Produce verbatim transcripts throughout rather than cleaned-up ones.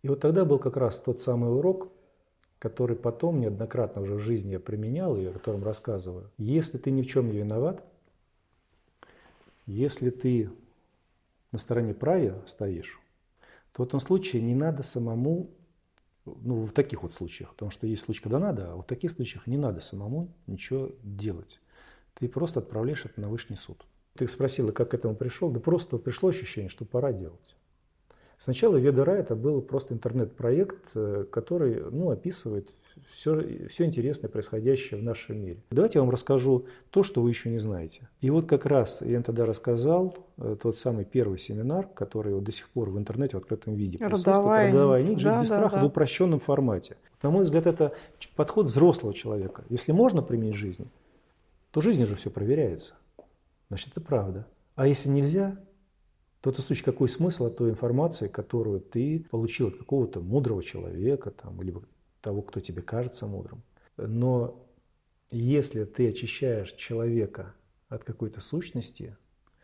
И вот тогда был как раз тот самый урок, который потом неоднократно уже в жизни я применял и о котором рассказываю. Если ты ни в чем не виноват, если ты на стороне права стоишь, то в этом случае не надо самому, ну в таких вот случаях, потому что есть случаи, когда надо, а в таких случаях не надо самому ничего делать. Ты просто отправляешь это на Высший суд. Ты спросила, как к этому пришел? Да просто пришло ощущение, что пора делать. Сначала Веда-Рай это был просто интернет-проект, который ну, описывает все, все интересное, происходящее в нашем мире. Давайте я вам расскажу то, что вы еще не знаете. И вот как раз я им тогда рассказал тот самый первый семинар, который вот до сих пор в интернете в открытом виде присутствует. Родовая, Родовая нить, жить да, без да, страха да. в упрощенном формате. На мой взгляд, это подход взрослого человека. Если можно применить в жизни, то в жизни же все проверяется. Значит, это правда. А если нельзя, то в этом случае какой смысл от той информации, которую ты получил от какого-то мудрого человека, там, либо того, кто тебе кажется мудрым. Но если ты очищаешь человека от какой-то сущности,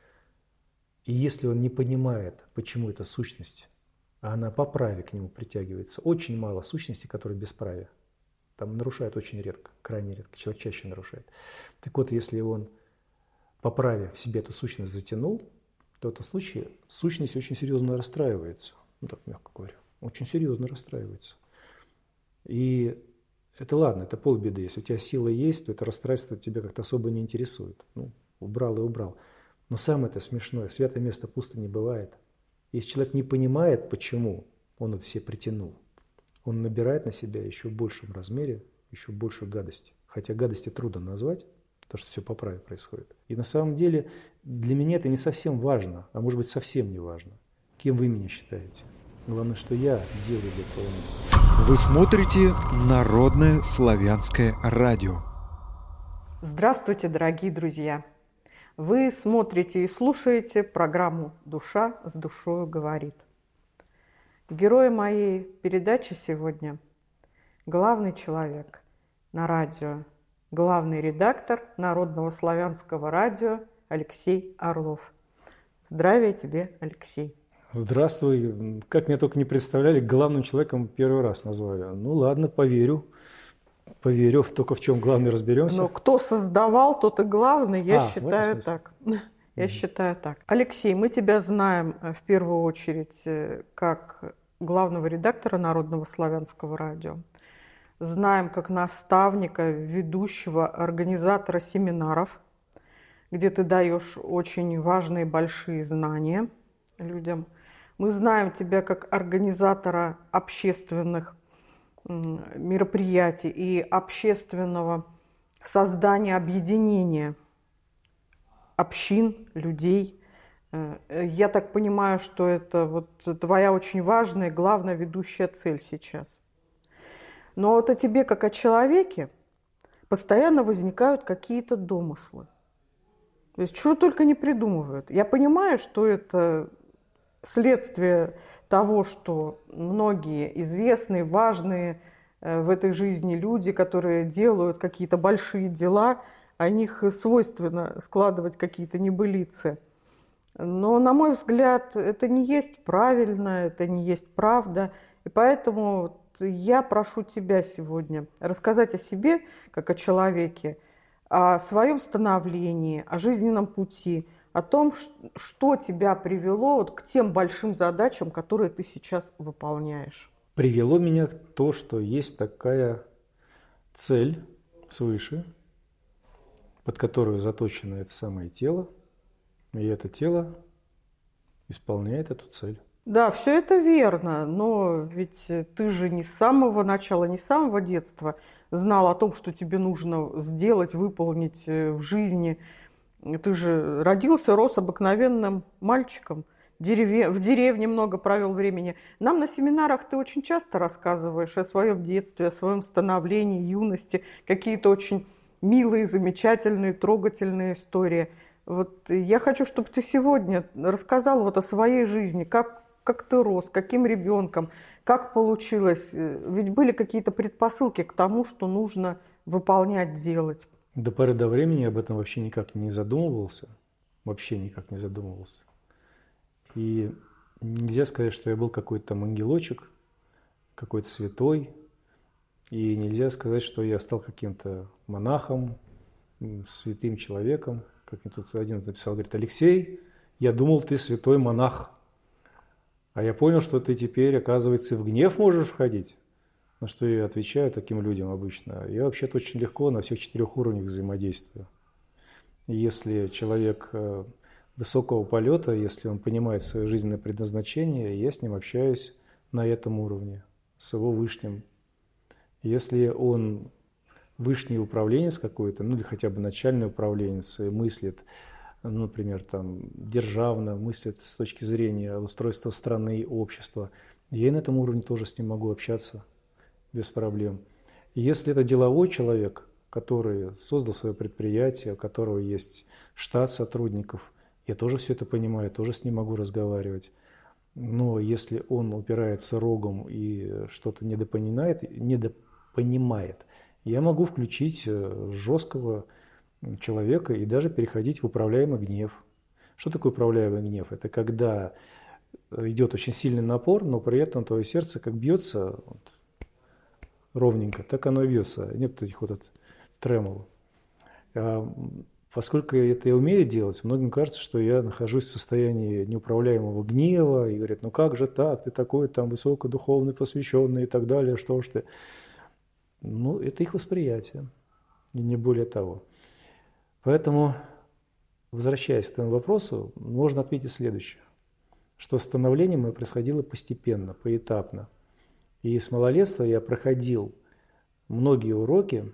и если он не понимает, почему эта сущность, а она по праве к нему притягивается, очень мало сущностей, которые бесправие. Там нарушают очень редко, крайне редко, человек чаще нарушает. Так вот, если он по праве в себе эту сущность затянул, то в этом случае сущность очень серьезно расстраивается. Ну так мягко говоря. Очень серьезно расстраивается. И это ладно, это полбеды. Если у тебя сила есть, то это расстройство тебя как-то особо не интересует. Ну, убрал и убрал. Но самое это смешное, святое место пусто не бывает. Если человек не понимает, почему он это себе притянул, он набирает на себя еще в большем размере, еще больше гадости. Хотя гадости трудно назвать, потому что все по праве происходит. И на самом деле для меня это не совсем важно, а может быть совсем не важно, кем вы меня считаете. Главное, что я делаю для этого мира. Вы смотрите Народное славянское радио. Здравствуйте, дорогие друзья! Вы смотрите и слушаете программу «Душа с душою говорит». Герой моей передачи сегодня – главный человек на радио, главный редактор Народного славянского радио Алексей Орлов. Здравия тебе, Алексей. Здравствуй. Как меня только не представляли, главным человеком первый раз назвали. Ну ладно, поверю. Поверю, только в чем главный разберемся. Но кто создавал, тот и главный, я а, считаю так. Я mm-hmm. считаю так. Алексей, мы тебя знаем в первую очередь как главного редактора Народного славянского радио. Знаем как наставника, ведущего, организатора семинаров, где ты даешь очень важные большие знания людям. Мы знаем тебя как организатора общественных мероприятий и общественного создания, объединения общин, людей. Я так понимаю, что это вот твоя очень важная, главная ведущая цель сейчас. Но вот о тебе, как о человеке, постоянно возникают какие-то домыслы. То есть чего только не придумывают. Я понимаю, что это следствие того, что многие известные, важные в этой жизни люди, которые делают какие-то большие дела, о них свойственно складывать какие-то небылицы. Но, на мой взгляд, это не есть правильно, это не есть правда. И поэтому я прошу тебя сегодня рассказать о себе, как о человеке, о своем становлении, о жизненном пути, о том, что тебя привело вот к тем большим задачам, которые ты сейчас выполняешь. Привело меня то, что есть такая цель свыше, под которую заточено это самое тело, и это тело исполняет эту цель. Да, все это верно, но ведь ты же не с самого начала, не с самого детства знал о том, что тебе нужно сделать, выполнить в жизни. Ты же родился, рос обыкновенным мальчиком, в деревне много провел времени. Нам на семинарах ты очень часто рассказываешь о своем детстве, о своем становлении, юности, какие-то очень милые, замечательные, трогательные истории. Вот я хочу, чтобы ты сегодня рассказал вот о своей жизни, как, как ты рос, каким ребенком, как получилось. Ведь были какие-то предпосылки к тому, что нужно выполнять, делать. До поры до времени об этом вообще никак не задумывался. Вообще никак не задумывался. И нельзя сказать, что я был какой-то там ангелочек, какой-то святой. И нельзя сказать, что я стал каким-то монахом, святым человеком. Как мне тут один написал, говорит: Алексей, я думал, ты святой монах. А я понял, что ты теперь, оказывается, в гнев можешь входить. На что я отвечаю таким людям обычно: я вообще-то очень легко на всех четырех уровнях взаимодействую. И если человек высокого полета, если он понимает свое жизненное предназначение, я с ним общаюсь на этом уровне, с его вышним. Если он вышний управленец какой-то, ну или хотя бы начальный управленец, и мыслит, ну, например, там, державно, мыслит с точки зрения устройства страны, общества, я и на этом уровне тоже с ним могу общаться без проблем. И если это деловой человек, который создал свое предприятие, у которого есть штат сотрудников, я тоже все это понимаю, тоже с ним могу разговаривать. Но если он упирается рогом и что-то недопонимает, недопонимает, я могу включить жесткого человека и даже переходить в управляемый гнев. Что такое управляемый гнев? Это когда идет очень сильный напор, но при этом твое сердце как бьется вот, ровненько, так оно и бьется. Нет этих вот тремолов. А поскольку это я умею делать, многим кажется, что я нахожусь в состоянии неуправляемого гнева, и говорят: ну как же так, ты такой там высокодуховный, посвященный и так далее, что ж ты. Ну, это их восприятие, и не более того. Поэтому, возвращаясь к этому вопросу, можно отметить следующее, что становление мое происходило постепенно, поэтапно. И с малолетства я проходил многие уроки,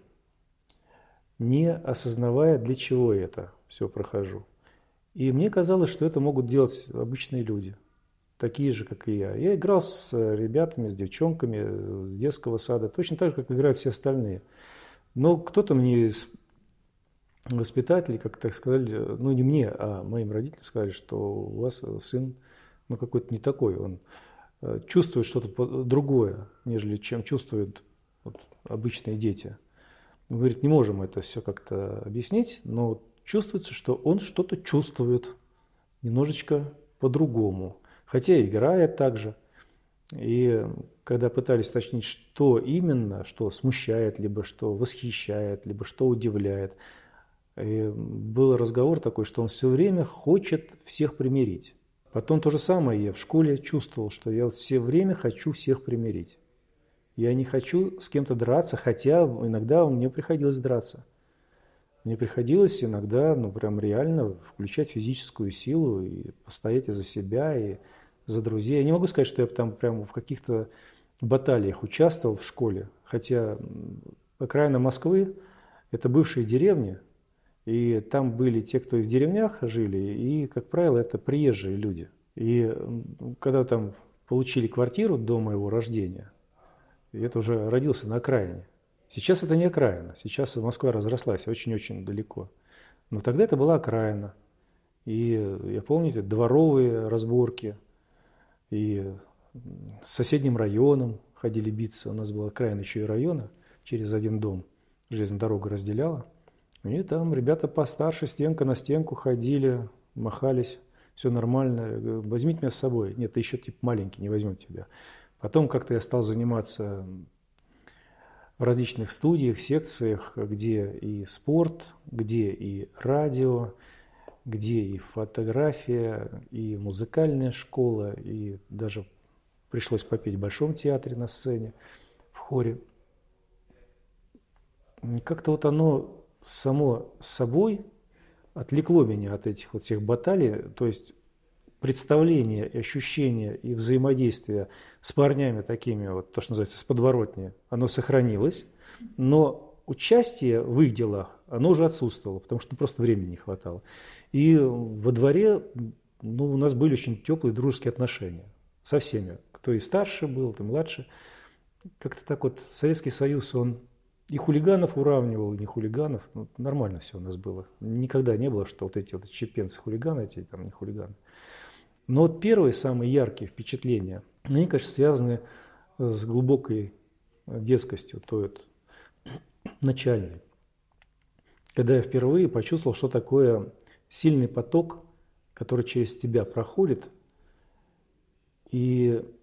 не осознавая, для чего я это все прохожу. И мне казалось, что это могут делать обычные люди, такие же, как и я. Я играл с ребятами, с девчонками с детского сада, точно так же, как играют все остальные. Но кто-то мне из воспитателей, как так сказали, ну не мне, а моим родителям сказали, что у вас сын ну, какой-то не такой, он чувствует что-то другое, нежели чем чувствуют вот, обычные дети. Он говорит: не можем это все как-то объяснить, но чувствуется, что он что-то чувствует немножечко по-другому, хотя играет так же. И когда пытались уточнить, что именно, что смущает, либо что восхищает, либо что удивляет, и был разговор такой, что он все время хочет всех примирить. Потом то же самое я в школе чувствовал, что я все время хочу всех примирить. Я не хочу с кем-то драться, хотя иногда мне приходилось драться. Мне приходилось иногда, ну прям реально, включать физическую силу и постоять и за себя, и за друзей. Я не могу сказать, что я там прям в каких-то баталиях участвовал в школе, хотя окраина Москвы – это бывшие деревни, и там были те, кто и в деревнях жили, и, как правило, это приезжие люди. И когда там получили квартиру до моего рождения, это уже родился на окраине. Сейчас это не окраина, сейчас Москва разрослась очень-очень далеко. Но тогда это была окраина. И я помню, это дворовые разборки, и с соседним районом ходили биться. У нас была окраина еще и района, через один дом железная дорога разделяла. И там ребята постарше стенка на стенку ходили, махались, все нормально. Возьмите меня с собой. Нет, ты еще типа маленький, не возьмем тебя. Потом как-то я стал заниматься в различных студиях, секциях, где и спорт, где и радио, где и фотография, и музыкальная школа, и даже пришлось попеть в Большом театре на сцене, в хоре. И как-то вот оно само собой отвлекло меня от этих вот всех баталий, то есть представление, и ощущение и взаимодействие с парнями такими, вот то, что называется, с подворотни, оно сохранилось, но участие в их делах, оно уже отсутствовало, потому что просто времени не хватало. И во дворе ну, у нас были очень теплые дружеские отношения со всеми, кто и старше был, и младше. Как-то так вот Советский Союз, он и хулиганов уравнивал, и не хулиганов. Ну, нормально все у нас было. Никогда не было, что вот эти вот чепенцы хулиганы, эти там не хулиганы. Но вот первые самые яркие впечатления, они, конечно, связаны с глубокой детскостью, то есть начальной. Когда я впервые почувствовал, что такое сильный поток, который через тебя проходит, и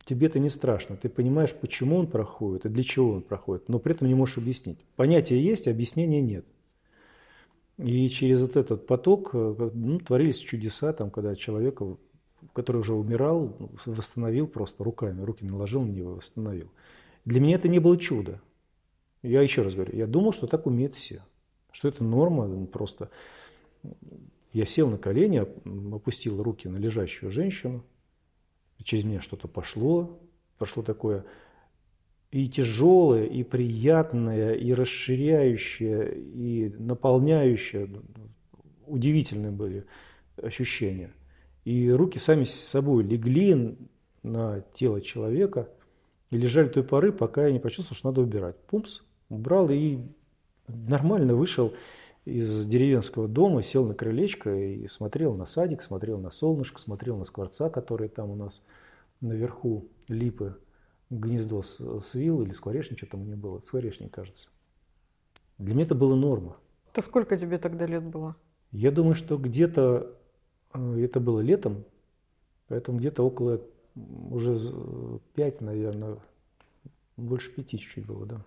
тебе это не страшно. Ты понимаешь, почему он проходит и для чего он проходит, но при этом не можешь объяснить. Понятие есть, объяснения нет. И через вот этот поток ну, творились чудеса, там, когда человека, который уже умирал, восстановил просто руками, руки наложил на него и восстановил. Для меня это не было чудо. Я еще раз говорю, я думал, что так умеют все, что это норма, просто я сел на колени, опустил руки на лежащую женщину, через меня что-то пошло, пошло такое и тяжелое, и приятное, и расширяющее, и наполняющее, удивительные были ощущения. И руки сами с собой легли на тело человека и лежали до той поры, пока я не почувствовал, что надо убирать. Пумс, убрал и нормально вышел из деревенского дома, сел на крылечко и смотрел на садик, смотрел на солнышко, смотрел на скворца, которые там у нас наверху липы, гнездо свил или скворечник, что там у него было, скворечник, кажется. Для меня это была норма. То сколько тебе тогда лет было? Я думаю, что где-то, это было летом, поэтому где-то около уже пять, наверное, больше пяти чуть-чуть было, да.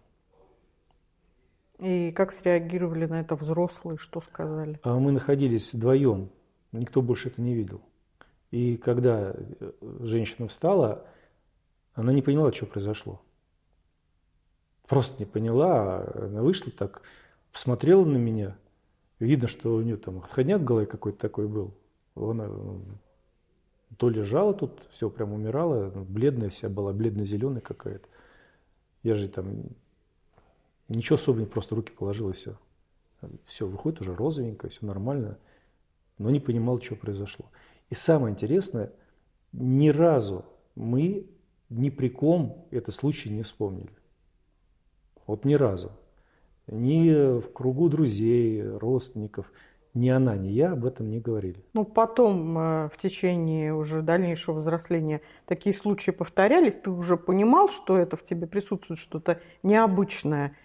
И как среагировали на это взрослые, что сказали? А мы находились вдвоем, никто больше это не видел. И когда женщина встала, она не поняла, что произошло. Просто не поняла, она вышла так, посмотрела на меня. Видно, что у нее там отходняк в голове какой-то такой был. Она то лежала тут, все прям умирала, бледная вся была, бледно-зеленая какая-то. Я же там ничего особенного, просто руки положила и все. Все, выходит уже розовенькое, все нормально, но не понимал, что произошло. И самое интересное, ни разу мы ни при ком этот случай не вспомнили. Вот ни разу. Ни в кругу друзей, родственников, ни она, ни я об этом не говорили. Ну, потом, в течение уже дальнейшего взросления, такие случаи повторялись? Ты уже понимал, что это в тебе присутствует что-то необычное?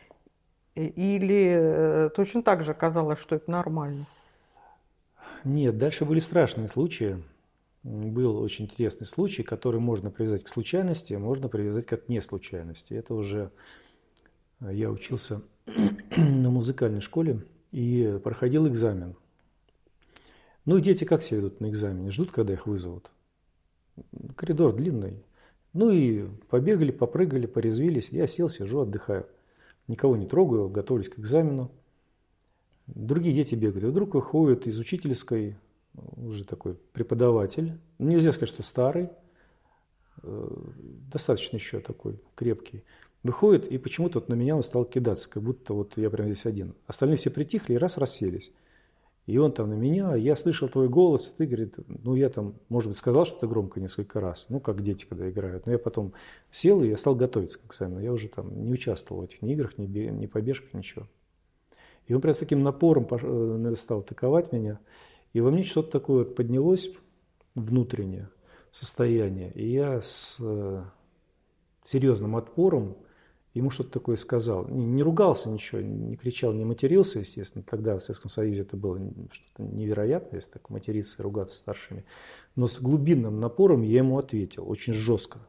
Или точно так же казалось, что это нормально? Нет, дальше были страшные случаи. Был очень интересный случай, который можно привязать к случайности, можно привязать как к неслучайности. Это уже я учился на музыкальной школе и проходил экзамен. Ну и дети как себя ведут на экзамене? Ждут, когда их вызовут. Коридор длинный. Ну и побегали, попрыгали, порезвились. Я сел, сижу, отдыхаю. Никого не трогаю, готовлюсь к экзамену. Другие дети бегают. И вдруг выходит из учительской уже такой преподаватель. Нельзя сказать, что старый. Достаточно еще такой крепкий. Выходит, и почему-то вот на меня он стал кидаться, как будто вот я прям здесь один. Остальные все притихли и раз расселись. И он там на меня, я слышал твой голос, ты, говорит, ну я там, может быть, сказал что-то громко несколько раз, ну как дети, когда играют. Но я потом сел и я стал готовиться к экзамену. Я уже там не участвовал в этих ни играх, ни, ни побежках, ничего. И он прям с таким напором стал атаковать меня. И во мне что-то такое вот поднялось, внутреннее состояние. И я с серьезным отпором ему что-то такое сказал. Не, не ругался ничего, не кричал, не матерился, естественно. Тогда в Советском Союзе это было что-то невероятное, если так материться и ругаться старшими. Но с глубинным напором я ему ответил, очень жестко.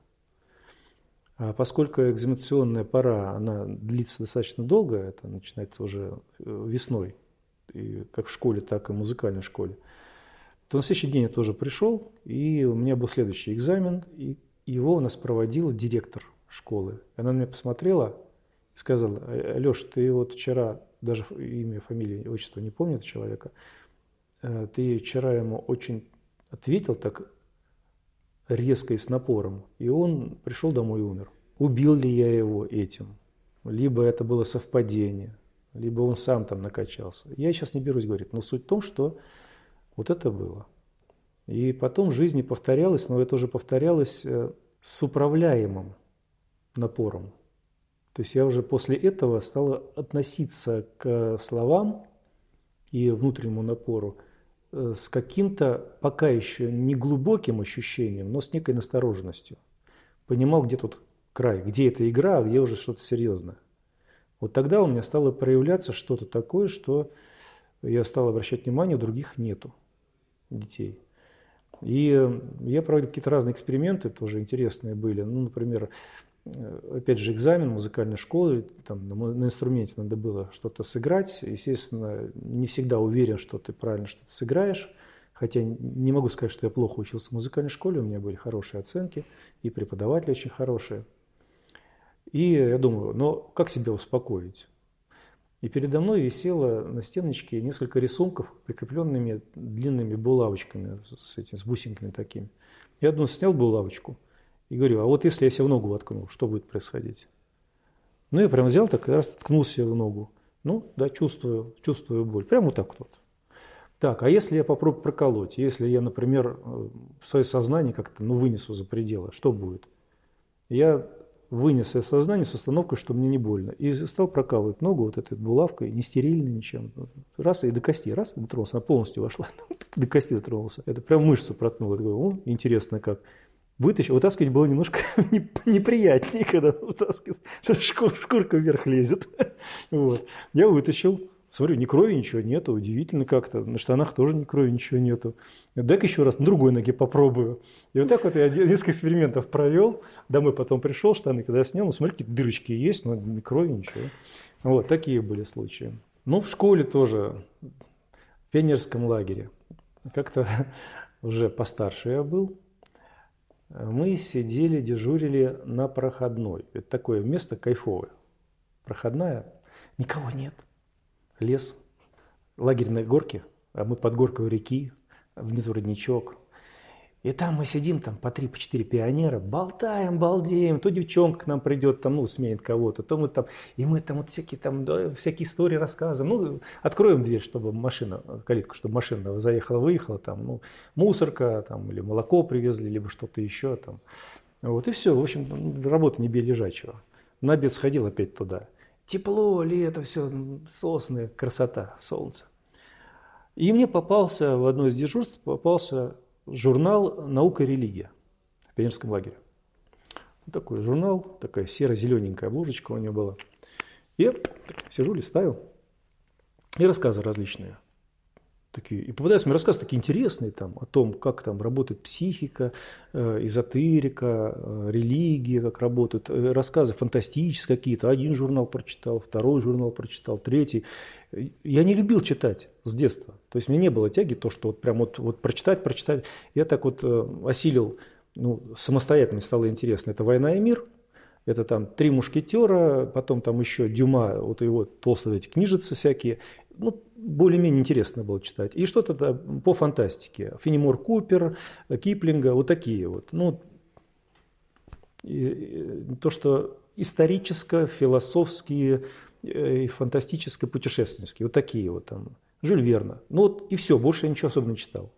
А поскольку экзаменационная пора, она длится достаточно долго, это начинается уже весной, и как в школе, так и в музыкальной школе, то на следующий день я тоже пришел, и у меня был следующий экзамен, и его у нас проводила директор школы. Она на меня посмотрела и сказала: Леш, ты вот вчера, даже имя, фамилию, отчество не помню этого человека, ты вчера ему очень ответил так резко и с напором, и он пришел домой и умер. Убил ли я его этим? Либо это было совпадение, либо он сам там накачался. Я сейчас не берусь говорить, но суть в том, что вот это было. И потом в жизни повторялось, но это уже повторялось с управляемым напором. То есть я уже после этого стал относиться к словам и внутреннему напору с каким-то пока еще не глубоким ощущением, но с некой настороженностью. Понимал, где тут край, где эта игра, а где уже что-то серьезное. Вот тогда у меня стало проявляться что-то такое, что я стал обращать внимание, у других нету детей. И я проводил какие-то разные эксперименты, тоже интересные были. Ну, например, опять же, экзамен музыкальной школы, там на инструменте надо было что-то сыграть. Естественно, не всегда уверен, что ты правильно что-то сыграешь. Хотя не могу сказать, что я плохо учился в музыкальной школе, у меня были хорошие оценки, и преподаватели очень хорошие. И я думаю, но как себя успокоить? И передо мной висело на стеночке несколько рисунков, прикрепленными длинными булавочками, с, этим, с бусинками такими. Я думаю, снял булавочку и говорю, а вот если я себе в ногу воткну, что будет происходить? Ну, я прям взял так и раз ткнул себе в ногу. Ну, да, чувствую, чувствую боль. Прямо вот так вот. Так, а если я попробую проколоть? Если я, например, свое сознание как-то ну, вынесу за пределы, что будет? Я вынес свое сознание с установкой, что мне не больно. И стал прокалывать ногу вот этой булавкой, не стерильной ничем. Раз, и до кости, раз, и дотронулся. Она полностью вошла, до кости дотронулся. Это прям мышцу проткнуло. Я говорю, о, интересно как. Вытащил. Вытаскивать было немножко неприятнее, когда вытаскивать, что шкурка вверх лезет. Вот. Я вытащил. Смотрю, ни крови, ничего нету, удивительно как-то. На штанах тоже ни крови, ничего нету. Дай-ка еще раз на другой ноге попробую. И вот так вот я несколько экспериментов провел. Домой потом пришел, штаны когда снял, ну смотри, какие дырочки есть, но ни крови, ничего. Вот, такие были случаи. Ну, в школе тоже, в пионерском лагере. Как-то уже постарше я был. Мы сидели, дежурили на проходной. Это такое место кайфовое. Проходная, никого нет. Лес, лагерь на горке, а мы под горкой реки, внизу родничок. И там мы сидим, там по три, по четыре пионера, болтаем, балдеем. То девчонка к нам придет, там, ну, сменит кого-то, то мы там, и мы там вот всякие, там, да, всякие истории рассказываем. Ну, откроем дверь, чтобы машина, калитку, чтобы машина заехала, выехала, там, ну, мусорка, там, или молоко привезли, либо что-то еще там. Вот и все, в общем, работа не бей лежачего. На обед сходил опять туда. Тепло, лето, все, сосны, красота, солнце. И мне попался в одно из дежурств попался журнал «Наука и религия» в пионерском лагере. Вот такой журнал, такая серо-зелененькая обложечка у него была. И я сижу, листаю, и рассказы различные. Такие, и попадаются мне рассказы такие интересные там, о том, как там работает психика, э, эзотерика, э, религия, как работают. Э, рассказы фантастические какие-то. Один журнал прочитал, второй журнал прочитал, третий. Я не любил читать с детства. То есть мне не было тяги, то, что вот прям вот, вот прочитать, прочитать. Я так вот э, осилил, ну, самостоятельно стало интересно. Это «Война и мир». Это там «Три мушкетера», потом там еще Дюма, вот его толстые эти книжицы всякие. Ну, более-менее интересно было читать. И что-то по фантастике. Феннимор Купер, Киплинга, вот такие вот. Ну, и, и, то, что историческое, философские и фантастическо-путешественнические. Вот такие вот там. Жюль Верна. Ну вот и все, больше я ничего особо не читал.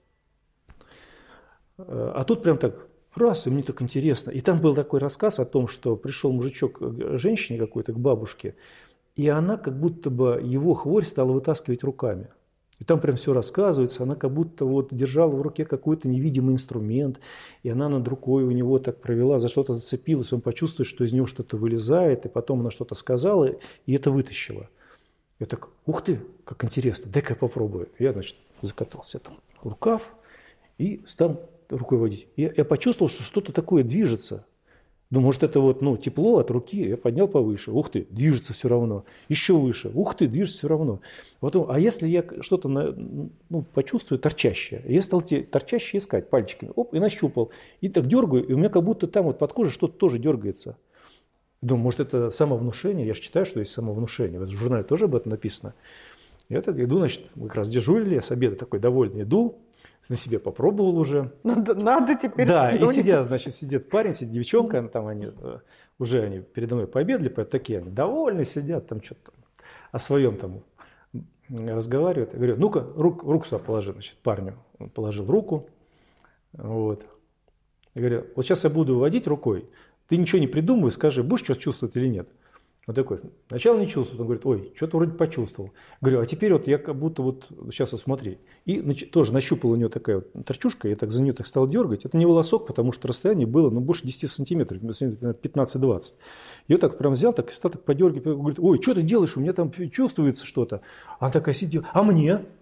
А тут прям так... Раз, и мне так интересно. И там был такой рассказ о том, что пришел мужичок к женщине какой-то, к бабушке, и она как будто бы его хворь стала вытаскивать руками. И там прям все рассказывается, она как будто вот держала в руке какой-то невидимый инструмент, и она над рукой у него так провела, за что-то зацепилась, он почувствует, что из него что-то вылезает, и потом она что-то сказала, и это вытащила. Я так, ух ты, как интересно, дай-ка я попробую. Я, значит, закатался там в рукав и стал рукой водить. Я, я почувствовал, что что-то такое движется. Думаю, может, это вот, ну, тепло от руки. Я поднял повыше. Ух ты, движется все равно. Еще выше. Ух ты, движется все равно. Потом, а если я что-то ну, почувствую торчащее? Я стал те торчащее искать пальчиками. Оп, и нащупал. И так дергаю, и у меня как будто там вот под кожей что-то тоже дергается. Думаю, может, это самовнушение. Я же читаю, что есть самовнушение. В журнале тоже об этом написано. Я так иду, значит, мы как раз дежурили. Я с обеда такой довольный иду. На себе попробовал уже. Надо, надо теперь. Да, и сидят, значит, сидит парень, сидит девчонка, mm-hmm. там они уже они передо мной пообедали, такие они довольны сидят, там что-то о своем там разговаривают. Я говорю, ну-ка, рук, руку сюда положи, значит, парню. Он положил руку. Вот. Я говорю, вот сейчас я буду водить рукой, ты ничего не придумывай, скажи, будешь что-то чувствовать или нет. Вот такой, сначала не чувствовал, он говорит, ой, что-то вроде почувствовал. Говорю, а теперь вот я как будто вот, сейчас вот смотри. И нач- тоже нащупал у него такая вот торчушка, я так за нее так стал дергать. Это не волосок, потому что расстояние было, ну, больше десять сантиметров, пятнадцать-двадцать. Я так прям взял, так и стал так подергивать. Говорит, ой, что ты делаешь, у меня там чувствуется что-то. Она такая сидит, а мне?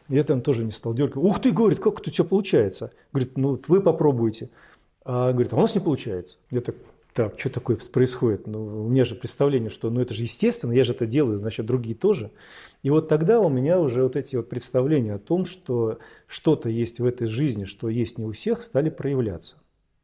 Я там тоже не стал дергать. Ух ты, говорит, как это у тебя получается? Говорит, ну вы попробуйте. А говорит, а у нас не получается. Я так, так, что такое происходит? Ну, у меня же представление, что ну, это же естественно, я же это делаю, значит, другие тоже. И вот тогда у меня уже вот эти вот представления о том, что что-то есть в этой жизни, что есть не у всех, стали проявляться.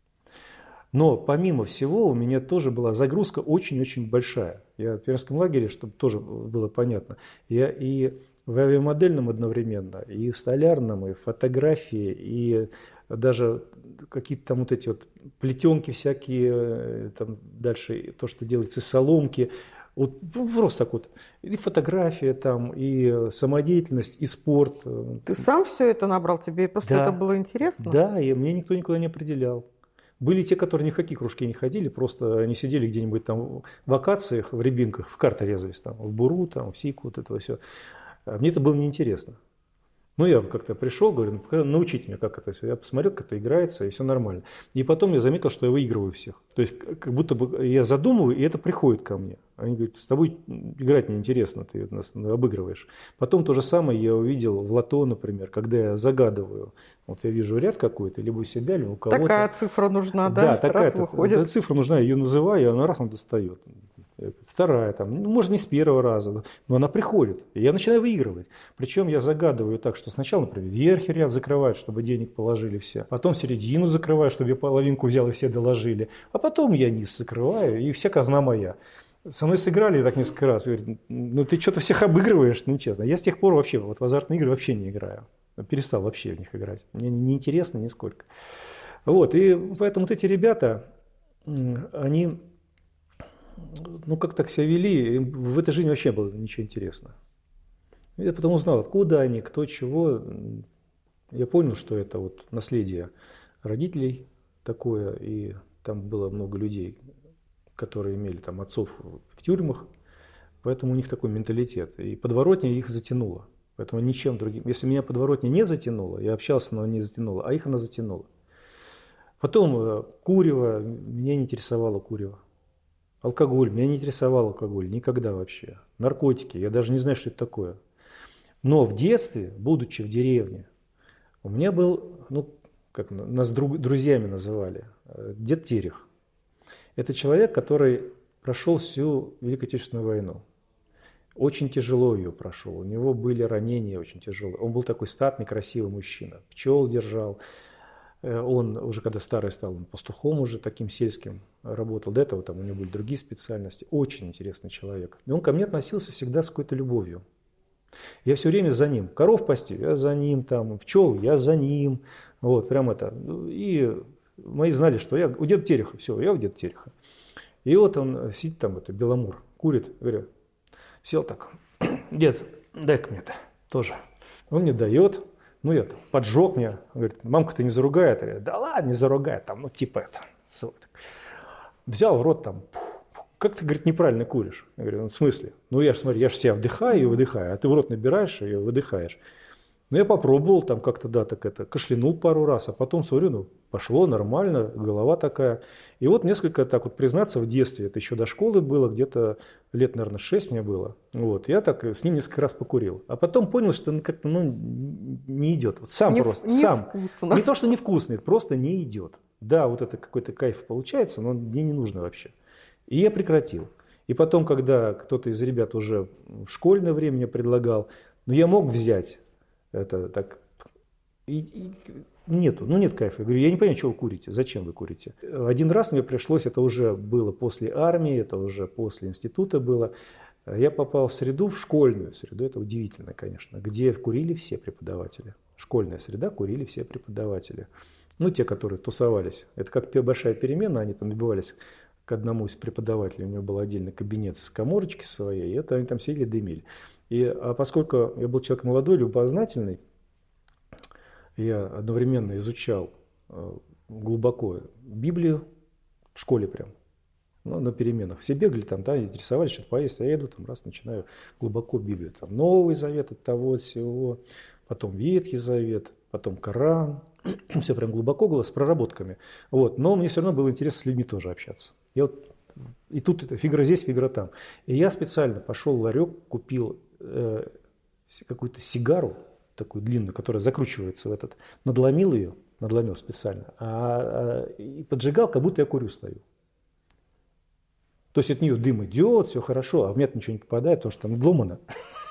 Но помимо всего у меня тоже была загрузка очень-очень большая. Я в пионерском лагере, чтобы тоже было понятно, я и в авиамодельном одновременно, и в столярном, и в фотографии, и даже какие-то там вот эти вот плетенки всякие, там дальше то, что делается из соломки, вот просто так вот, и фотография там, и самодеятельность, и спорт. Ты сам все это набрал, тебе просто да, это было интересно? Да, и мне никто никуда не определял. Были те, которые ни в какие кружки не ходили, просто они сидели где-нибудь там в вакациях, в рябинках, в карты резались, там, в буру, там, в сику, вот этого все. А мне это было неинтересно. Ну, я как-то пришел, говорю, ну, научите меня, как это все. Я посмотрел, как это играется, и все нормально. И потом я заметил, что я выигрываю всех. То есть, как будто бы я задумываю, и это приходит ко мне. Они говорят, с тобой играть неинтересно, ты нас обыгрываешь. Потом то же самое я увидел в лото, например, когда я загадываю. Вот я вижу ряд какой-то, либо у себя, либо у кого-то. Такая цифра нужна, да? Да, такая выходит. цифра нужна, я ее называю, и она раз, она достает. Вторая, там, ну, может, не с первого раза, но она приходит, и я начинаю выигрывать. Причем я загадываю так, что сначала, например, верхний ряд закрывают, чтобы денег положили все, потом середину закрываю, чтобы я половинку взял и все доложили, а потом я низ закрываю, и вся казна моя. Со мной сыграли так несколько раз, говорят, ну ты что-то всех обыгрываешь, ну честно. Я с тех пор вообще вот в азартные игры вообще не играю, перестал вообще в них играть, мне неинтересно нисколько. Вот, и поэтому вот эти ребята, они... Ну, как так себя вели, в этой жизни вообще было ничего интересного. Я потом узнал, откуда они, кто чего. Я понял, что это вот наследие родителей такое, и там было много людей, которые имели там отцов в тюрьмах, поэтому у них такой менталитет. И подворотня их затянула, поэтому ничем другим. Если меня подворотня не затянула, я общался, но не затянула, а их она затянула. Потом курево, меня не интересовало курево. Алкоголь, меня не интересовал алкоголь, никогда вообще. Наркотики, я даже не знаю, что это такое. Но в детстве, будучи в деревне, у меня был, ну, как нас друг, друзьями называли, дед Терех. Это человек, который прошел всю Великую Отечественную войну. Очень тяжело ее прошел, у него были ранения очень тяжелые. Он был такой статный, красивый мужчина, пчел держал. Он уже когда старый стал, он пастухом уже таким сельским работал. До этого там у него были другие специальности. Очень интересный человек. И он ко мне относился всегда с какой-то любовью. Я все время за ним. Коров пасти, я за ним. Там, пчел, я за ним. Вот, прям это. И мои знали, что я у деда Тереха. Все, я у деда Тереха. И вот он сидит там, это Беломор, курит. Говорю, сел так. Дед, дай-ка мне это тоже. Он мне дает. Ну, я поджег меня, говорит, мамка, ты не заругает? Я говорю, да ладно, не заругает, там, ну, типа это. Взял в рот там, как ты, говорит, неправильно куришь? Я говорю, ну, в смысле? Ну, я же, смотри, я же себя вдыхаю и выдыхаю, а ты в рот набираешь и выдыхаешь. Ну, я попробовал там как-то, да, так это, кашлянул пару раз, а потом, смотрю, ну, пошло нормально, голова такая. И вот несколько, так вот, признаться, в детстве, это еще до школы было, где-то лет, наверное, шесть мне было, вот, я так с ним несколько раз покурил. А потом понял, что ну, как-то, ну, не идет, вот сам не просто, не сам. Вкусно. Не то, что невкусный, просто не идет. Да, вот это какой-то кайф получается, но мне не нужно вообще. И я прекратил. И потом, когда кто-то из ребят уже в школьное время мне предлагал, ну, я мог взять. Это так, и, и нету, ну нет кайфа. Я говорю, я не понимаю, что вы курите, зачем вы курите. Один раз мне пришлось, это уже было после армии, это уже после института было, я попал в среду, в школьную среду, это удивительно, конечно, где курили все преподаватели. Школьная среда, курили все преподаватели. Ну, те, которые тусовались. Это как большая перемена, они там набивались к одному из преподавателей, у него был отдельный кабинет с коморочки своей, и это они там сидели, дымили. И, а поскольку я был человек молодой, любознательный, я одновременно изучал глубоко Библию в школе прям, ну, на переменах. Все бегали там, да, интересовались, что-то поесть, а я иду там раз, начинаю глубоко Библию. Там Новый Завет от того, от всего, потом Ветхий Завет, потом Коран. Все прям глубоко, с проработками. Вот. Но мне все равно было интересно с людьми тоже общаться. Я вот, и тут это, фигура здесь, фигура там. И я специально пошел в ларек, купил э, какую-то сигару, такую длинную, которая закручивается в этот, надломил ее, надломил специально, а, а, и поджигал, как будто я курю стою. То есть от нее дым идет, все хорошо, а в меня ничего не попадает, потому что там надломано.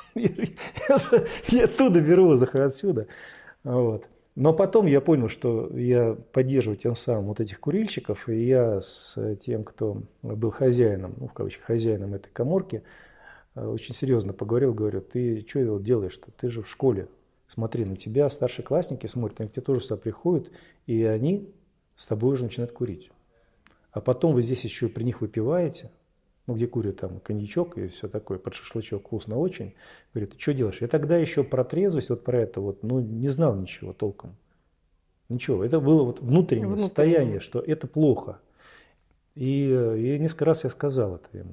Я оттуда беру воздух отсюда. Вот. Но потом я понял, что я поддерживаю тем самым вот этих курильщиков, и я с тем, кто был хозяином, ну, в кавычках, хозяином этой каморки, очень серьезно поговорил, говорю, ты что делаешь-то? Ты же в школе. Смотри, на тебя старшеклассники смотрят, они к тебе тоже сюда приходят, и они с тобой уже начинают курить. А потом вы здесь еще при них выпиваете, ну, где курят там коньячок и все такое, под шашлычок вкусно очень. Говорит, ты что делаешь? Я тогда еще про трезвость, вот про это вот, ну, не знал ничего толком. Ничего. Это было вот внутреннее, внутреннее состояние, что это плохо. И, и несколько раз я сказал это ему.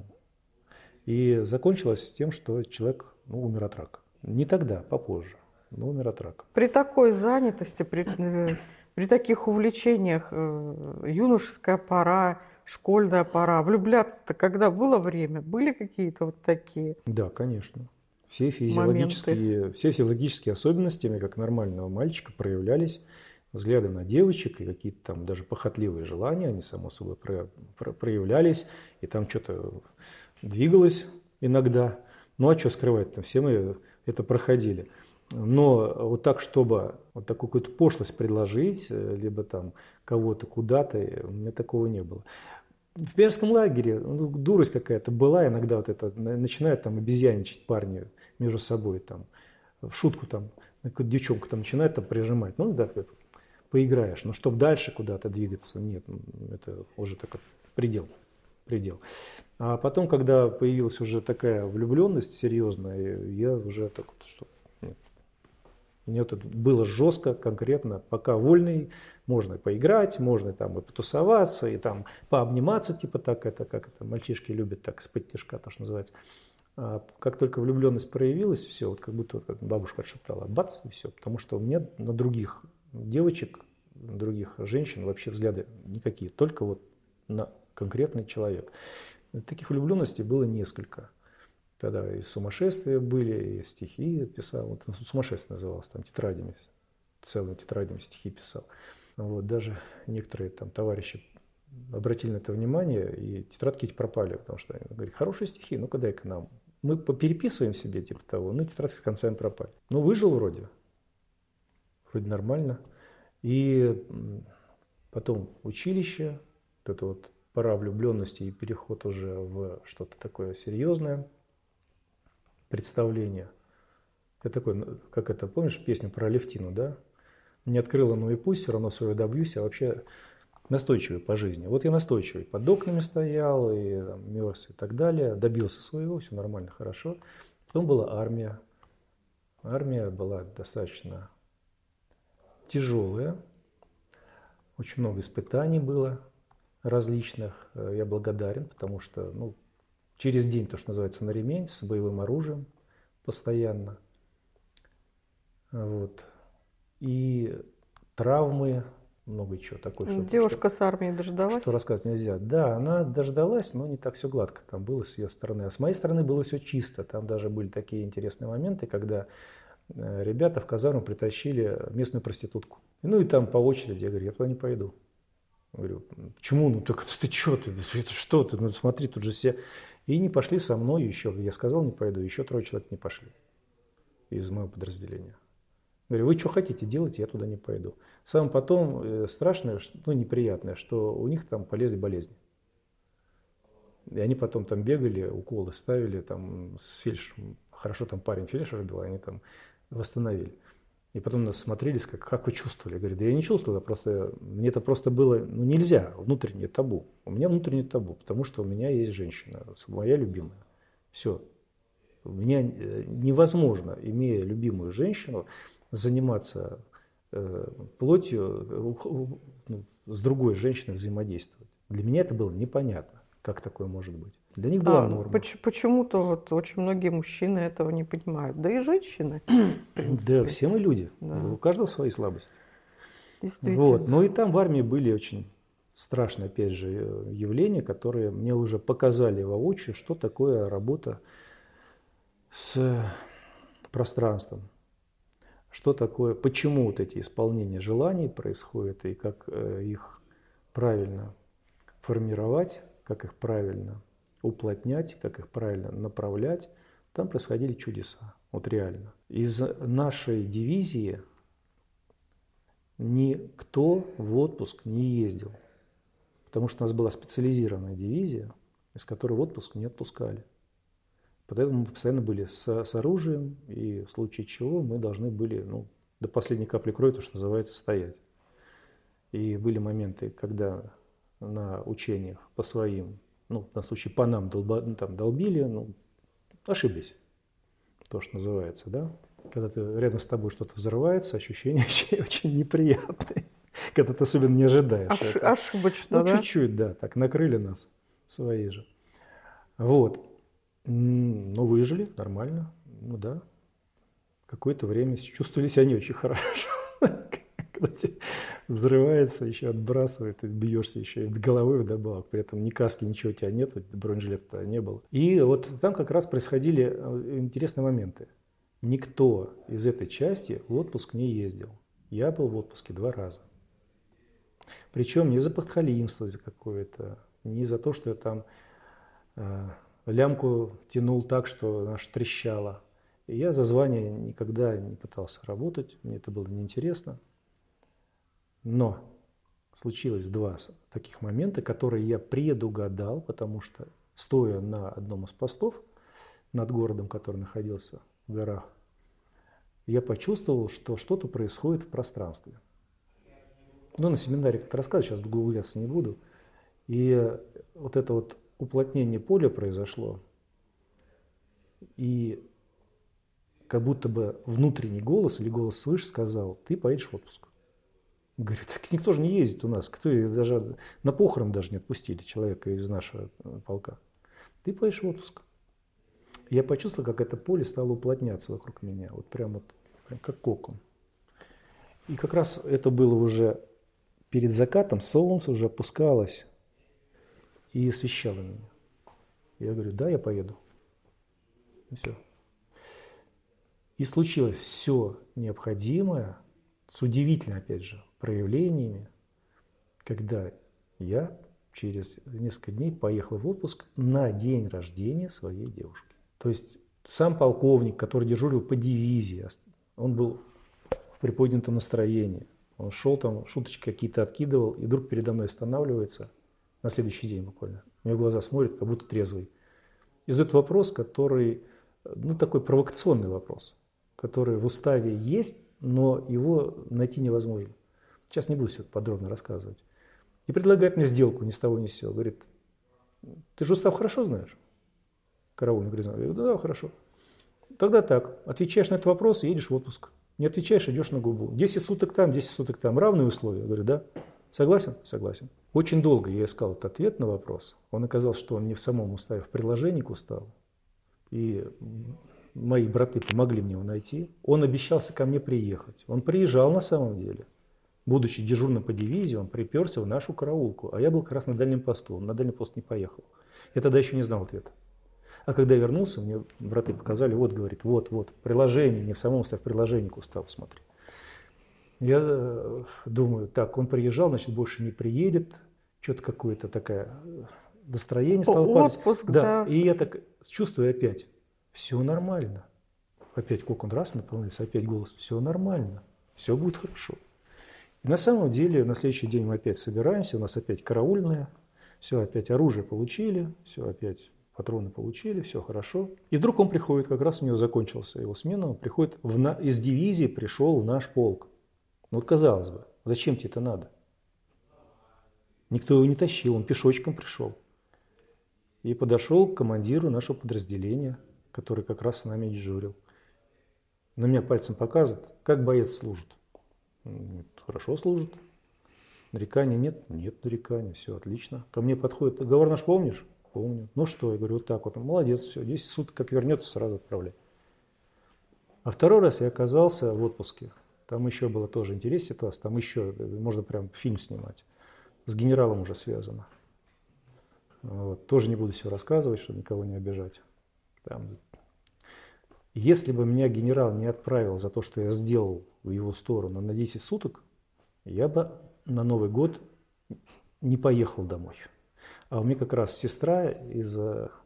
И закончилось тем, что человек, ну, умер от рака. Не тогда, попозже, но умер от рака. При такой занятости, при, при таких увлечениях, юношеская пора, школьная пора, влюбляться-то когда было время? Были какие-то вот такие? Да, конечно. Все физиологические, все физиологические особенности, как нормального мальчика, проявлялись. Взгляды на девочек и какие-то там даже похотливые желания, они, само собой, про, про, проявлялись. И там что-то двигалось иногда. Ну, а что скрывать-то? Все мы это проходили. Но вот так, чтобы вот такую какую-то пошлость предложить, либо там кого-то куда-то, у меня такого не было. В пионерском лагере, ну, дурость какая-то была, иногда вот это, начинают там обезьяничать парни между собой, там, в шутку там, какую-то девчонку там начинают там прижимать, ну, да, поиграешь, но чтобы дальше куда-то двигаться, нет, это уже такой предел, предел. А потом, когда появилась уже такая влюбленность серьезная, я уже так вот, что нет. Мне это было жестко, конкретно, пока вольный, можно поиграть, можно там и потусоваться, и там пообниматься, типа так, это как это, мальчишки любят так, из-под тяжка, то, что называется. А как только влюбленность проявилась, все, вот как будто, вот, как бабушка отшептала, бац, и все, потому что у меня на других девочек, на других женщин вообще взгляды никакие, только вот на конкретный человек. Таких влюбленностей было несколько. Тогда и сумасшествия были, и стихи писал. Вот, сумасшествие называлось, там тетрадями, целыми тетрадями стихи писал. Вот, даже некоторые там товарищи обратили на это внимание, и тетрадки эти пропали, потому что они говорят, хорошие стихи, ну-ка дай к нам. Мы попереписываем себе, типа того, ну тетрадки с концами пропали. Ну выжил вроде, вроде нормально. И потом училище, вот это вот пора влюбленности и переход уже в что-то такое серьезное. Представление. Это такое, как это, помнишь песню про Алевтину, да? Не открыла, ну и пусть, все равно свое добьюсь, а вообще настойчивый по жизни. Вот я настойчивый, под окнами стоял, и там, мерз и так далее, добился своего, все нормально, хорошо. Потом была армия. Армия была достаточно тяжелая, очень много испытаний было различных. Я благодарен, потому что, ну, через день, то, что называется, на ремень, с боевым оружием постоянно. Вот. И травмы, много чего такое. Что, Девушка что, с армии дождалась? Что рассказать нельзя. Да, она дождалась, но не так все гладко там было с ее стороны. А с моей стороны было все чисто. Там даже были такие интересные моменты, когда ребята в казарму притащили местную проститутку. Ну и там по очереди, я говорю, я туда не пойду. Говорю, почему? Ну так ты что ты? Это что ты? Ну смотри, тут же все... И не пошли со мной еще. Я сказал, не пойду. Еще трое человек не пошли из моего подразделения. Говорю, вы что хотите делать, я туда не пойду. Самое потом страшное, ну неприятное, что у них там полезли болезни. И они потом там бегали, уколы ставили там с фельдшером. Хорошо там парень фельдшер был, они там восстановили. И потом нас смотрелись, как, как вы чувствовали. Я говорю, да я не чувствовал, просто, мне это просто было, ну нельзя, внутреннее табу. У меня внутреннее табу, потому что у меня есть женщина, моя любимая. Все. У меня невозможно, имея любимую женщину, заниматься э, плотью, э, с другой женщиной взаимодействовать. Для меня это было непонятно, как такое может быть. Для них была а, норма. Почему-то вот очень многие мужчины этого не понимают, да и женщины. Да, все мы люди, да. У каждого свои слабости. Действительно. Вот. Ну и там в армии были очень страшные, опять же, явления, которые мне уже показали воочию, что такое работа с пространством. что такое, почему вот эти исполнения желаний происходят и как их правильно формировать, как их правильно уплотнять, как их правильно направлять. Там происходили чудеса, вот реально. Из нашей дивизии никто в отпуск не ездил, потому что у нас была специализированная дивизия, из которой в отпуск не отпускали. Поэтому мы постоянно были с, с оружием, и в случае чего мы должны были, ну, до последней капли крови, то, что называется, стоять. И были моменты, когда на учениях по своим, ну, на случай по нам долба, ну, там, долбили, ну, ошиблись, то, что называется, да. Когда ты, рядом с тобой что-то взрывается, ощущения очень, очень неприятные, когда ты особенно не ожидаешь. Ош, это. Ошибочно, ну, да? чуть-чуть, да, так накрыли нас свои же. Вот. Ну, выжили, нормально, ну да. Какое-то время чувствовали себя не очень хорошо. Когда тебе взрывается, еще отбрасывает, и бьешься еще и головой вдобавок. При этом ни каски, ничего у тебя нет, бронежилета не было. И вот там как раз происходили интересные моменты. Никто из этой части в отпуск не ездил. Я был в отпуске два раза. Причем не за подхалимство за какое-то, не за то, что я там э, лямку тянул так, что аж трещало. И я за звание никогда не пытался работать, мне это было неинтересно. Но случилось два таких момента, которые я предугадал, потому что, стоя на одном из постов над городом, который находился в горах, я почувствовал, что что-то происходит в пространстве. Ну, на семинаре как-то рассказываю, сейчас углубляться не буду. И вот это вот уплотнение поля произошло, и как будто бы внутренний голос или голос свыше сказал: ты поедешь в отпуск. Говорит, так никто же не ездит у нас, кто даже на похорон даже не отпустили человека из нашего полка. Ты поедешь в отпуск. Я почувствовал, как это поле стало уплотняться вокруг меня, вот прям вот прям как кокон. И как раз это было уже перед закатом, солнце уже опускалось и освещало меня. Я говорю, да, я поеду. И все. И случилось все необходимое, с удивительными, опять же, проявлениями, когда я через несколько дней поехал в отпуск на день рождения своей девушки. То есть сам полковник, который дежурил по дивизии, он был в приподнятом настроении. Он шел там, шуточки какие-то откидывал, и вдруг передо мной останавливается на следующий день буквально. Мне в глаза смотрит, как будто трезвый. И задает вопрос, который, ну, такой провокационный вопрос, который в уставе есть, но его найти невозможно. Сейчас не буду все это подробно рассказывать. И предлагает мне сделку ни с того ни с сего. Говорит, ты же устав хорошо знаешь? Караульный говорит, я говорю, да, хорошо. Тогда так, отвечаешь на этот вопрос и едешь в отпуск. Не отвечаешь, идешь на губу. десять суток там, десять суток там. Равные условия. Я говорю, да. Согласен? Согласен. Очень долго я искал этот ответ на вопрос. Он оказался, что он не в самом уставе, в приложении к уставу. И мои браты помогли мне его найти. Он обещался ко мне приехать. Он приезжал на самом деле. Будучи дежурным по дивизии, он приперся в нашу караулку. А я был как раз на дальнем посту. Он на дальний пост не поехал. Я тогда еще не знал ответа. А когда я вернулся, мне браты показали, вот, говорит, вот, вот, в приложении, не в самом уставе, в приложении к уставу, смотри. Я думаю, так, он приезжал, значит, больше не приедет. Что-то какое-то такое настроение стало падать. Отпуск, да. да. И я так чувствую опять, все нормально. Опять кокон раз наполняется, опять голос, все нормально, все будет хорошо. И на самом деле на следующий день мы опять собираемся, у нас опять караульные, все, опять оружие получили, все, опять патроны получили, все хорошо. И вдруг он приходит, как раз у него закончился его смена, он приходит в на... из дивизии, пришел в наш полк. Ну вот казалось бы, зачем тебе это надо? Никто его не тащил, он пешочком пришел. И подошел к командиру нашего подразделения, который как раз с нами дежурил. На меня пальцем показывает, как боец служит. Хорошо служит. Нареканий нет? Нет нареканий, все отлично. Ко мне подходит, договор наш помнишь? Помню. Ну что, я говорю, вот так вот. Молодец, все, десять суток, как вернется, сразу отправляй. А второй раз я оказался в отпуске. Там еще было тоже интересная ситуация, там еще, можно прям фильм снимать. С генералом уже связано. Вот. Тоже не буду все рассказывать, чтобы никого не обижать. Там. Если бы меня генерал не отправил за то, что я сделал в его сторону на десять суток, я бы на Новый год не поехал домой. А у меня как раз сестра из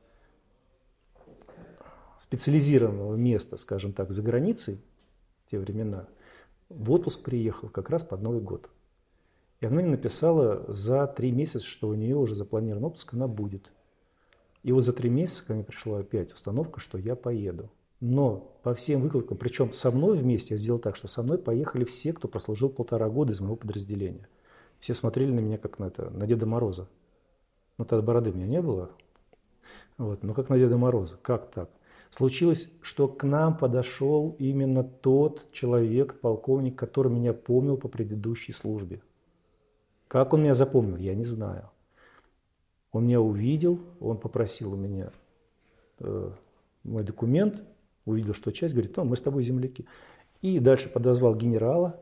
специализированного места, скажем так, за границей в те времена, в отпуск приехал как раз под Новый год. И она мне написала за три месяца, что у нее уже запланирован отпуск, она будет. И вот за три месяца ко мне пришла опять установка, что я поеду. Но по всем выкладкам, причем со мной вместе, я сделал так, что со мной поехали все, кто прослужил полтора года из моего подразделения. Все смотрели на меня как на, это, на Деда Мороза. Ну, тогда бороды у меня не было. Вот, но как на Деда Мороза. Как так? Случилось, что к нам подошел именно тот человек, полковник, который меня помнил по предыдущей службе. Как он меня запомнил, я не знаю. Он меня увидел, он попросил у меня э, мой документ, увидел, что часть, говорит, мы с тобой земляки. И дальше подозвал генерала.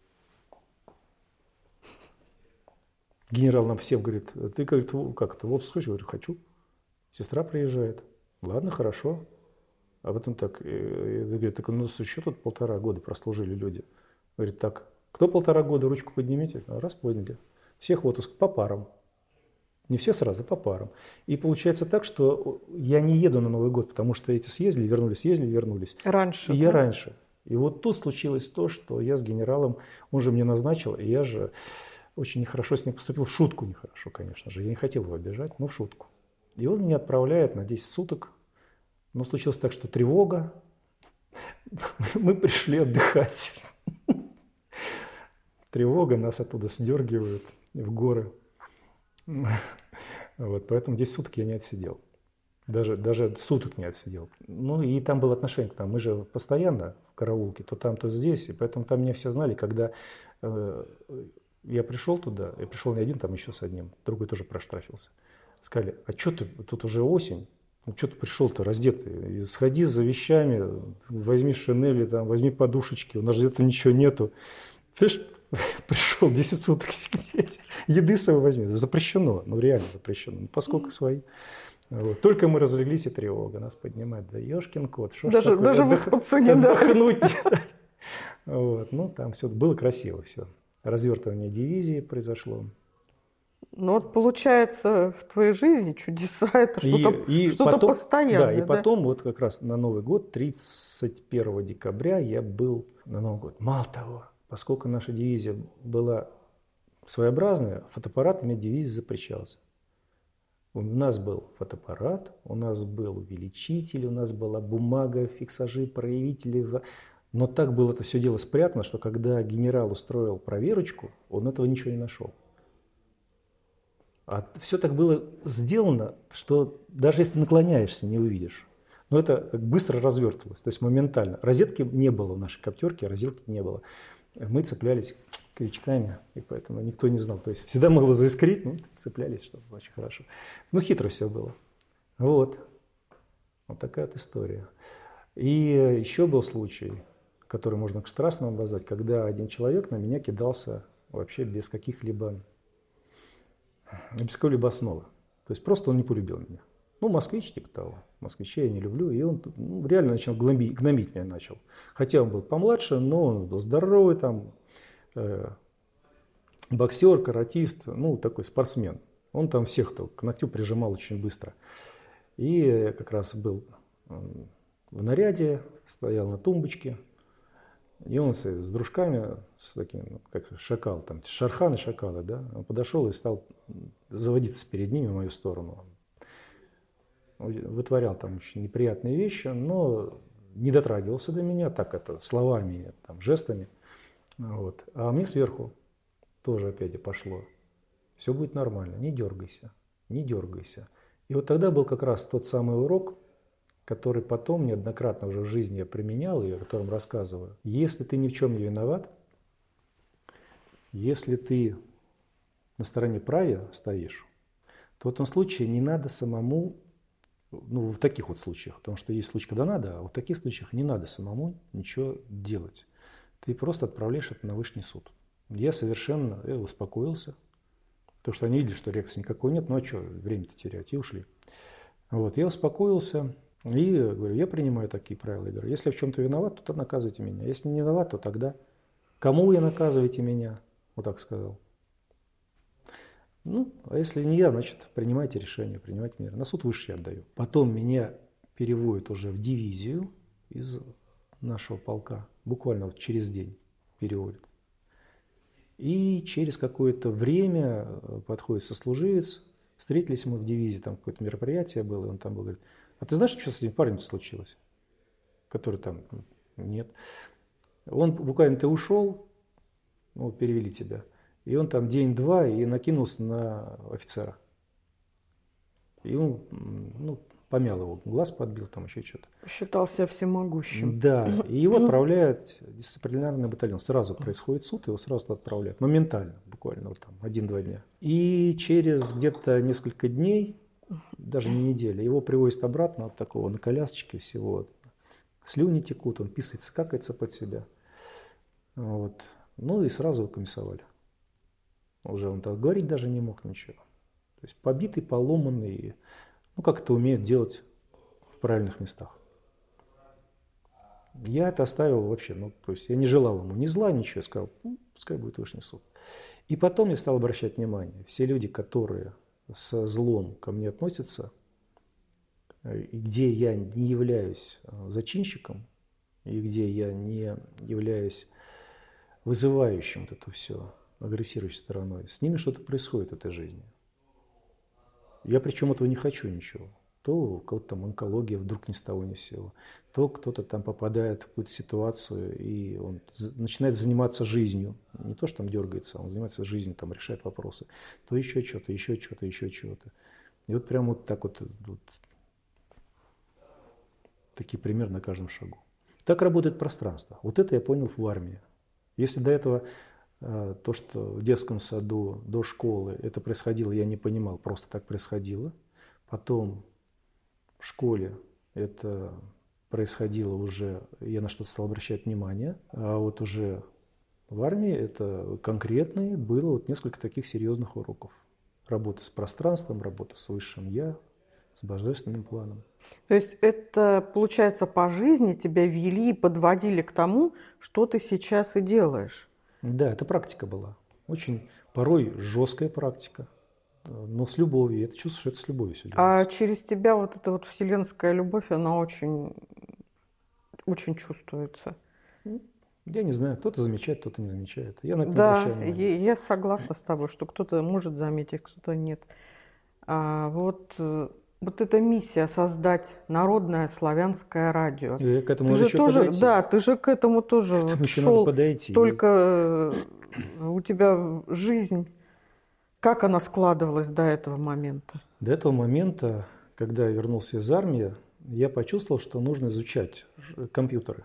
Генерал нам всем говорит, ты, говорит, как это, в отпуск хочешь? Я говорю, хочу. Сестра приезжает. Ладно, хорошо. А потом так, я говорю, так у нас еще тут полтора года прослужили люди. Говорит, так, кто полтора года, ручку поднимите. Раз подняли. Всех в отпуск по парам. Не всех сразу, по парам. И получается так, что я не еду на Новый год, потому что эти съездили, вернулись, съездили, вернулись. Раньше. И да? я раньше. И вот тут случилось то, что я с генералом, он же мне назначил, и я же очень нехорошо с ним поступил. В шутку нехорошо, конечно же. Я не хотел его обижать, но в шутку. И он меня отправляет на десять суток. Но случилось так, что тревога. Мы пришли отдыхать. Тревога, нас оттуда сдергивают в горы. Вот, поэтому десять суток я не отсидел. Даже, даже суток не отсидел. Ну и там было отношение к нам. Мы же постоянно в караулке, то там, то здесь. И поэтому там меня все знали, когда э, я пришел туда, я пришел не один, там еще с одним, другой тоже проштрафился. Сказали, а что ты, тут уже осень, ну что ты пришел-то раздетый? И сходи за вещами, возьми шинели, там, возьми подушечки, у нас же где-то ничего нету. Видишь, пришел десять суток сидеть, еды с собой возьми. Запрещено, ну реально запрещено, ну, поскольку свои. Вот. Только мы разлеглись, и тревога нас поднимает. Да ешкин кот, что ж даже, такое? даже Отдых... выспаться не дали. Отдохнуть не дали. Вот. Ну, там все было красиво, все. Развертывание дивизии произошло. Ну вот получается в твоей жизни чудеса, это что-то, и, и что-то потом, постоянное. Да, и да? потом вот как раз на Новый год, тридцать первого декабря я был на Новый год. Мало того, поскольку наша дивизия была своеобразная, фотоаппарат иметь дивизии запрещался. У нас был фотоаппарат, у нас был увеличитель, у нас была бумага, фиксажи, проявители. Но так было это все дело спрятано, что когда генерал устроил проверочку, он этого ничего не нашел. А все так было сделано, что даже если наклоняешься, не увидишь. Но это как быстро развертывалось, то есть моментально. Розетки не было в нашей коптерке, розетки не было. Мы цеплялись крючками, и поэтому никто не знал. То есть всегда могло заискрить, ну, цеплялись, что очень хорошо. Ну, хитро все было. Вот. Вот такая вот история. И еще был случай, который можно к страшному назвать, когда один человек на меня кидался вообще без каких-либо, без какой-либо основы. То есть просто он не полюбил меня. Ну, москвич типа того. Москвичей я не люблю. И он ну, реально начал гнобить, гнобить меня начал. Хотя он был помладше, но он был здоровый, там, э, боксер, каратист, ну, такой спортсмен. Он там всех к ногтю прижимал очень быстро. И как раз был в наряде, стоял на тумбочке. И он с, с дружками, с таким, как шакал, там, шарханы, шакалы, да, он подошел и стал заводиться перед ними в мою сторону. Вытворял там очень неприятные вещи, но не дотрагивался до меня, так это, словами, там, жестами. Вот. А мне сверху тоже опять и пошло. Все будет нормально, не дергайся, не дергайся. И вот тогда был как раз тот самый урок, который потом неоднократно уже в жизни я применял и о котором рассказываю. Если ты ни в чем не виноват, если ты на стороне права стоишь, то в этом случае не надо самому, ну в таких вот случаях, потому что есть случаи, когда надо, а в таких случаях не надо самому ничего делать. Ты просто отправляешь это на высший суд. Я совершенно я успокоился, потому что они видели, что реакции никакой нет, ну а что, время-то терять, и ушли. Вот, я успокоился. И говорю, я принимаю такие правила. Я говорю, если я в чем-то виноват, то наказывайте меня. Если не виноват, то тогда кому вы наказываете меня? Вот так сказал. Ну, а если не я, значит, принимайте решение, принимайте меры. На суд высший отдаю. Потом меня переводят уже в дивизию из нашего полка. Буквально вот через день переводят. И через какое-то время подходит сослуживец. Встретились мы в дивизии, там какое-то мероприятие было, и он там был, говорит, а ты знаешь, что с этим парнем случилось? Который там, нет. Он буквально, ты ушел, ну, перевели тебя, и он там день-два и накинулся на офицера. И он, ну, помял его, глаз подбил, там еще что-то. Считал себя всемогущим. Да, и его отправляют в дисциплинарный батальон. Сразу происходит суд, его сразу туда отправляют. Моментально, буквально вот там один-два дня. И через где-то несколько дней, даже не недели, его привозят обратно вот такого на колясочке всего. Слюни текут, он писается, какается под себя. Вот. Ну и сразу его комиссовали. Уже он так говорить даже не мог ничего. То есть побитый, поломанный. Ну, как это умеют делать в правильных местах. Я это оставил вообще, ну, то есть я не желал ему ни зла, ничего. Я сказал, ну, пускай будет высший суд. И потом я стал обращать внимание. Все люди, которые со злом ко мне относятся, и где я не являюсь зачинщиком, и где я не являюсь вызывающим вот это все, агрессирующей стороной, с ними что-то происходит в этой жизни. Я причем этого не хочу ничего. То у кого-то там онкология вдруг ни с того ни с сего, то кто-то там попадает в какую-то ситуацию, и он начинает заниматься жизнью. Не то, что там дергается, а он занимается жизнью, там решает вопросы. То еще что-то, еще что-то, еще что-то. И вот прям вот так вот, вот такие примеры на каждом шагу. Так работает пространство. Вот это я понял в армии. Если до этого то, что в детском саду, до школы это происходило, я не понимал, просто так происходило. Потом в школе это происходило уже, я на что-то стал обращать внимание. А вот уже в армии это конкретные было вот несколько таких серьезных уроков. Работа с пространством, работа с высшим я, с божественным планом. То есть это, получается, по жизни тебя вели и подводили к тому, что ты сейчас и делаешь. Да, это практика была. Очень порой жесткая практика, но с любовью. Я это чувствую, что это с любовью все делается. А через тебя вот эта вот вселенская любовь, она очень, очень чувствуется. Я не знаю, кто-то замечает, кто-то не замечает. Я на это да, не обращаю внимания. Я согласна с тобой, что кто-то может заметить, кто-то нет. А вот, вот эта миссия создать народное славянское радио. Я к этому ты же еще тоже, подойти. Да, ты же к этому тоже к этому еще шел. надо подойти. Только у тебя жизнь, как она складывалась до этого момента? До этого момента, когда я вернулся из армии, я почувствовал, что нужно изучать компьютеры.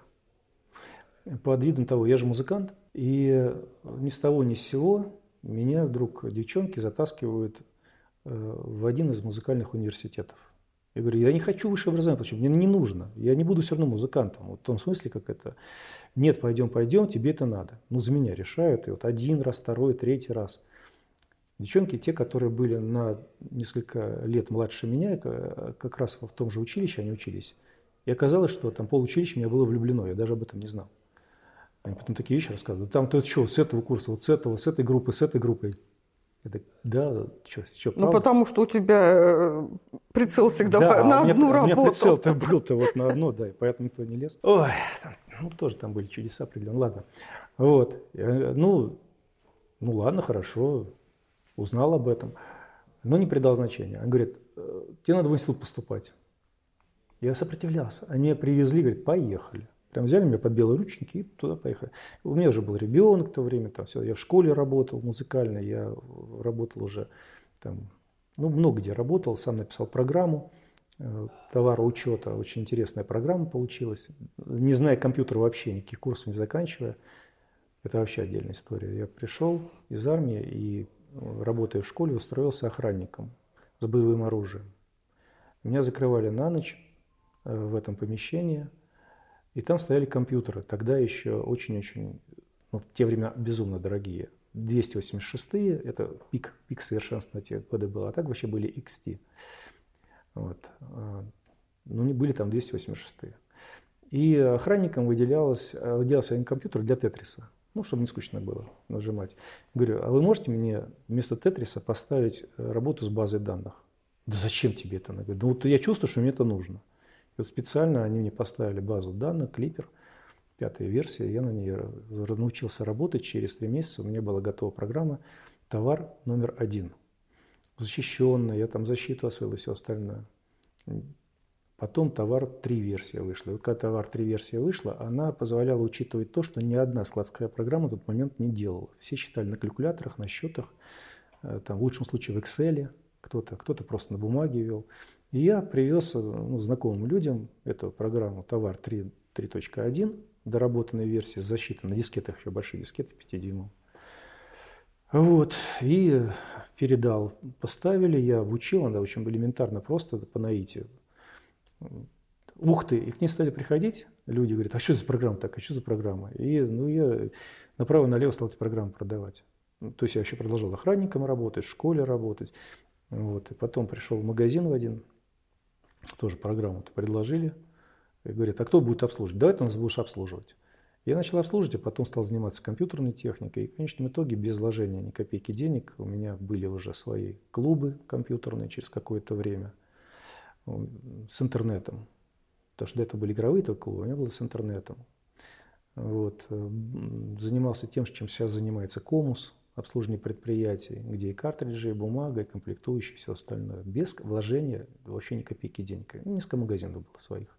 Под видом того, я же музыкант, и ни с того ни с сего меня вдруг девчонки затаскивают в один из музыкальных университетов. Я говорю, я не хочу высшее образование получить, мне не нужно, я не буду все равно музыкантом. Вот в том смысле, как это, нет, пойдем, пойдем, тебе это надо. Ну, за меня решают, и вот один раз, второй, третий раз. Девчонки, те, которые были на несколько лет младше меня, как раз в том же училище они учились. И оказалось, что там получилища в меня было влюблено, я даже об этом не знал. Они потом такие вещи рассказывают. Там ты что, с этого курса, вот с этого, с этой группы, с этой группой. Я так, да, что, что, правда? Ну, потому что у тебя прицел всегда да, на а одну у меня, работу. У меня прицел-то был-то вот на одно, да, и поэтому никто не лез. Ой, там, ну, тоже там были чудеса определенные, ладно. Вот, я, ну, ну, ладно, хорошо, узнал об этом, но не придал значения. Он говорит, тебе надо в институт поступать. Я сопротивлялся. Они меня привезли, говорят, поехали. Прям взяли меня под белые ручники и туда поехали. У меня уже был ребенок в то время, там все. Я в школе работал музыкально, я работал уже там, ну, много где работал, сам написал программу товароучета, очень интересная программа получилась. Не зная компьютера вообще, никаких курсов не заканчивая, это вообще отдельная история. Я пришел из армии и, работая в школе, устроился охранником с боевым оружием. Меня закрывали на ночь в этом помещении. И там стояли компьютеры, тогда еще очень-очень, ну, в те времена безумно дорогие. двести восемьдесят шестые, это пик, пик совершенства на те годы был, а так вообще были икс ти. Вот. Ну, не были там двести восемьдесят шестые. И охранникам выделялось, выделялся один компьютер для тетриса. Ну, чтобы не скучно было нажимать. Говорю, а вы можете мне вместо тетриса поставить работу с базой данных? Да зачем тебе это? Она говорит, ну вот я чувствую, что мне это нужно. И вот специально они мне поставили базу данных, Клипер, пятая версия. Я на ней научился работать. Через три месяца у меня была готова программа «Товар номер один». Защищенная, я там защиту освоил и все остальное. Потом товар три версия вышла. И вот когда товар три версия вышла, она позволяла учитывать то, что ни одна складская программа в тот момент не делала. Все считали на калькуляторах, на счетах, там, в лучшем случае в Excel, кто-то, кто-то просто на бумаге вел. И я привез ну, знакомым людям эту программу «Товар три точка один», доработанная версия с защитой на дискетах, еще большие дискеты пятидюймовые. Вот, и передал, поставили, я обучил, надо очень элементарно, просто по наитию. Ух ты, и к ней стали приходить, люди говорят, а что за программа такая, что за программа? И ну, я направо-налево стал эти программы продавать. То есть я еще продолжал охранником работать, в школе работать. Вот, и потом пришел в магазин в один, тоже программу-то предложили. И говорят, а кто будет обслуживать? Давай ты нас будешь обслуживать. Я начал обслуживать, а потом стал заниматься компьютерной техникой. И в конечном итоге, без вложения ни копейки денег, у меня были уже свои клубы компьютерные через какое-то время с интернетом. Потому что до этого были игровые только клубы, а у меня было с интернетом. Вот. Занимался тем, чем сейчас занимается Комус, обслуживание предприятий, где и картриджи, и бумага, и комплектующие, и все остальное. Без вложения вообще ни копейки денег. И несколько магазинов было своих,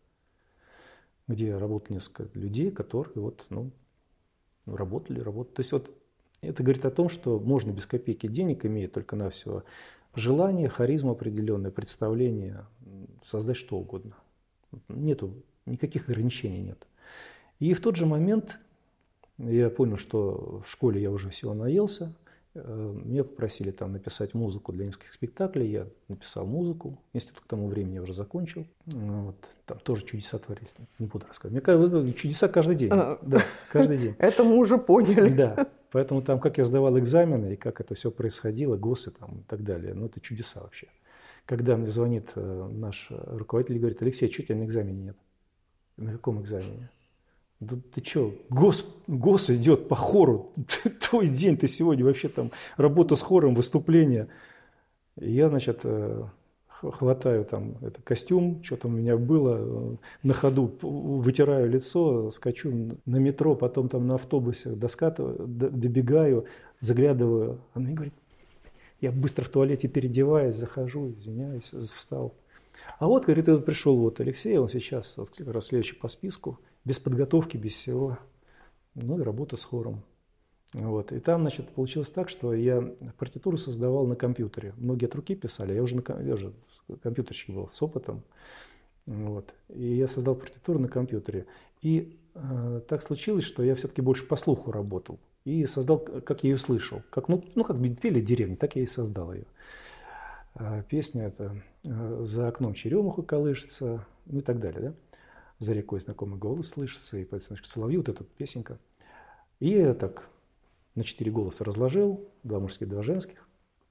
где работало несколько людей, которые вот, ну, работали, работали. То есть вот это говорит о том, что можно без копейки денег, имея только навсего желание, харизму определенное, представление, создать что угодно. Нету, никаких ограничений нет. И в тот же момент я понял, что в школе я уже всего наелся. Меня попросили там написать музыку для нескольких спектаклей. Я написал музыку. Институт к тому времени я уже закончил. Вот. Там тоже чудеса творились. Не буду рассказывать. Мне кажется, чудеса каждый день. А, да, каждый день. Это мы уже поняли. Да. Поэтому там, как я сдавал экзамены и как это все происходило, ГОСы там и так далее. Ну, это чудеса вообще. Когда мне звонит наш руководитель и говорит, Алексей, что у тебя на экзамене нет? На каком экзамене? Да ты что, гос, гос идет по хору, твой день, ты сегодня вообще там работа с хором, выступление. И я, значит, хватаю там это костюм, что там у меня было, на ходу вытираю лицо, скачу на метро, потом там на автобусе доскатываю, добегаю, заглядываю. Она мне говорит, я быстро в туалете переодеваюсь, захожу, извиняюсь, встал. А вот, говорит, этот пришел вот Алексей, он сейчас вот, как раз следующий по списку. Без подготовки, без всего. Ну и работа с хором. Вот. И там, значит, получилось так, что я партитуру создавал на компьютере. Многие от руки писали, я уже, на, я уже компьютерщик был с опытом. Вот. И я создал партитуру на компьютере. И э, так случилось, что я все-таки больше по слуху работал. И создал, как я ее слышал. Как, ну, ну, как «Пели деревни», так я и создал ее. А песня эта «За окном черемуха колышется», ну и так далее, да? За рекой знакомый голос слышится, и поэтому соловьи, вот эта песенка. И я так на четыре голоса разложил, два мужских, два женских.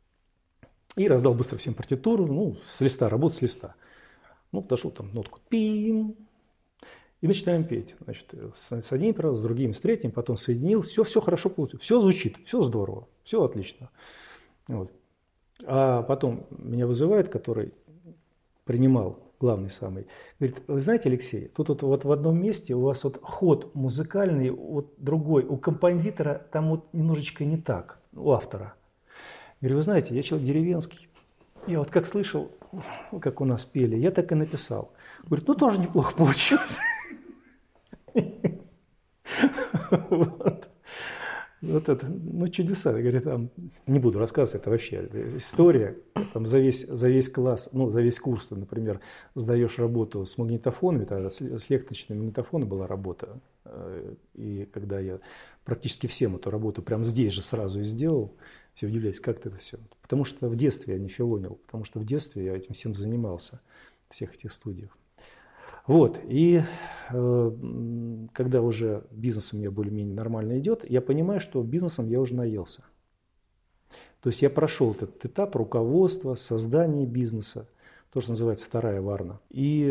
И раздал быстро всем партитуру, ну, с листа, работа с листа. Ну, дошел там нотку пим, и начинаем петь. Значит, с одним, правда, с другим, с третьим, потом соединил, все, все хорошо получилось, все звучит, все здорово, все отлично. Вот. А потом меня вызывает, который принимал, главный самый, говорит, вы знаете, Алексей, тут вот, вот в одном месте у вас вот ход музыкальный, вот другой, у композитора там вот немножечко не так, у автора. Говорю, вы знаете, я человек деревенский, я вот как слышал, как у нас пели, я так и написал. Говорит, ну тоже неплохо получилось. Вот это, ну чудеса, говорит, там, не буду рассказывать, это вообще история, там за весь, за весь класс, ну за весь курс, например, сдаешь работу с магнитофонами, тогда с ленточными магнитофонами была работа, и когда я практически всем эту работу прямо здесь же сразу и сделал, все удивлялись, как это все, потому что в детстве я не филонил, потому что в детстве я этим всем занимался, в всех этих студиях. Вот, и э, когда уже бизнес у меня более-менее нормально идет, я понимаю, что бизнесом я уже наелся. То есть я прошел этот этап руководства, создания бизнеса, то, что называется вторая Варна. И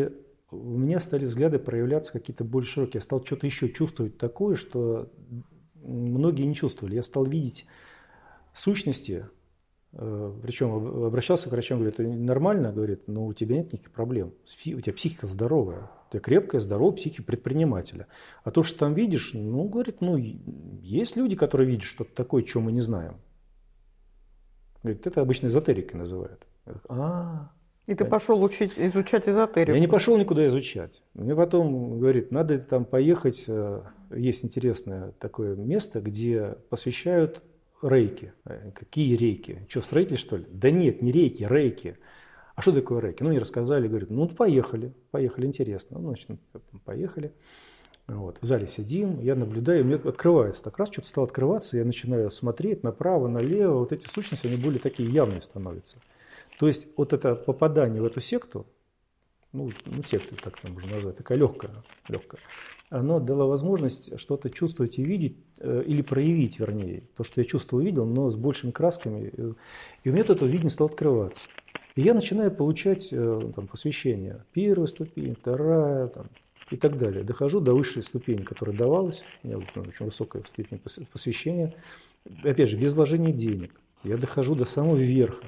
у меня стали взгляды проявляться какие-то более широкие. Я стал что-то еще чувствовать такое, что многие не чувствовали. Я стал видеть сущности, причем обращался к врачам, говорит, это нормально, говорит, но у тебя нет никаких проблем, у тебя психика здоровая, у тебя крепкая, здоровая психика предпринимателя. А то, что там видишь, ну, говорит, ну, есть люди, которые видят что-то такое, чего мы не знаем. Говорит, это обычно эзотерикой называют. А, И ты пошел учить, изучать эзотерику? Я не пошел никуда изучать. Мне потом говорит, надо там поехать, есть интересное такое место, где посвящают рейки. Какие рейки? Что, строители, что ли? Да нет, не рейки, рейки. А что такое рейки? Ну, мне рассказали, говорят, ну, поехали, поехали, интересно. Ну, значит, поехали. Вот, в зале сидим, я наблюдаю, мне открывается. Так раз что-то стало открываться, я начинаю смотреть направо, налево. Вот эти сущности, они более такие явные становятся. То есть, вот это попадание в эту секту, ну, ну секту так там можно назвать, такая легкая, легкая, оно дало возможность что-то чувствовать и видеть, э, или проявить, вернее, то, что я чувствовал и видел, но с большими красками. И у меня это видение стало открываться. И я начинаю получать э, там, посвящение. Первая ступень, вторая, там, и так далее. Дохожу до высшей ступени, которая давалась. У меня очень высокая ступень посвящения. Опять же, без вложения денег. Я дохожу до самого верха.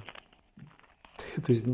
То есть, ну,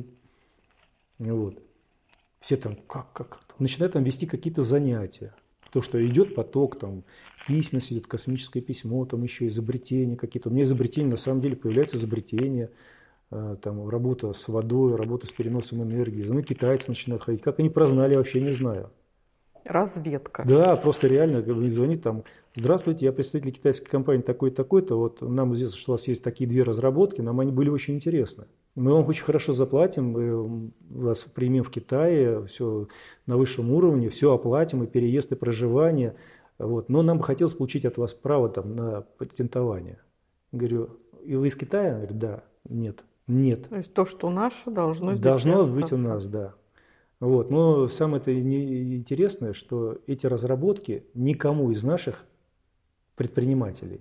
вот. Все там, как, как, начинают там вести какие-то занятия. То, что идет поток, там, письменность идет, космическое письмо, там еще изобретения какие-то. У меня изобретения, на самом деле, появляются изобретения. Там, работа с водой, работа с переносом энергии. За мной китайцы начинают ходить. Как они прознали, я вообще не знаю. Разведка. Да, просто реально звонит там, здравствуйте, я представитель китайской компании такой-то, такой-то, вот нам известно, что у вас есть такие две разработки, нам они были очень интересны. Мы вам очень хорошо заплатим, мы вас примем в Китае, все на высшем уровне, все оплатим, и переезд, и проживание, вот. Но нам бы хотелось получить от вас право там, на патентование. Говорю, и вы из Китая? Он говорит, да, нет, нет. То есть то, что наше, должно здесь Должно остаться. быть у нас, да. Вот. Но самое-то интересное, что эти разработки никому из наших предпринимателей,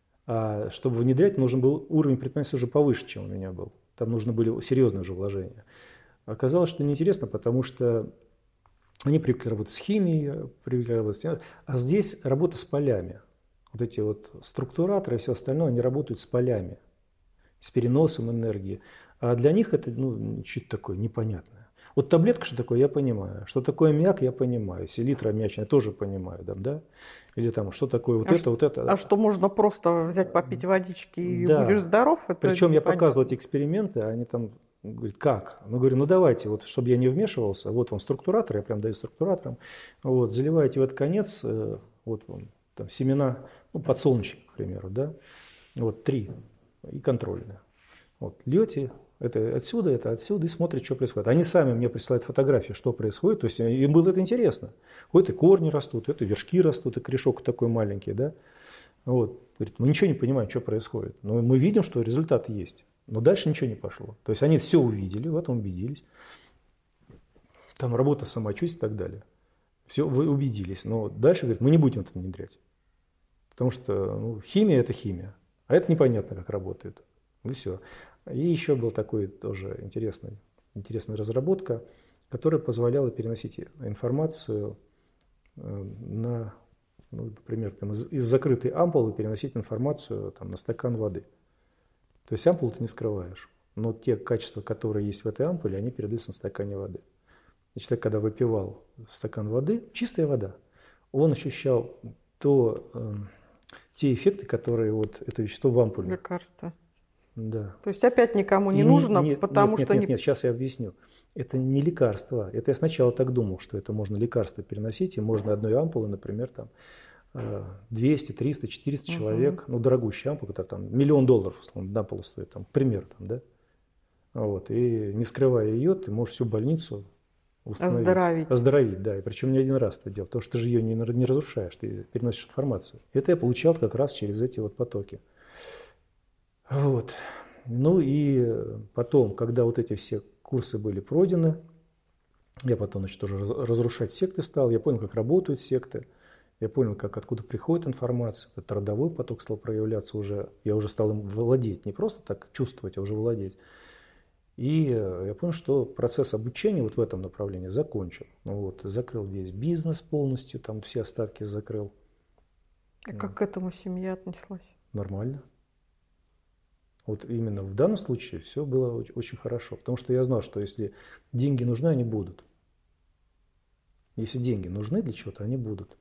а чтобы внедрять, нужен был уровень предпринимательства уже повыше, чем у меня был. Там нужны были серьезные уже вложения. Оказалось, что неинтересно, потому что они привыкли работать с химией, привыкли работать с... А здесь работа с полями. Вот эти вот структураторы и все остальное, они работают с полями, с переносом энергии. А для них это ну, чуть такое непонятное. Вот таблетка, что такое, я понимаю. Что такое аммиак, я понимаю. Селитра аммиачная, я тоже понимаю. Там, да? Или там, что такое вот а это, что, вот это. А что можно просто взять, попить водички и да. будешь здоров? Это Причем я непонятно. показывал эти эксперименты, они там говорят, как? Ну, говорю, ну давайте, вот, чтобы я не вмешивался, вот вам структуратор, я прям даю структураторам, вот, заливаете в этот конец, вот вам там семена, ну, подсолнечник, к примеру, да, вот три, и контрольные. Вот, льете, это отсюда, это отсюда, и смотрите, что происходит. Они сами мне присылают фотографии, что происходит, то есть им было это интересно. Вот и корни растут, это вершки растут, и корешок такой маленький, да. Вот. Говорит, мы ничего не понимаем, что происходит. Но мы видим, что результат есть. Но дальше ничего не пошло. То есть они все увидели, в этом убедились. Там работа самочувствия и так далее. Все, вы убедились. Но дальше, говорит, мы не будем это внедрять. Потому что ну, химия – это химия. А это непонятно, как работает. И все. И еще был такой тоже интересный, интересная разработка, которая позволяла переносить информацию на, ну, например, там, из, из закрытой ампулы переносить информацию там, на стакан воды. То есть ампулу ты не скрываешь, но те качества, которые есть в этой ампуле, они передаются на стакане воды. И человек, когда выпивал стакан воды, чистая вода, он ощущал то, э, те эффекты, которые вот это вещество в ампуле. Лекарство. Да. То есть опять никому не И нужно, нет, потому нет, нет, что... Нет, не... нет, сейчас я объясню. Это не лекарство. Это я сначала так думал, что это можно лекарство переносить, и можно одной ампулы, например, там двести, триста, четыреста угу. человек, ну, дорогущая ампула, которая там миллион долларов, условно, ампула стоит, там, к примеру, там, да. Вот, и не вскрывая ее, ты можешь всю больницу восстановить. Оздоровить. Оздоровить, да, и причем не один раз это делать, потому что ты же ее не, не разрушаешь, ты переносишь информацию. Это я получал как раз через эти вот потоки. Вот. Ну и потом, когда вот эти все курсы были пройдены, я потом, значит, тоже разрушать секты стал, я понял, как работают секты, я понял, как, откуда приходит информация, этот родовой поток стал проявляться уже, я уже стал им владеть, не просто так чувствовать, а уже владеть. И я понял, что процесс обучения вот в этом направлении закончен. Ну вот, закрыл весь бизнес полностью, там все остатки закрыл. А как к этому семья отнеслась? Нормально. Вот именно в данном случае все было очень хорошо. Потому что я знал, что если деньги нужны, они будут. Если деньги нужны для чего-то, они будут.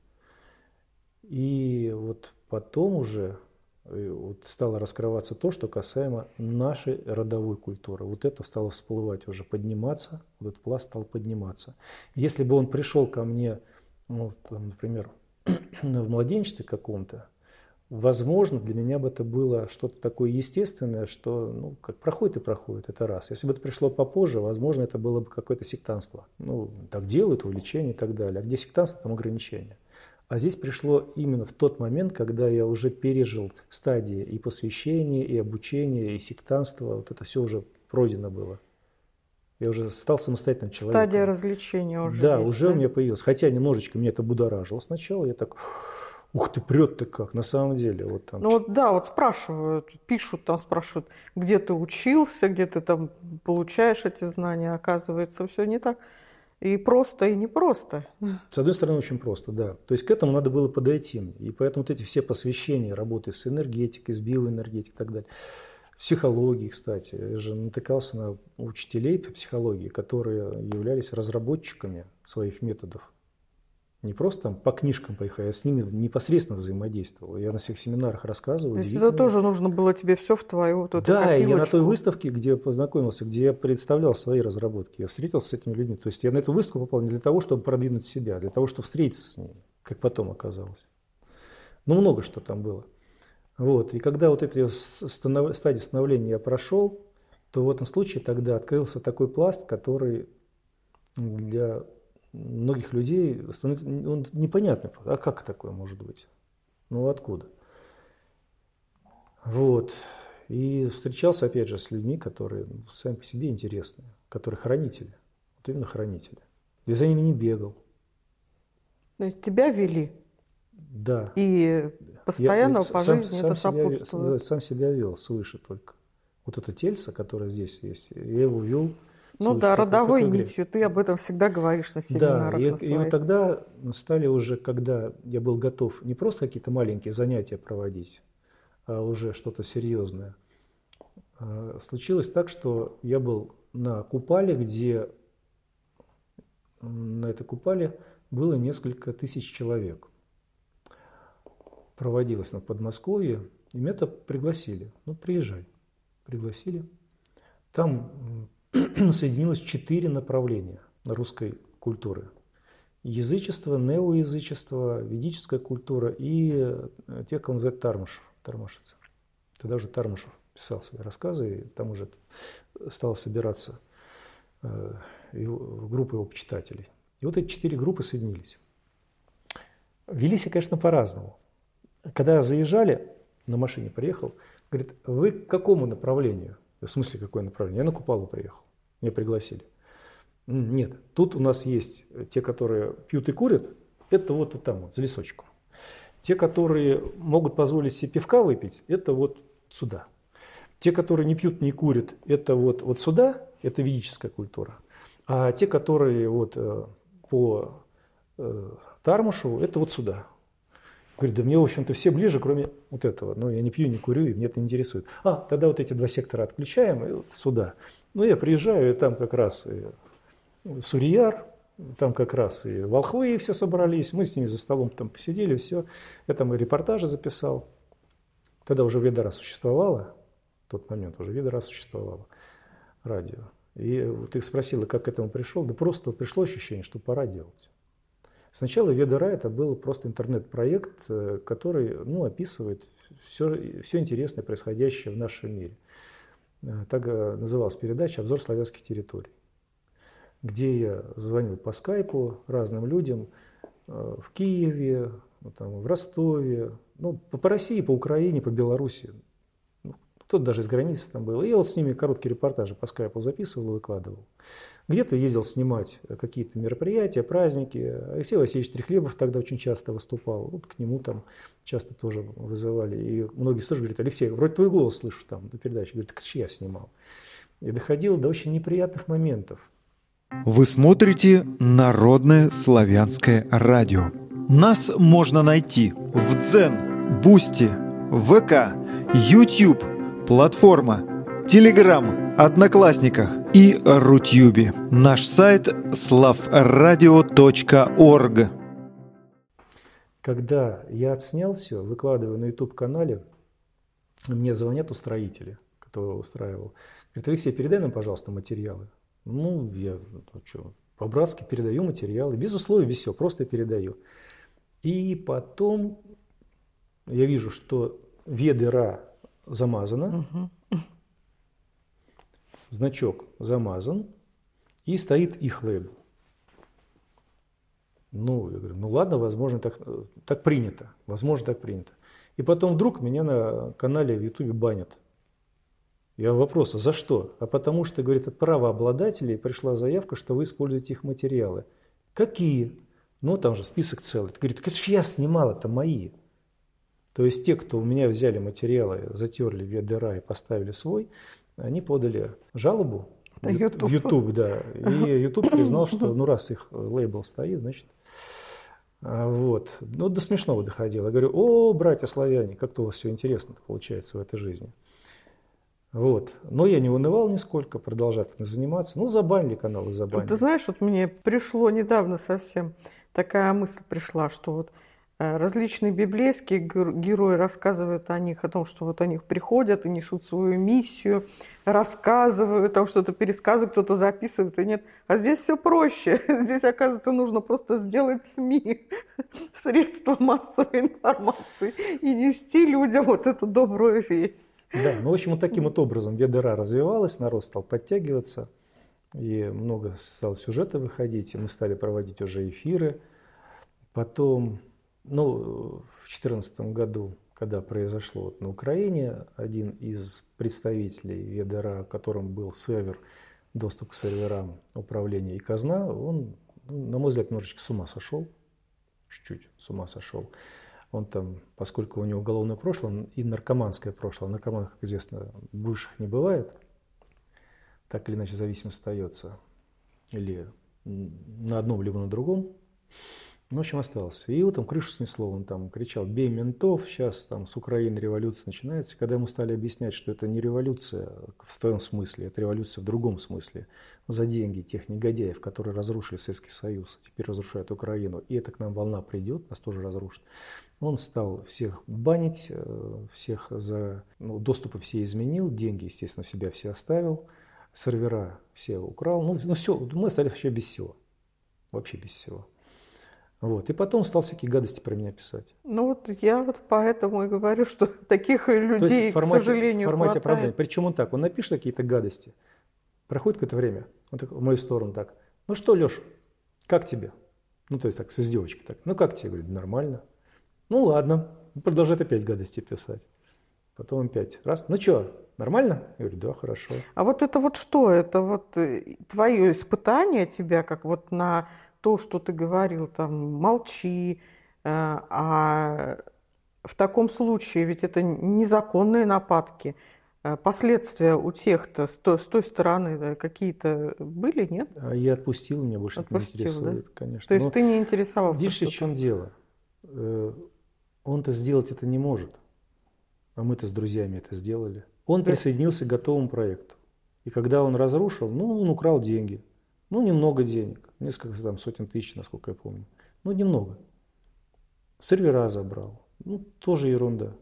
И вот потом уже вот стало раскрываться то, что касаемо нашей родовой культуры. Вот это стало всплывать уже, подниматься, вот этот пласт стал подниматься. Если бы он пришел ко мне, ну, там, например, в младенчестве каком-то, возможно, для меня бы это было что-то такое естественное, что, ну, как проходит и проходит, это раз. Если бы это пришло попозже, возможно, это было бы какое-то сектантство. Ну, так делают, увлечение и так далее. А где сектантство, там ограничения. А здесь пришло именно в тот момент, когда я уже пережил стадии и посвящения, и обучения, и сектантства. Вот это все уже пройдено было. Я уже стал самостоятельным человеком. Стадия развлечения уже Да, есть, уже да? у меня появилась. Хотя немножечко меня это будоражило сначала. Я так, ух ты, прет-то как, на самом деле. Вот там. Ну вот да, вот спрашивают, пишут, там спрашивают, где ты учился, где ты там получаешь эти знания. Оказывается, все не так. И просто, и непросто. С одной стороны, очень просто, да. То есть к этому надо было подойти. И поэтому вот эти все посвящения работы с энергетикой, с биоэнергетикой и так далее. Психологии, кстати. Я же натыкался на учителей по психологии, которые являлись разработчиками своих методов. Не просто там по книжкам поехал, я с ними непосредственно взаимодействовал. Я на всех семинарах рассказывал. То есть это тоже нужно было тебе все в твою вот эту Да, копилочку. я на той выставке, где я познакомился, где я представлял свои разработки, я встретился с этими людьми. То есть я на эту выставку попал не для того, чтобы продвинуть себя, а для того, чтобы встретиться с ними, как потом оказалось. Ну, много что там было. Вот. И когда вот эти станов... стадии становления я прошел, то в этом случае тогда открылся такой пласт, который для многих людей становится он непонятный. А как такое может быть? Ну, откуда? Вот. И встречался, опять же, с людьми, которые сами по себе интересные, которые хранители. Вот именно хранители. Я за ними не бегал. То есть тебя вели? Да. И постоянно я, по сам, жизни сам это сопутствует? Себя, сам себя вел свыше только. Вот это тельце, которое здесь есть, я его вел. Ну свыше, да, родовой как, как нитью. Ты об этом всегда говоришь на семинарах. Да, на и, и вот тогда стали уже, когда я был готов не просто какие-то маленькие занятия проводить, а уже что-то серьезное. Случилось так, что я был на Купале, где на этой Купале было несколько тысяч человек. Проводилось на Подмосковье, и меня то пригласили. Ну, приезжай. Пригласили. Там соединилось четыре направления русской культуры. Язычество, неоязычество, ведическая культура и те, кого называют Тармашев, Тармашицы. Тогда уже Тармашев писал свои рассказы, и там уже стала собираться группа его почитателей. И вот эти четыре группы соединились. Велись, конечно, по-разному. Когда заезжали, на машине приехал, говорит, вы к какому направлению? В смысле, какое направление? Я на Купалу приехал. Меня пригласили. Нет, тут у нас есть те, которые пьют и курят, это вот там, вот, за лесочком. Те, которые могут позволить себе пивка выпить, это вот сюда. Те, которые не пьют, не курят, это вот, вот сюда, это ведическая культура. А те, которые вот по э, Тармашеву, это вот сюда. Говорит, да мне, в общем-то, все ближе, кроме вот этого. Ну, я не пью, не курю, и меня это не интересует. А, тогда вот эти два сектора отключаем, и вот сюда. Ну, я приезжаю, и там как раз и Сурьяр, там как раз и волхвы все собрались. Мы с ними за столом там посидели, все. Я там и репортажи записал. Тогда уже Ведара существовало, в тот момент уже Ведара существовало, радио. И вот их спросила, как к этому пришел. Да просто пришло ощущение, что пора делать. Сначала Ведара это был просто интернет-проект, который ну, описывает все, все интересное, происходящее в нашем мире. Так называлась передача «Обзор славянских территорий», где я звонил по скайпу разным людям в Киеве, там, в Ростове, ну, по России, по Украине, по Беларуси. Кто-то даже из границы там был. И я вот с ними короткие репортажи по скайпу записывал и выкладывал. Где-то ездил снимать какие-то мероприятия, праздники. Алексей Васильевич Трехлебов тогда очень часто выступал. Вот к нему там часто тоже вызывали. И многие слышат, говорят, Алексей, вроде твой голос слышу там на передаче. Говорит, так я снимал. И доходило до очень неприятных моментов. Вы смотрите Народное славянское радио. Нас можно найти в Дзен, Бусти, ВК, YouTube, платформа, Телеграм, Одноклассниках и Рутюбе. Наш сайт славрадио точка орг. Когда я отснял все, выкладываю на YouTube-канале, мне звонят устроители, кто устраивал. Говорит: Алексей, передай нам, пожалуйста, материалы. Ну, я ну, что, по-братски передаю материалы, без условий, без всего, просто передаю. И потом я вижу, что Ведера замазана, угу. значок замазан, и стоит их лейбл. Ну, я говорю, ну ладно, возможно, так, так принято, возможно, так принято. И потом вдруг меня на канале в Ютубе банят. Я вопрос, а за что? А потому что, говорит, от правообладателей пришла заявка, что вы используете их материалы. Какие? Ну, там же список целый. Говорит, это же я снимал, это мои. То есть те, кто у меня взяли материалы, затерли Ведера и поставили свой, они подали жалобу в YouTube. в YouTube, да. И YouTube признал, что ну раз их лейбл стоит, значит... Вот. Ну, до смешного доходило. Я говорю: о, братья славяне, как-то у вас все интересно получается в этой жизни. Вот. Но я не унывал нисколько, продолжал заниматься. Ну, забанили канал и забанили. Ты знаешь, вот мне пришло недавно совсем такая мысль пришла, что вот различные библейские герои рассказывают о них, о том, что вот они приходят и несут свою миссию, рассказывают, там что-то пересказывают, кто-то записывает, и нет. А здесь все проще. Здесь, оказывается, нужно просто сделать СМИ, средства массовой информации, и нести людям вот эту добрую весть. Да, ну, в общем, вот таким вот образом Ведера развивалась, народ стал подтягиваться, и много стало сюжета выходить, и мы стали проводить уже эфиры. Потом, ну, в две тысячи четырнадцатом году, когда произошло вот на Украине, один из представителей Ведера, которым был сервер, доступ к серверам управления и казна, он, на мой взгляд, немножечко с ума сошел, чуть-чуть с ума сошел. Он там, поскольку у него уголовное прошлое и наркоманское прошлое, наркоман, как известно, бывших не бывает, так или иначе зависимость остается или на одном, либо на другом. Ну, в общем, остался. И его там крышу снесло, он там кричал: бей ментов, сейчас там с Украины революция начинается. Когда ему стали объяснять, что это не революция в твоем смысле, это революция в другом смысле, за деньги тех негодяев, которые разрушили Советский Союз, теперь разрушают Украину, и это к нам волна придет, нас тоже разрушит. Он стал всех банить, всех за ну, доступы все изменил, деньги, естественно, в себя все оставил, сервера все украл. Ну, ну все, мы стали вообще без всего, вообще без всего. Вот. И потом стал всякие гадости про меня писать. Ну вот я вот поэтому и говорю, что таких людей, формате, к сожалению, в формате хватает. оправдания. Причем он так, он напишет какие-то гадости, проходит какое-то время, он так, в мою сторону так: ну что, Леш, как тебе? Ну то есть так, с издевочкой так: ну как тебе? Говорит: нормально. Ну ладно, продолжает опять гадости писать. Потом опять раз: ну что, нормально? Я говорю: да, хорошо. А вот это вот что? Это вот твое испытание тебя, как вот на то, что ты говорил, там, молчи, а в таком случае ведь это незаконные нападки. Последствия у тех-то с той, с той стороны какие-то были, нет? Я отпустил, меня больше отпустил, не интересует, да? конечно. То есть Но ты не интересовался? видишь, в чем дело? Он-то сделать это не может, а мы-то с друзьями это сделали. Он да. присоединился к готовому проекту. И когда он разрушил, ну, он украл деньги. Ну, немного денег, несколько там сотен тысяч, насколько я помню. Ну, немного. Сервера забрал. Ну, тоже ерунда.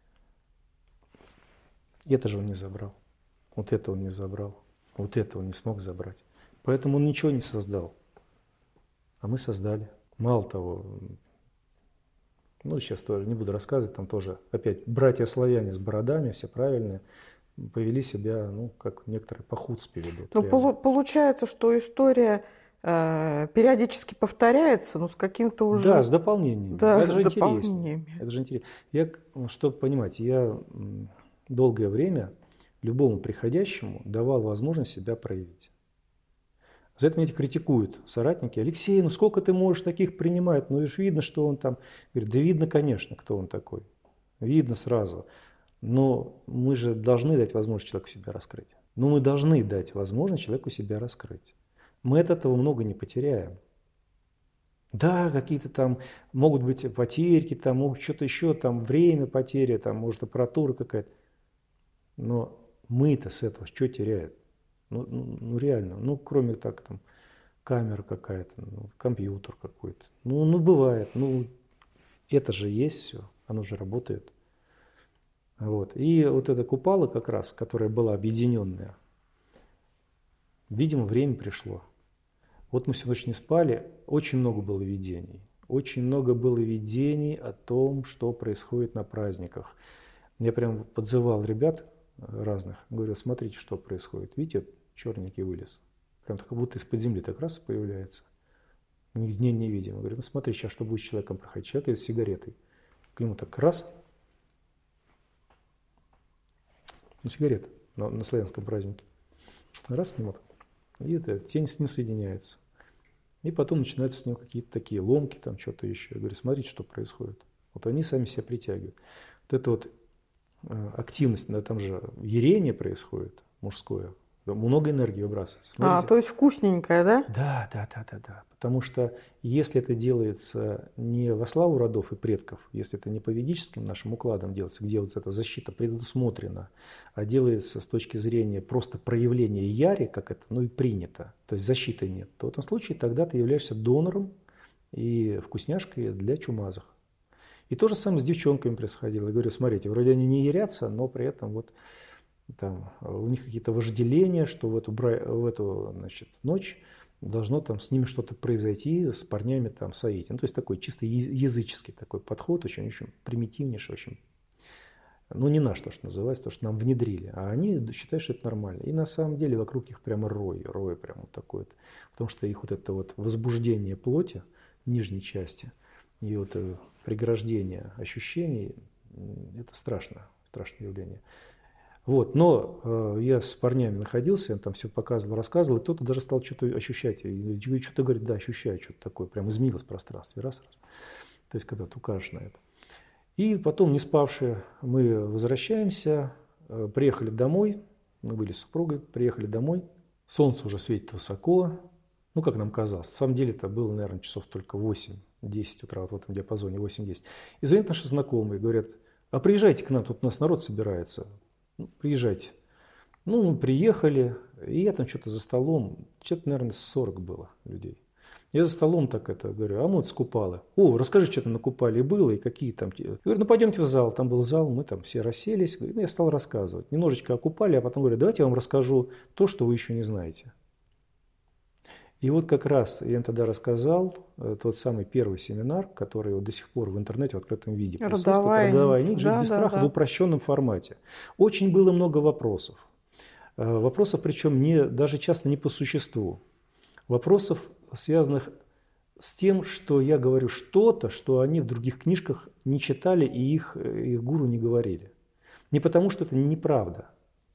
Это же он не забрал. Вот это он не забрал. Вот это он не смог забрать. Поэтому он ничего не создал. А мы создали. Мало того, ну, сейчас тоже не буду рассказывать, там тоже опять братья-славяне с бородами, все правильные, повели себя, ну, как некоторые по хуцпе ведут. Ну, полу- получается, что история э, периодически повторяется, но с каким-то уже... Да, с дополнениями. Да, это с же дополнениями. интересно. Это же интересно. Я, чтобы понимать, я долгое время любому приходящему давал возможность себя проявить. За это меня критикуют соратники. Алексей, ну сколько ты можешь таких принимать? Ну, видишь, видно, что он там... Говорит: да видно, конечно, кто он такой. Видно сразу. Но мы же должны дать возможность человеку себя раскрыть. Но мы должны дать возможность человеку себя раскрыть. Мы от этого много не потеряем. Да, какие-то там могут быть потерьки, там могут что-то еще, там время потери, там может аппаратура какая-то. Но мы-то с этого что теряем? Ну, ну, ну реально, ну кроме так там камера какая-то, ну, компьютер какой-то. Ну, ну бывает, ну это же есть все, оно же работает. Вот. И вот эта купала как раз, которая была объединенная, видимо, время пришло. Вот мы всю ночь не спали, очень много было видений. Очень много было видений о том, что происходит на праздниках. Я прям подзывал ребят разных, говорю, смотрите, что происходит. Видите, черненький вылез. Прям как будто из-под земли так раз появляется. Нигде не видим. Я говорю, ну смотри, сейчас что будет с человеком проходить. Человек идет с сигаретой. К нему так раз. Ну, сигарета на, на славянском празднике. Раз к нему так. И эта тень с ним соединяется. И потом начинаются с ним какие-то такие ломки, там что-то еще. Я говорю, смотрите, что происходит. Вот они сами себя притягивают. Вот эта вот э, активность, да, там же ярение происходит мужское. Много энергии выбрасывается. Смотрите. А, то есть вкусненькое, да? Да, да, да, да, да. Потому что если это делается не во славу родов и предков, если это не по ведическим нашим укладам делается, где вот эта защита предусмотрена, а делается с точки зрения просто проявления яри, как это, ну и принято, то есть защиты нет, то в этом случае тогда ты являешься донором и вкусняшкой для чумазых. И то же самое с девчонками происходило. Я говорю, смотрите, вроде они не ярятся, но при этом вот там, у них какие-то вожделения, что в эту, в эту значит, ночь должно там с ними что-то произойти, с парнями там соить. Ну, то есть такой чисто языческий такой подход, очень, очень примитивнейший, очень, ну не наш, то, что называется, то, что нам внедрили. А они считают, что это нормально. И на самом деле вокруг них прямо рой, рой прямо вот такой вот. Потому что их вот это вот возбуждение плоти, нижней части, и вот преграждение ощущений, это страшно, страшное явление. Вот, но э, я с парнями находился, я там все показывал, рассказывал, и кто-то даже стал что-то ощущать. И что-то говорит, да, ощущаю что-то такое, прям изменилось в пространстве, раз, раз. То есть, когда ты укажешь на это. И потом, не спавшие, мы возвращаемся, э, приехали домой, мы были с супругой, приехали домой, солнце уже светит высоко, ну, как нам казалось. На самом деле это было, наверное, часов только восемь-десять утра, вот в этом диапазоне, восемь-десять. И звонят наши знакомые, говорят, а приезжайте к нам, тут у нас народ собирается. Ну, приезжайте. Ну, мы приехали, и я там что-то за столом, что-то, наверное, сорок было людей. Я за столом так это говорю, а мы вот с Купалы. О, расскажи, что там на Купале было и какие там. Я говорю, ну пойдемте в зал. Там был зал, мы там все расселись. Ну, я стал рассказывать. Немножечко о Купале, а потом говорю, давайте я вам расскажу то, что вы еще не знаете. И вот как раз я им тогда рассказал тот самый первый семинар, который вот до сих пор в интернете в открытом виде присутствует. Родовая нить, жить без страха в упрощенном формате. Очень было много вопросов. Вопросов, причем не, даже часто не по существу. Вопросов, связанных с тем, что я говорю что-то, что они в других книжках не читали и их, их гуру не говорили. Не потому, что это неправда,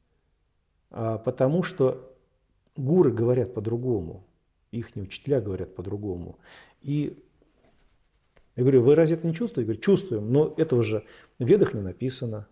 а потому, что гуры говорят по-другому. Их учителя говорят по-другому. И я говорю, вы разве это не чувствуете? Я говорю, чувствуем, но этого же в ведах не написано.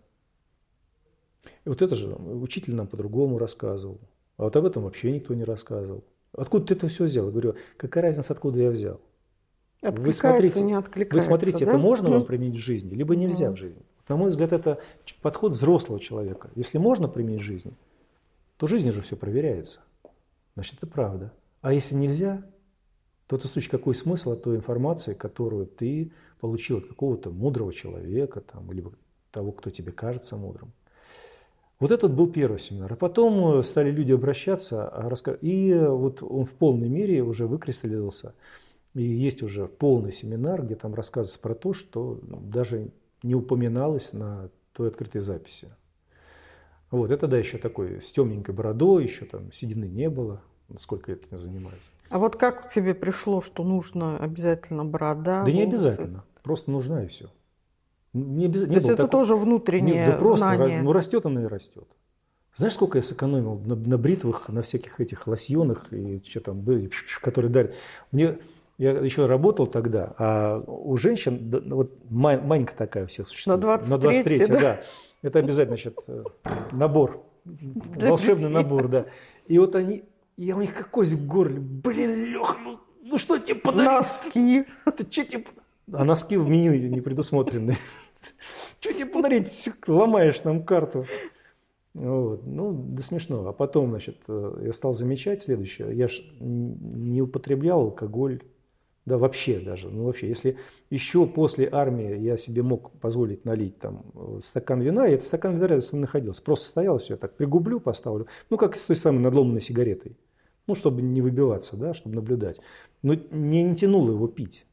И вот это же учитель нам по-другому рассказывал. А вот об этом вообще никто не рассказывал. Откуда ты это все взял? Я говорю, какая разница, откуда я взял? Вы смотрите, не вы смотрите, да? Это можно вам применить в жизни, либо нельзя mm. в жизни. На мой взгляд, это подход взрослого человека. Если можно применить в жизни, то в жизни же все проверяется. Значит, это правда. А если нельзя, то в случае какой смысл от той информации, которую ты получил от какого-то мудрого человека, там, либо того, кто тебе кажется мудрым. Вот этот был первый семинар. А потом стали люди обращаться, и вот он в полной мере уже выкристаллизовался. И есть уже полный семинар, где там рассказывается про то, что даже не упоминалось на той открытой записи. Вот, это да, еще такой с темненькой бородой, еще там седины не было. Сколько это занимает. А вот как к тебе пришло, что нужно обязательно борода? Да волосы? Не обязательно, просто нужна и все. Не обяз... То не есть это такого... тоже внутреннее Нет, да просто, знание? Ну растет она и растет. Знаешь, сколько я сэкономил на, на бритвах, на всяких этих лосьонах, и что там были, которые дарят. Мне, я еще работал тогда, а у женщин, вот Манька такая у всех существует. На двадцать третье, да? Да. Это обязательно, значит, набор. волшебный набор, да. И вот они, я у них как кость в горле. Блин, Леха, ну, ну что тебе подарить? Носки. Ты что тебе... А носки в меню не предусмотрены. Что тебе подарить? Ломаешь нам карту. Вот. Ну, да смешно. А потом, значит, я стал замечать следующее. Я ж не употреблял алкоголь, да вообще даже. Ну вообще, если еще после армии я себе мог позволить налить там стакан вина, и этот стакан вина рядом со мной находился. Просто стоял, все так пригублю, поставлю. Ну, как с той самой надломанной сигаретой. Ну, чтобы не выбиваться, да, чтобы наблюдать. Но не, не тянуло его пить.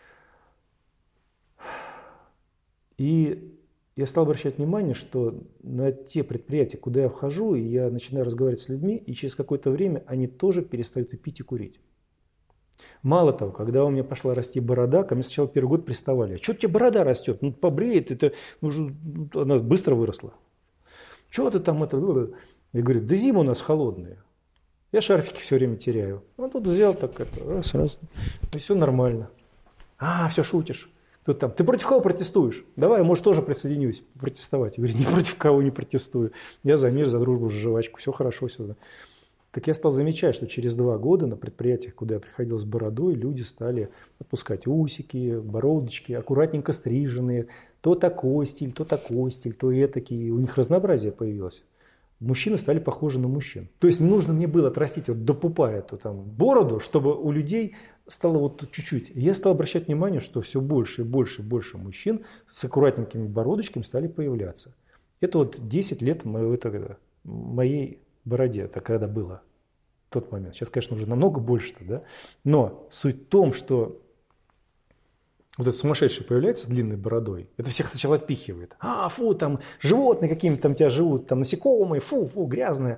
И я стал обращать внимание, что на те предприятия, куда я вхожу, и я начинаю разговаривать с людьми, и через какое-то время они тоже перестают и пить, и курить. Мало того, когда у меня пошла расти борода, ко мне сначала первый год приставали. А что у тебя борода растет? Ну, побреет, это, ну, она быстро выросла. Чего ты там это... Я говорю, да зимы у нас холодные. Я шарфики все время теряю. А тут взял так это, раз, раз, и все нормально. А, все, шутишь. Тут там, ты против кого протестуешь? Давай, может, тоже присоединюсь протестовать. Я говорю, ни против кого не протестую. Я за мир, за дружбу, за жвачку. Все хорошо сюда. Так я стал замечать, что через два года на предприятиях, куда я приходил с бородой, люди стали отпускать усики, бородочки, аккуратненько стриженные. То такой стиль, то такой стиль, то этакий. У них разнообразие появилось. Мужчины стали похожи на мужчин. То есть не нужно мне было отрастить вот до пупа эту там бороду, чтобы у людей стало вот чуть-чуть. Я стал обращать внимание, что все больше и больше и больше мужчин с аккуратненькими бородочками стали появляться. Это вот десять лет моего, это, моей бороде, это когда было в тот момент. Сейчас, конечно, уже намного больше-то, да? Но суть в том, что вот этот сумасшедший появляется с длинной бородой, это всех сначала отпихивает. А, фу, там животные какие-то там у тебя живут, там насекомые, фу, фу, грязные.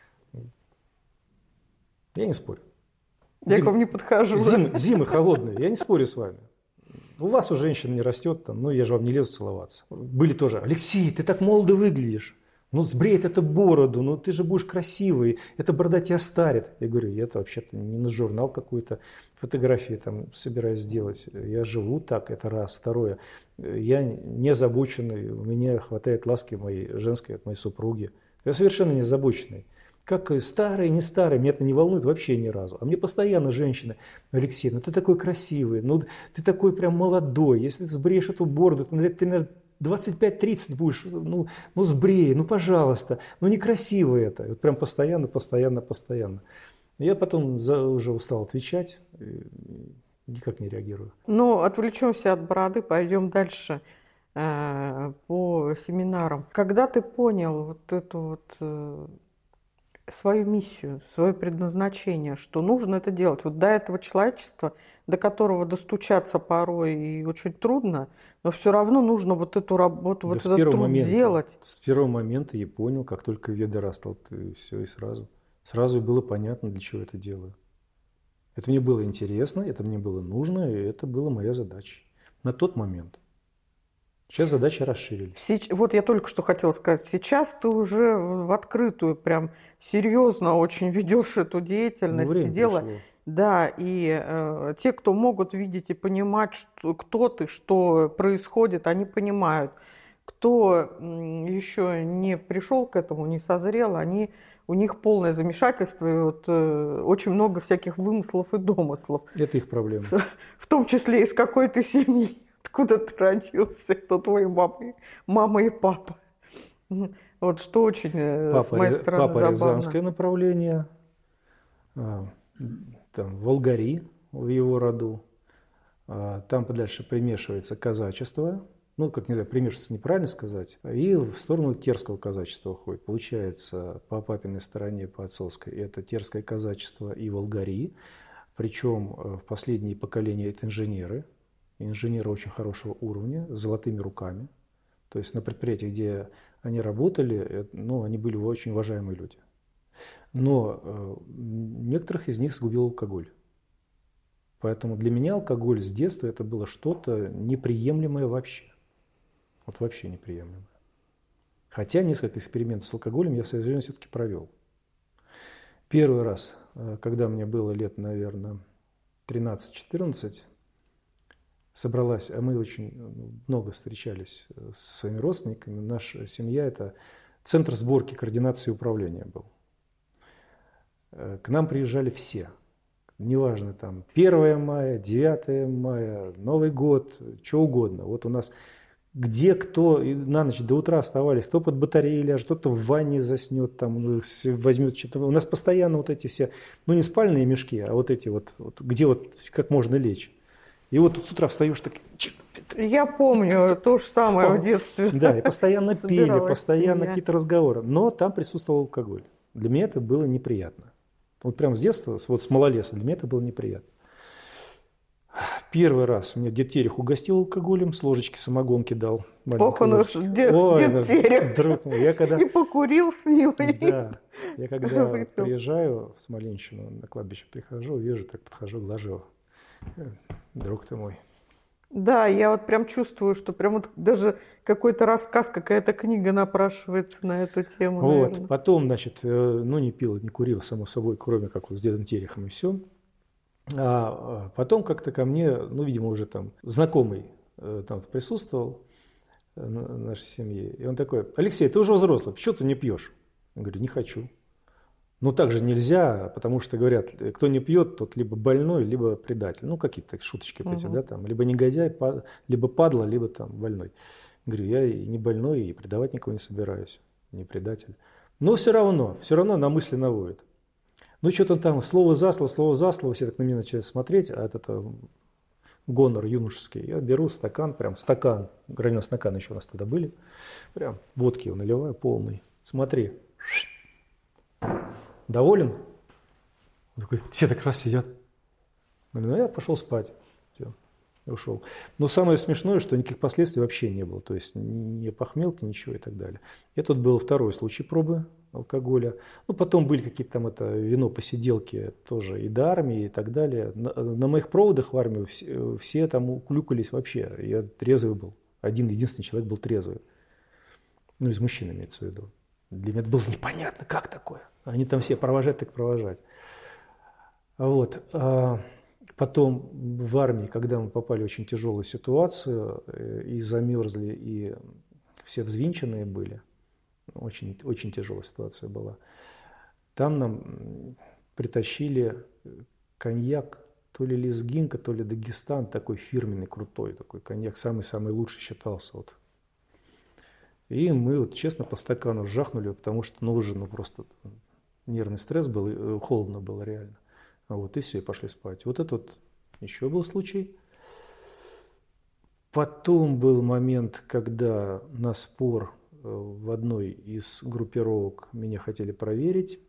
Я не спорю. Я Зим, к вам не подхожу. Зимы, зимы холодные, я не спорю с вами. У вас у женщин не растет, там, ну я же вам не лезу целоваться. Были тоже, Алексей, ты так молодо выглядишь. Ну сбрей эту бороду, ну ты же будешь красивый, эта борода тебя старит. Я говорю, я-то вообще-то не на журнал какую-то фотографии там собираюсь сделать. Я живу так, это раз. Второе, я не озабоченный, у меня хватает ласки моей женской, от моей супруги. Я совершенно не озабоченный. Как старый, не старый, меня это не волнует вообще ни разу. А мне постоянно женщины, Алексей, ну ты такой красивый, ну ты такой прям молодой, если ты сбреешь эту бороду, ты, наверное, двадцать пять тридцать будешь, ну, ну сбрей, ну пожалуйста, ну некрасиво это. Вот прям постоянно, постоянно, постоянно. Я потом за, уже устал отвечать, никак не реагирую. Ну, отвлечемся от бороды, пойдем дальше э, по семинарам. Когда ты понял вот эту вот... Э, свою миссию, свое предназначение, что нужно это делать. Вот до этого человечества, до которого достучаться порой и очень трудно, но все равно нужно вот эту работу, да вот этот труд момента, делать. С первого момента я понял, как только веда растал, и все, и сразу. Сразу было понятно, для чего это делаю. Это мне было интересно, это мне было нужно, и это была моя задача на тот момент. Сейчас задачи расширились. Сейчас, вот я только что хотела сказать, сейчас ты уже в открытую прям серьезно очень ведешь эту деятельность. Ну, время дело. пришло. Да, и э, те, кто могут видеть и понимать, что, кто ты, что происходит, они понимают. Кто м, еще не пришел к этому, не созрел, они, у них полное замешательство, и вот, э, очень много всяких вымыслов и домыслов. Это их проблема. В, в том числе из какой ты семьи. Откуда ты родился, кто твои мамы, мама и папа. Вот что очень папа, с моей стороны папа забавно. Рязанское направление, там волгари в его роду, там подальше примешивается казачество, ну, как не знаю, примешивается неправильно сказать, и в сторону терского казачества уходит. Получается, по папиной стороне, по отцовской, это терское казачество и волгари, причем в последние поколения это инженеры, инженеры очень хорошего уровня, с золотыми руками. То есть на предприятиях, где они работали, ну, они были очень уважаемые люди. Но э, некоторых из них сгубил алкоголь. Поэтому для меня алкоголь с детства это было что-то неприемлемое вообще. Вот вообще неприемлемое. Хотя несколько экспериментов с алкоголем я в своей жизни все-таки провел. Первый раз, когда мне было лет, наверное, тринадцать-четырнадцать, собралась, а мы очень много встречались со своими родственниками. Наша семья – это центр сборки, координации и управления был. К нам приезжали все. Неважно, там, первое мая, девятое мая, Новый год, что угодно. Вот у нас где кто и на ночь до утра оставались, кто под батареей ляжет, кто-то в ванне заснет, там, возьмет что-то. У нас постоянно вот эти все, ну не спальные мешки, а вот эти вот, вот где вот как можно лечь. И вот с утра встаешь так... Я помню то же самое в детстве. Да, и постоянно пели, постоянно какие-то разговоры. Но там присутствовал алкоголь. Для меня это было неприятно. Вот прям с детства, вот с малолеса, для меня это было неприятно. Первый раз меня дед Терех угостил алкоголем, с ложечки самогонки дал. Ох, он уж дед, Ой, дед Терех. Друг мой, я когда... И покурил с ним. Да, я когда выпил. Приезжаю в Смоленщину, на кладбище прихожу, вижу, так подхожу, глажу. Друг ты мой. Да, я вот прям чувствую, что прям вот даже какой-то рассказ, какая-то книга напрашивается на эту тему. Вот, наверное. Потом, значит, ну не пил, не курил, само собой, кроме как вот с дедом Терехом и все. А потом как-то ко мне, ну, видимо, уже там знакомый там присутствовал в нашей семье. И он такой: Алексей, ты уже взрослый, почему ты не пьешь? Я говорю: не хочу. Ну, так же нельзя, потому что, говорят, кто не пьет, тот либо больной, либо предатель. Ну, какие-то шуточки вот эти, угу. да, там, либо негодяй, либо падла, либо там больной. Я говорю: я и не больной, и предавать никого не собираюсь, не предатель. Но все равно, все равно на мысли наводит. Ну, что-то там, слово за слово, слово за слово, все так на меня начали смотреть, а это гонор юношеский. Я беру стакан, прям стакан, граненый стакан еще у нас тогда были, прям водки наливаю полный. Смотри. Доволен? Такой, все так раз сидят. Говорю: ну, я пошел спать. Все, и ушел. Но самое смешное, что никаких последствий вообще не было. То есть ни похмелки, ничего и так далее. И тут был второй случай пробы алкоголя. Ну, потом были какие-то там это вино, посиделки тоже и до армии и так далее. На, на моих проводах в армию все, все там уклюкались вообще. Я трезвый был. Один единственный человек был трезвый. Ну, из мужчин имеется в виду. Для меня это было непонятно, как такое. Они там все провожать, так провожать. Вот. А потом в армии, когда мы попали в очень тяжелую ситуацию, и замерзли, и все взвинченные были, очень, очень тяжелая ситуация была, там нам притащили коньяк, то ли Лезгинка, то ли Дагестан, такой фирменный, крутой такой коньяк, самый-самый лучший считался. Вот. И мы, вот, честно, по стакану жахнули, потому что, ну, уже, ну, просто нервный стресс был, и холодно было реально. Вот, и все, и пошли спать. Вот это вот еще был случай. Потом был момент, когда на спор в одной из группировок меня хотели проверить.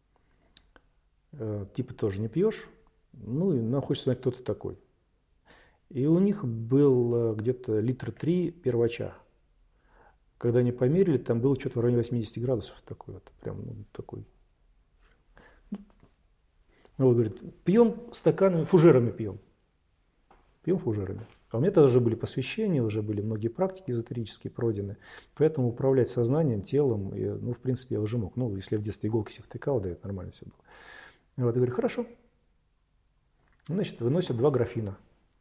Типа тоже не пьешь, ну, и нам хочется знать, кто ты такой. И у них был где-то литр три первача. Когда они померили, там было что-то в районе восьмидесяти градусов, такой вот, прям, ну, такой. Ну, вот, говорит, пьем стаканами, фужерами пьем. Пьем фужерами. А у меня тогда уже были посвящения, уже были многие практики эзотерические пройдены. Поэтому управлять сознанием, телом, и, ну, в принципе, я уже мог. Ну, если я в детстве иголки себе втыкал, да, это нормально все было. Вот, я говорю: хорошо. Значит, выносят два графина.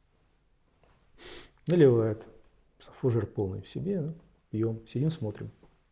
Наливают. Фужер полный в себе, ну, пьем, сидим, смотрим.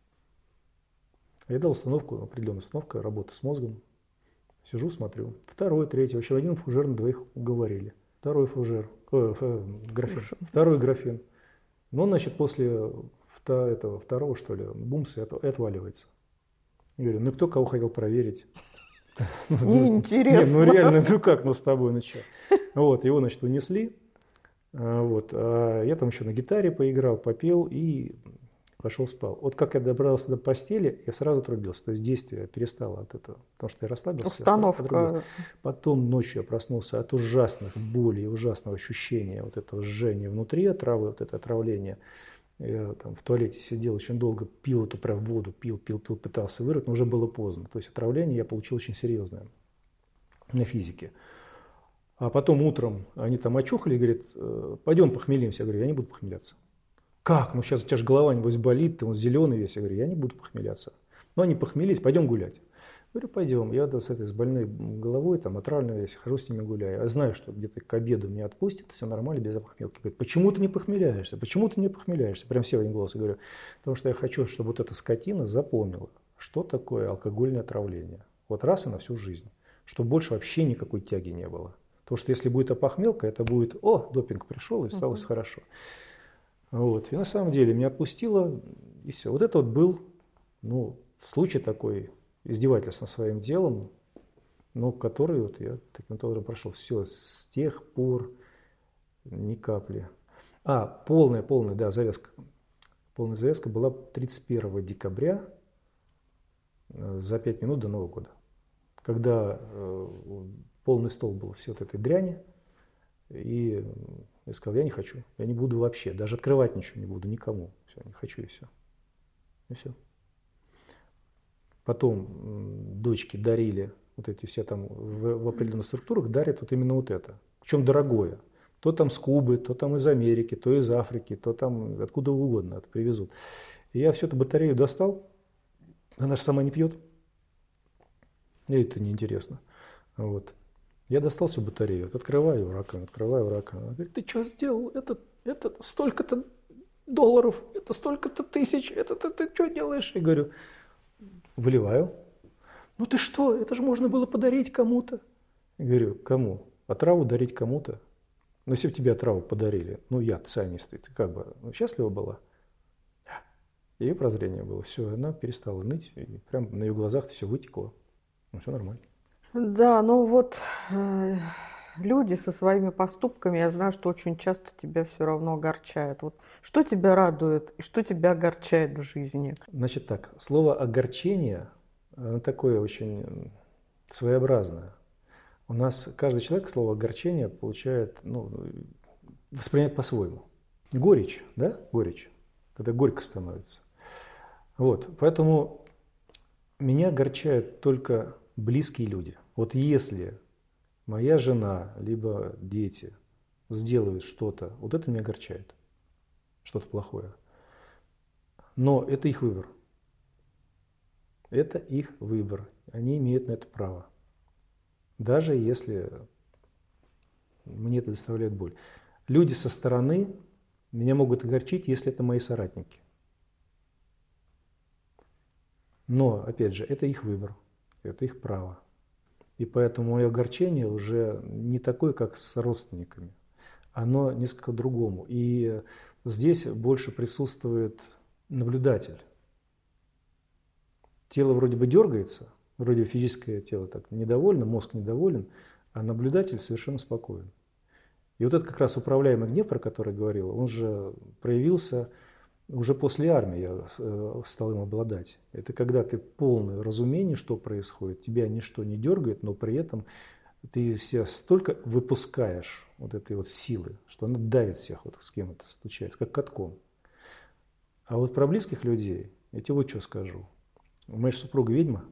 Я дал установку, определенная установка, работа с мозгом. Сижу, смотрю. Второй, третий. Вообще один фужер на двоих уговорили. Второй фужер, э, э, графин. Второй графин. Но, значит, после этого второго, что ли, бумс, и отваливается. Я говорю: ну, кто кого хотел проверить? Неинтересно. Ну, реально, ну как, ну, с тобой, ну, что? Вот, его, значит, унесли. Вот. А я там еще на гитаре поиграл, попел и пошел спал. Вот как я добрался до постели, я сразу отрубился. То есть действие перестало от этого, потому что я расслабился. Установка. Потом ночью я проснулся от ужасных болей, ужасного ощущения вот этого жжения внутри отравы, вот это отравление. Я там в туалете сидел очень долго, пил эту прям воду, пил, пил, пил, пытался вырвать, но уже было поздно. То есть отравление я получил очень серьезное на физике. А потом утром они там очухали и говорят: пойдем похмелимся. Я говорю: я не буду похмеляться. Как? Ну сейчас у тебя же голова, небось, болит, ты вот зеленый весь. Я говорю: я не буду похмеляться. Ну они похмелились, пойдем гулять. Говорю, пойдем. Я с этой с больной головой, там, отравленной, я хожу с ними гуляю. Я знаю, что где-то к обеду меня отпустят, все нормально, без опохмелки. Говорит, почему ты не похмеляешься? Почему ты не похмеляешься? Прям все в один голос. Я говорю, потому что я хочу, чтобы вот эта скотина запомнила, что такое алкогольное отравление. Вот раз и на всю жизнь. Чтобы больше вообще никакой тяги не было. Потому что если будет опохмелка, это будет, о, допинг пришел, и стало все хорошо. Вот. И на самом деле меня отпустило, и все. Вот это вот был, ну, случай такой, издевательство над своим делом, но который вот я таким образом прошел. Все, с тех пор ни капли. А, полная, полная, да, завязка. Полная завязка была тридцать первого декабря за пять минут до Нового года. Когда э, полный стол был всей вот этой дряни, и я сказал, я не хочу, я не буду вообще, даже открывать ничего не буду, никому. Все, не хочу и все. И все. Потом дочки дарили, вот эти все там в, в определенных структурах дарят вот именно вот это. Причем дорогое. То там с Кубы, то там из Америки, то из Африки, то там откуда угодно это привезут. И я всю эту батарею достал, она же сама не пьет. Ей это неинтересно. Вот. Я достал всю батарею, вот открываю раковину, открываю раковину. Она говорит, ты что сделал? Это, это столько-то долларов, это столько-то тысяч, это ты, ты что делаешь? Я говорю, выливаю. Ну ты что, это же можно было подарить кому-то. Я говорю, кому? Отраву дарить кому-то? Ну если бы тебе отраву подарили, ну яд цианистый, ты как бы ну, счастлива была? Ее прозрение было, все, она перестала ныть, и прям на ее глазах все вытекло. Ну все нормально. Да, ну вот э, люди со своими поступками, я знаю, что очень часто тебя все равно огорчают. Вот что тебя радует и что тебя огорчает в жизни? Значит так, слово огорчение, оно такое очень своеобразное. У нас каждый человек слово огорчение получает, ну, воспринимает по-своему. Горечь, да, горечь, когда горько становится. Вот, поэтому меня огорчают только близкие люди. Вот если моя жена, либо дети сделают что-то, вот это меня огорчает, что-то плохое. Но это их выбор. Это их выбор. Они имеют на это право. Даже если мне это доставляет боль. Люди со стороны меня могут огорчить, если это мои соратники. Но, опять же, это их выбор, это их право. И поэтому мое огорчение уже не такое, как с родственниками. Оно несколько другому. И здесь больше присутствует наблюдатель. Тело вроде бы дергается, вроде физическое тело так недовольно, мозг недоволен, а наблюдатель совершенно спокоен. И вот это как раз управляемый гнев, про который говорил, он же проявился уже после армии, я стал им обладать. Это когда ты полное разумение, что происходит, тебя ничто не дергает, но при этом ты себя столько выпускаешь вот этой вот силы, что она давит всех, вот с кем это случается, как катком. А вот про близких людей, я тебе вот что скажу. Моя супруга ведьма.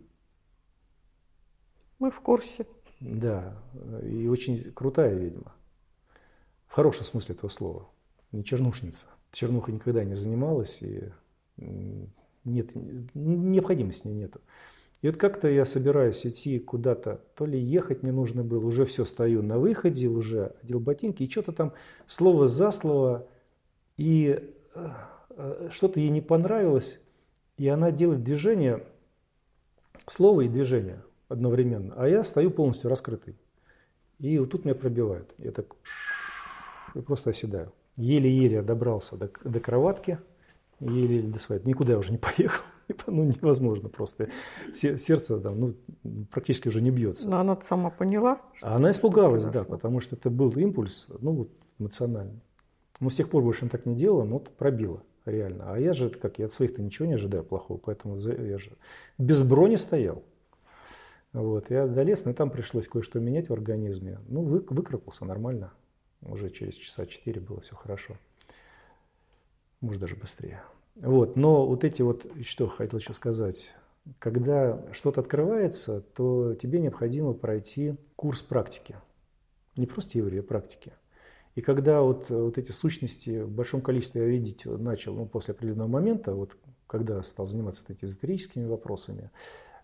Мы в курсе. Да, и очень крутая ведьма. В хорошем смысле этого слова. Не чернушница. Чернухой никогда не занималась, и нет, необходимости нету. И вот как-то я собираюсь идти куда-то, то ли ехать мне нужно было, уже все, стою на выходе, уже одел ботинки, и что-то там слово за слово, и что-то ей не понравилось, и она делает движение, слово и движение одновременно, а я стою полностью раскрытый. И вот тут меня пробивают. Я так и просто оседаю. Еле-еле я добрался до, до кроватки, еле-еле до своей. Никуда я уже не поехал. Ну, невозможно просто. Сердце там, ну, практически уже не бьется. Но она сама поняла. А она испугалась, да, потому что это был импульс, ну, вот, эмоциональный. Но с тех пор больше она так не делала, но пробила реально. А я же, как, я от своих-то ничего не ожидаю плохого, поэтому я же без брони стоял. Вот, я долез, но там пришлось кое-что менять в организме. Ну, вы, выкарабкался нормально. Уже через часа четыре было все хорошо. Может, даже быстрее. Вот, но вот эти вот, что хотел еще сказать. Когда что-то открывается, то тебе необходимо пройти курс практики. Не просто теории, а практики. И когда вот, вот эти сущности в большом количестве я видеть начал, ну, после определенного момента, вот когда стал заниматься вот этими эзотерическими вопросами,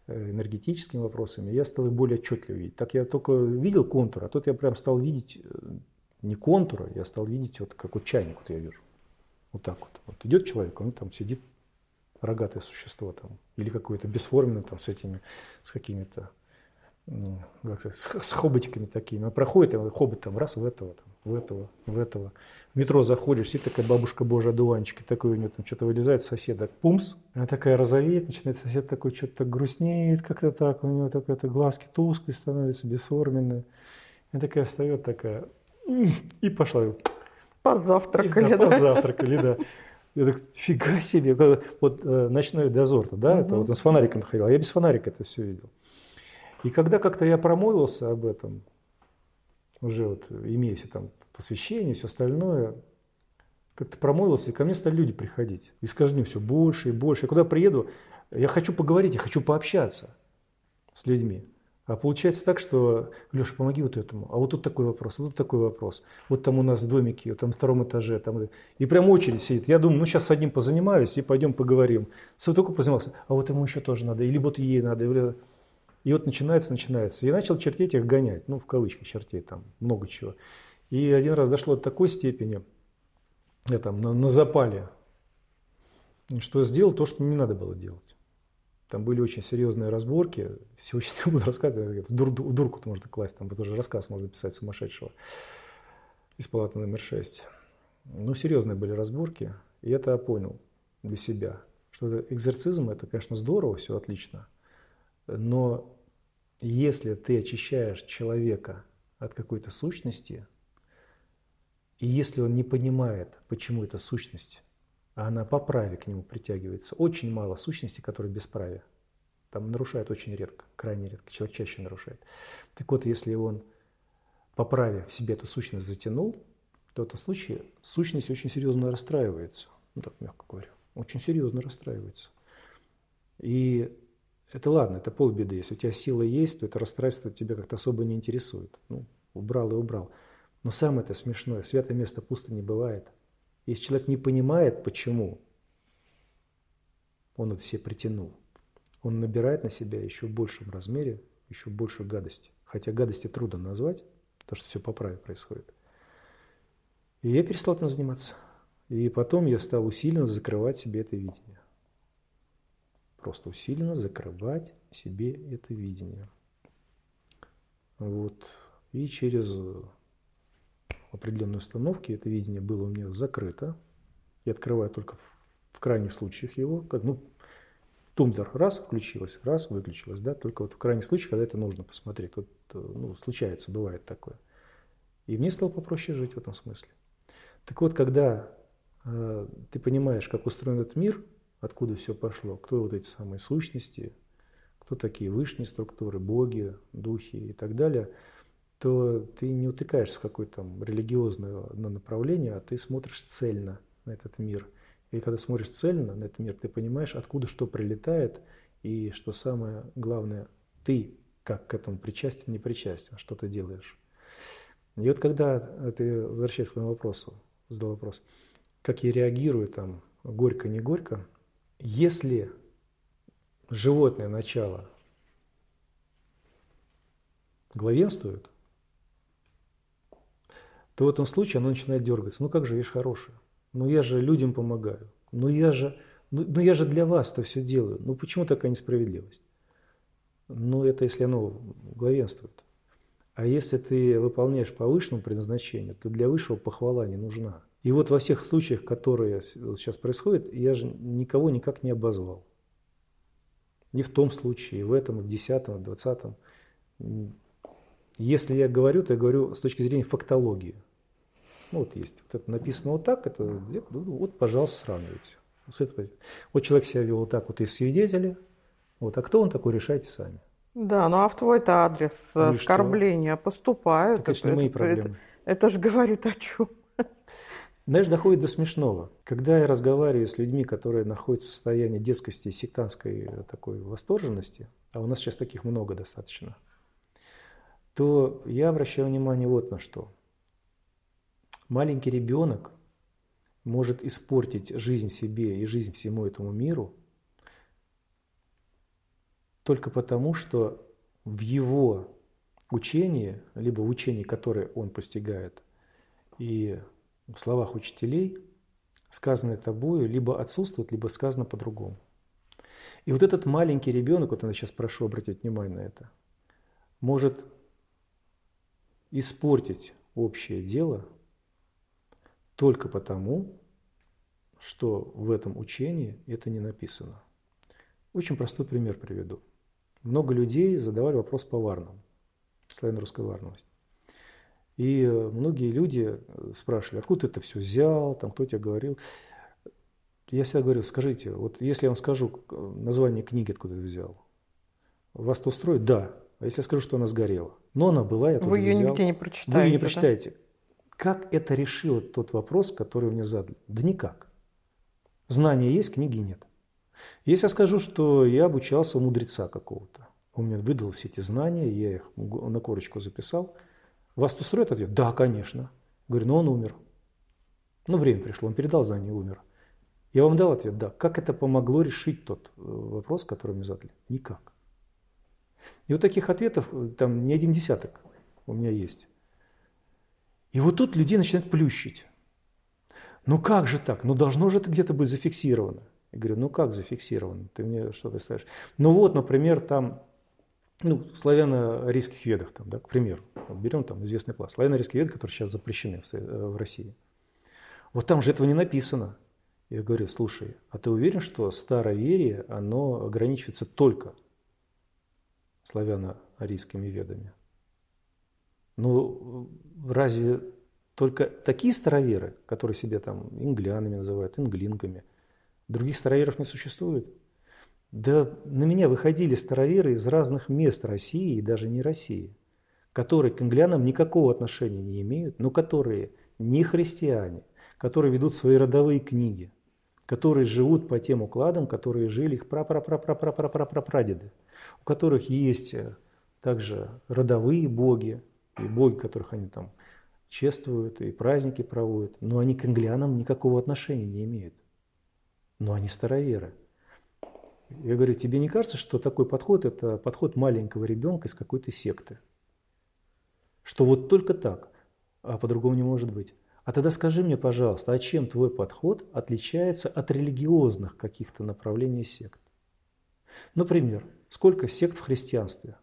энергетическими вопросами, я стал их более отчетливо видеть. Так я только видел контур, а тут я прям стал видеть не контуры, я стал видеть вот как вот чайник вот я вижу. Вот так вот. Вот идет человек, он там сидит, рогатое существо там, или какое-то бесформенное там с этими, с какими-то, ну, как сказать, с, с хоботиками такими. Он проходит, и хобот там раз в этого, там, в этого, в этого. В метро заходишь, сидит такая бабушка Божия, одуванчик, и такой у нее там что-то вылезает, соседа, пумс, она такая розовеет, начинает сосед такой что-то так грустнеет, как-то так, у него такая глазки тусклые становятся, бесформенные. И такая встает, такая, и пошла. Позавтракали, и, да, да? Позавтракали, да. Я так, фига себе, вот э, ночной дозор-то, да, угу. Это вот он с фонариком ходил, а я без фонарика это все видел. И когда как-то я промолвился об этом, уже вот имея все там посвящение, все остальное, как-то промолвился, и ко мне стали люди приходить. И с каждым днем все больше и больше. Я куда приеду, я хочу поговорить, я хочу пообщаться с людьми. А получается так, что, Леша, помоги вот этому, а вот тут такой вопрос, а тут такой вопрос. Вот там у нас домики, вот там на втором этаже. Там... И прям очередь сидит. Я думаю, ну сейчас с одним позанимаюсь и пойдем поговорим. С вот только позанимался, а вот ему еще тоже надо, или вот ей надо. И вот начинается, начинается. И я начал чертей их гонять, ну в кавычках чертей, там много чего. И один раз дошло до такой степени, я там на, на запале, что я сделал то, что не надо было делать. Там были очень серьезные разборки. Всего сейчас не буду рассказывать. В, дур, в дурку-то можно класть. Там тоже рассказ можно писать сумасшедшего из палаты номер шесть. Ну, серьезные были разборки. И это я понял для себя. Что экзорцизм – это, конечно, здорово, все отлично. Но если ты очищаешь человека от какой-то сущности, и если он не понимает, почему это сущность, а она по праве к нему притягивается. Очень мало сущностей, которые бесправие. Там нарушают очень редко, крайне редко, человек чаще нарушает. Так вот, если он по праве в себе эту сущность затянул, то в этом случае сущность очень серьезно расстраивается. Ну так мягко говоря, очень серьезно расстраивается. И это ладно, это полбеды. Если у тебя сила есть, то это расстройство тебя как-то особо не интересует. Ну, убрал и убрал. Но самое это смешное, святое место пусто не бывает. Если человек не понимает, почему он это себе притянул, он набирает на себя еще в большем размере, еще больше гадости. Хотя гадости трудно назвать, потому что все по праве происходит. И я перестал этим заниматься. И потом я стал усиленно закрывать себе это видение. Просто усиленно закрывать себе это видение. Вот. И через определенные установки это видение было у меня закрыто. Я открываю только в, в крайних случаях его. Как, ну, тумблер раз включилось, раз выключилось. Да? Только вот в крайних случаях, когда это нужно посмотреть. Вот, ну, случается, бывает такое. И мне стало попроще жить в этом смысле. Так вот, когда э, ты понимаешь, как устроен этот мир, откуда все пошло, кто вот эти самые сущности, кто такие высшие структуры, боги, духи и так далее, то ты не утыкаешься в какое-то там религиозное направление, а ты смотришь цельно на этот мир. И когда смотришь цельно на этот мир, ты понимаешь, откуда что прилетает, и что самое главное, ты как к этому причастен, не причастен, что ты делаешь. И вот когда ты возвращаешься к своему вопросу, задал вопрос, как я реагирую там, горько, не горько, если животное начало главенствует, то в этом случае оно начинает дергаться. Ну как же, я же хороший. Ну я же людям помогаю. Ну я же, ну, ну я же для вас-то все делаю. Ну почему такая несправедливость? Ну это если оно главенствует. А если ты выполняешь по высшему предназначению, то для высшего похвала не нужна. И вот во всех случаях, которые сейчас происходят, я же никого никак не обозвал. Ни в том случае, и в этом, и в десятом, и в двадцатом. Если я говорю, то я говорю с точки зрения фактологии. Ну вот есть, вот это написано вот так, это вот, пожалуйста, сравнивайте. Вот человек себя вел вот так, вот из свидетеля, вот, а кто он такой, решайте сами. Да, ну а в твой-то адрес ну оскорбления поступают. Это, конечно, не мои проблемы. Это, это же говорит о чем? Знаешь, доходит до смешного. Когда я разговариваю с людьми, которые находятся в состоянии детскости и сектантской такой восторженности, а у нас сейчас таких много достаточно, то я обращаю внимание вот на что. Маленький ребенок может испортить жизнь себе и жизнь всему этому миру только потому, что в его учении, либо в учении, которое он постигает, и в словах учителей, сказанное тобою, либо отсутствует, либо сказано по-другому. И вот этот маленький ребенок, вот я сейчас прошу обратить внимание на это, может испортить общее дело только потому, что в этом учении это не написано. Очень простой пример приведу. Много людей задавали вопрос по варнам, славяно-русской варновости. И многие люди спрашивали, откуда ты это все взял, там, кто тебе говорил. Я всегда говорю, скажите, вот если я вам скажу название книги, откуда ты взял, вас это устроит? Да. А если я скажу, что она сгорела? Но она была, я Вы ее взял. нигде не прочитаете. Вы ее не да? прочитаете. Как это решило тот вопрос, который вы мне задали? Да никак. Знания есть, книги нет. Если я скажу, что я обучался у мудреца какого-то, он мне выдал все эти знания, я их на корочку записал, вас устроит ответ? Да, конечно. Говорю, но он умер. Ну, время пришло, он передал знания и умер. Я вам дал ответ? Да. Как это помогло решить тот вопрос, который мне задали? Никак. И вот таких ответов там не один десяток у меня есть. И вот тут людей начинают плющить. Ну как же так? Ну должно же это где-то быть зафиксировано. Я говорю, ну как зафиксировано? Ты мне что представляешь? Ну вот, например, там, ну, в славяно-арийских ведах, там, да, к примеру, вот берем там известный пласт, славяно-арийские веды, которые сейчас запрещены в, в России. Вот там же этого не написано. Я говорю, слушай, а ты уверен, что староверие, оно ограничивается только славяно-арийскими ведами? Ну, разве только такие староверы, которые себя там инглянами называют, инглинками, других староверов не существует? Да на меня выходили староверы из разных мест России и даже не России, которые к инглянам никакого отношения не имеют, но которые не христиане, которые ведут свои родовые книги, которые живут по тем укладам, которые жили их пра-пра-пра-пра-пра-пра-пра-прадеды, у которых есть также родовые боги, и боги, которых они там чествуют, и праздники проводят, но они к инглянам никакого отношения не имеют. Но они староверы. Я говорю, тебе не кажется, что такой подход – это подход маленького ребенка из какой-то секты? Что вот только так, а по-другому не может быть. А тогда скажи мне, пожалуйста, а чем твой подход отличается от религиозных каких-то направлений сект? Например, сколько сект в христианстве?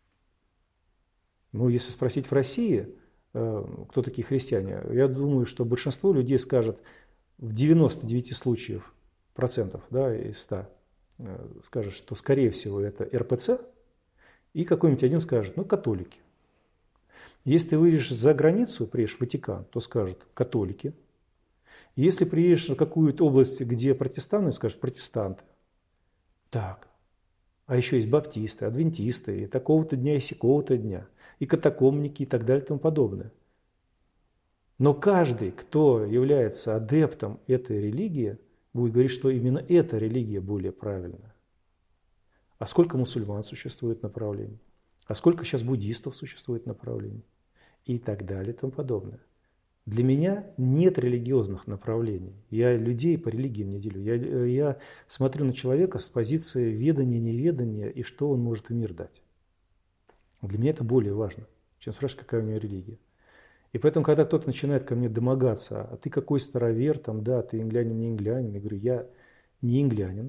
Ну, если спросить в России, кто такие христиане, я думаю, что большинство людей скажет в девяноста девяти случаев процентов, да, из ста, скажет, что скорее всего это эр пэ цэ, и какой-нибудь один скажет, ну, католики. Если ты выйдешь за границу, приедешь в Ватикан, то скажут католики. Если приедешь в какую-то область, где протестанты, скажут протестанты. Так. А еще есть баптисты, адвентисты, и такого-то дня, и сякого-то дня, и катакомники, и так далее, и тому подобное. Но каждый, кто является адептом этой религии, будет говорить, что именно эта религия более правильная. А сколько мусульман существует направлений? А сколько сейчас буддистов существует направлений? И так далее и тому подобное. Для меня нет религиозных направлений. Я людей по религиям не делю. Я, я смотрю на человека с позиции ведания, неведания и что он может в мир дать. Для меня это более важно, чем спрашивать, какая у него религия. И поэтому, когда кто-то начинает ко мне домогаться, а ты какой старовер, там, да, ты инглянин, не инглянин, я говорю, я не инглянин,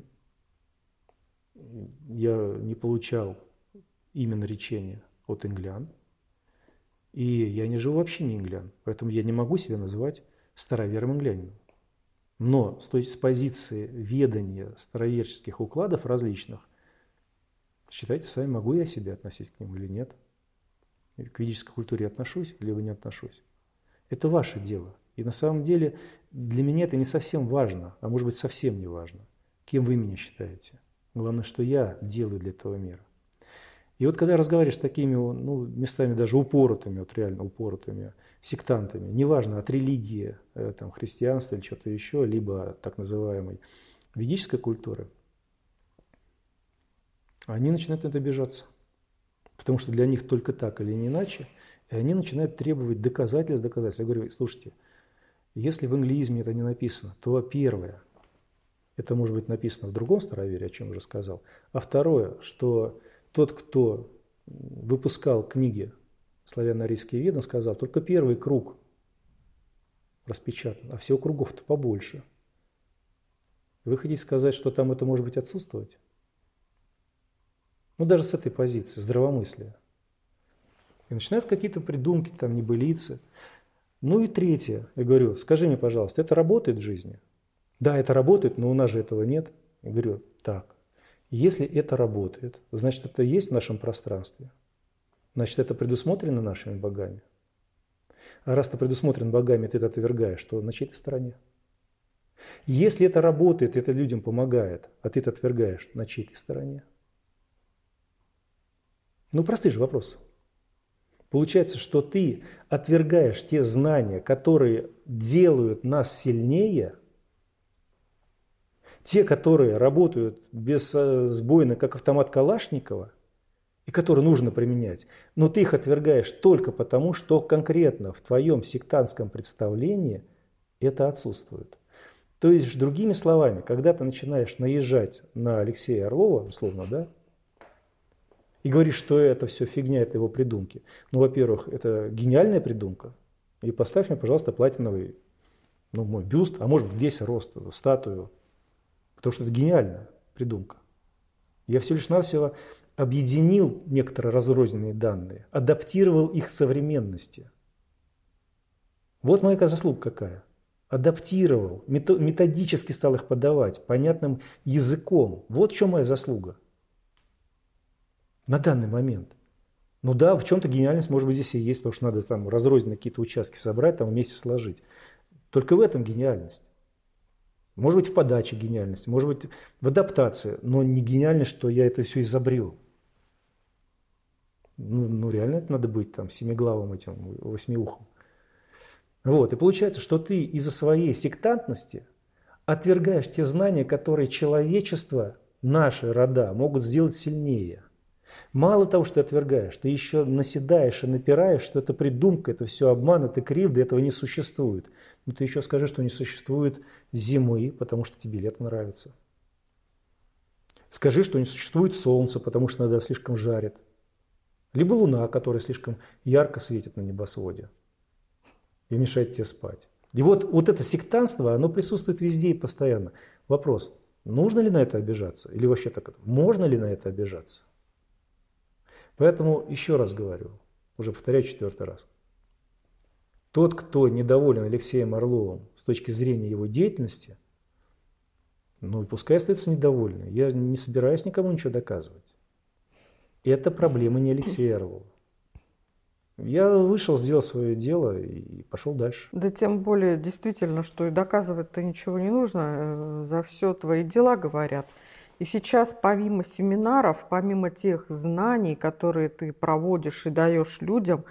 я не получал именно речения от инглян, и я не живу вообще не инглян, поэтому я не могу себя называть старовером инглянином. Но с, той, с позиции ведания староверческих укладов различных, считайте сами, могу я себя относить к ним или нет. К ведической культуре отношусь или не отношусь. Это ваше дело. И на самом деле для меня это не совсем важно, а может быть совсем не важно, кем вы меня считаете. Главное, что я делаю для этого мира. И вот когда разговариваешь с такими, ну, местами даже упоротыми, вот реально упоротыми сектантами, неважно, от религии, там, христианства или что-то еще, либо так называемой ведической культуры, они начинают на это обижаться. Потому что для них только так или не иначе, и они начинают требовать доказательств, доказательств. Я говорю, слушайте, если в англиизме это не написано, то первое, Это может быть написано в другом староверии, о чем я уже сказал. А второе, что тот, кто выпускал книги «Славяно-арийские веды», сказал, только первый круг распечатан, а всего кругов-то побольше. Вы хотите сказать, что там это может быть отсутствовать? Ну, даже с этой позиции, здравомыслия. И начинаются какие-то придумки, там, небылицы. Ну и третье, я говорю, скажи мне, пожалуйста, это работает в жизни? Да, это работает, но у нас же этого нет. Я говорю, так, если это работает, значит, это есть в нашем пространстве. Значит, это предусмотрено нашими богами. А раз это предусмотрено богами, ты это отвергаешь, то на чьей ты стороне? Если это работает, это людям помогает, а ты это отвергаешь, на чьей ты стороне? Ну, простые же вопросы. Получается, что ты отвергаешь те знания, которые делают нас сильнее, те, которые работают безсбойно, как автомат Калашникова, и которые нужно применять, но ты их отвергаешь только потому, что конкретно в твоем сектантском представлении это отсутствует. То есть, другими словами, когда ты начинаешь наезжать на Алексея Орлова, условно, да, и говоришь, что это все фигня, это его придумки. Ну, во-первых, это гениальная придумка. И поставь мне, пожалуйста, платиновый, ну, мой бюст, а может быть, весь рост, статую. Потому что это гениальная придумка. Я всего лишь навсего объединил некоторые разрозненные данные, адаптировал их к современности. Вот моя заслуга какая. Адаптировал, методически стал их подавать понятным языком. Вот в чем моя заслуга. На данный момент. Ну да, в чем-то гениальность, может быть, здесь и есть, потому что надо там разрозненные какие-то участки собрать, там вместе сложить. Только в этом гениальность. Может быть, в подаче гениальность, может быть, в адаптации, но не гениальность, что я это все изобрел. Ну, ну реально это надо быть там семиглавым этим, восьмиухом. Вот, и получается, что ты из-за своей сектантности отвергаешь те знания, которые человечество, наши рода, могут сделать сильнее. Мало того, что ты отвергаешь, ты еще наседаешь и напираешь, что это придумка, это все обман, это кривда, этого не существует. Но ты еще скажи, что не существует зимы, потому что тебе лето нравится. Скажи, что не существует солнца, потому что иногда слишком жарит. Либо луна, которая слишком ярко светит на небосводе и мешает тебе спать. И вот, вот это сектантство, оно присутствует везде и постоянно. Вопрос, нужно ли на это обижаться? Или вообще так, можно ли на это обижаться? Поэтому еще раз говорю, уже повторяю четвертый раз. Тот, кто недоволен Алексеем Орловым с точки зрения его деятельности, ну и пускай остается недовольным. Я не собираюсь никому ничего доказывать. Это проблема не Алексея Орлова. Я вышел, сделал свое дело и пошел дальше. Да тем более, действительно, что и доказывать-то ничего не нужно. За все твои дела говорят. И сейчас, помимо семинаров, помимо тех знаний, которые ты проводишь и даешь людям,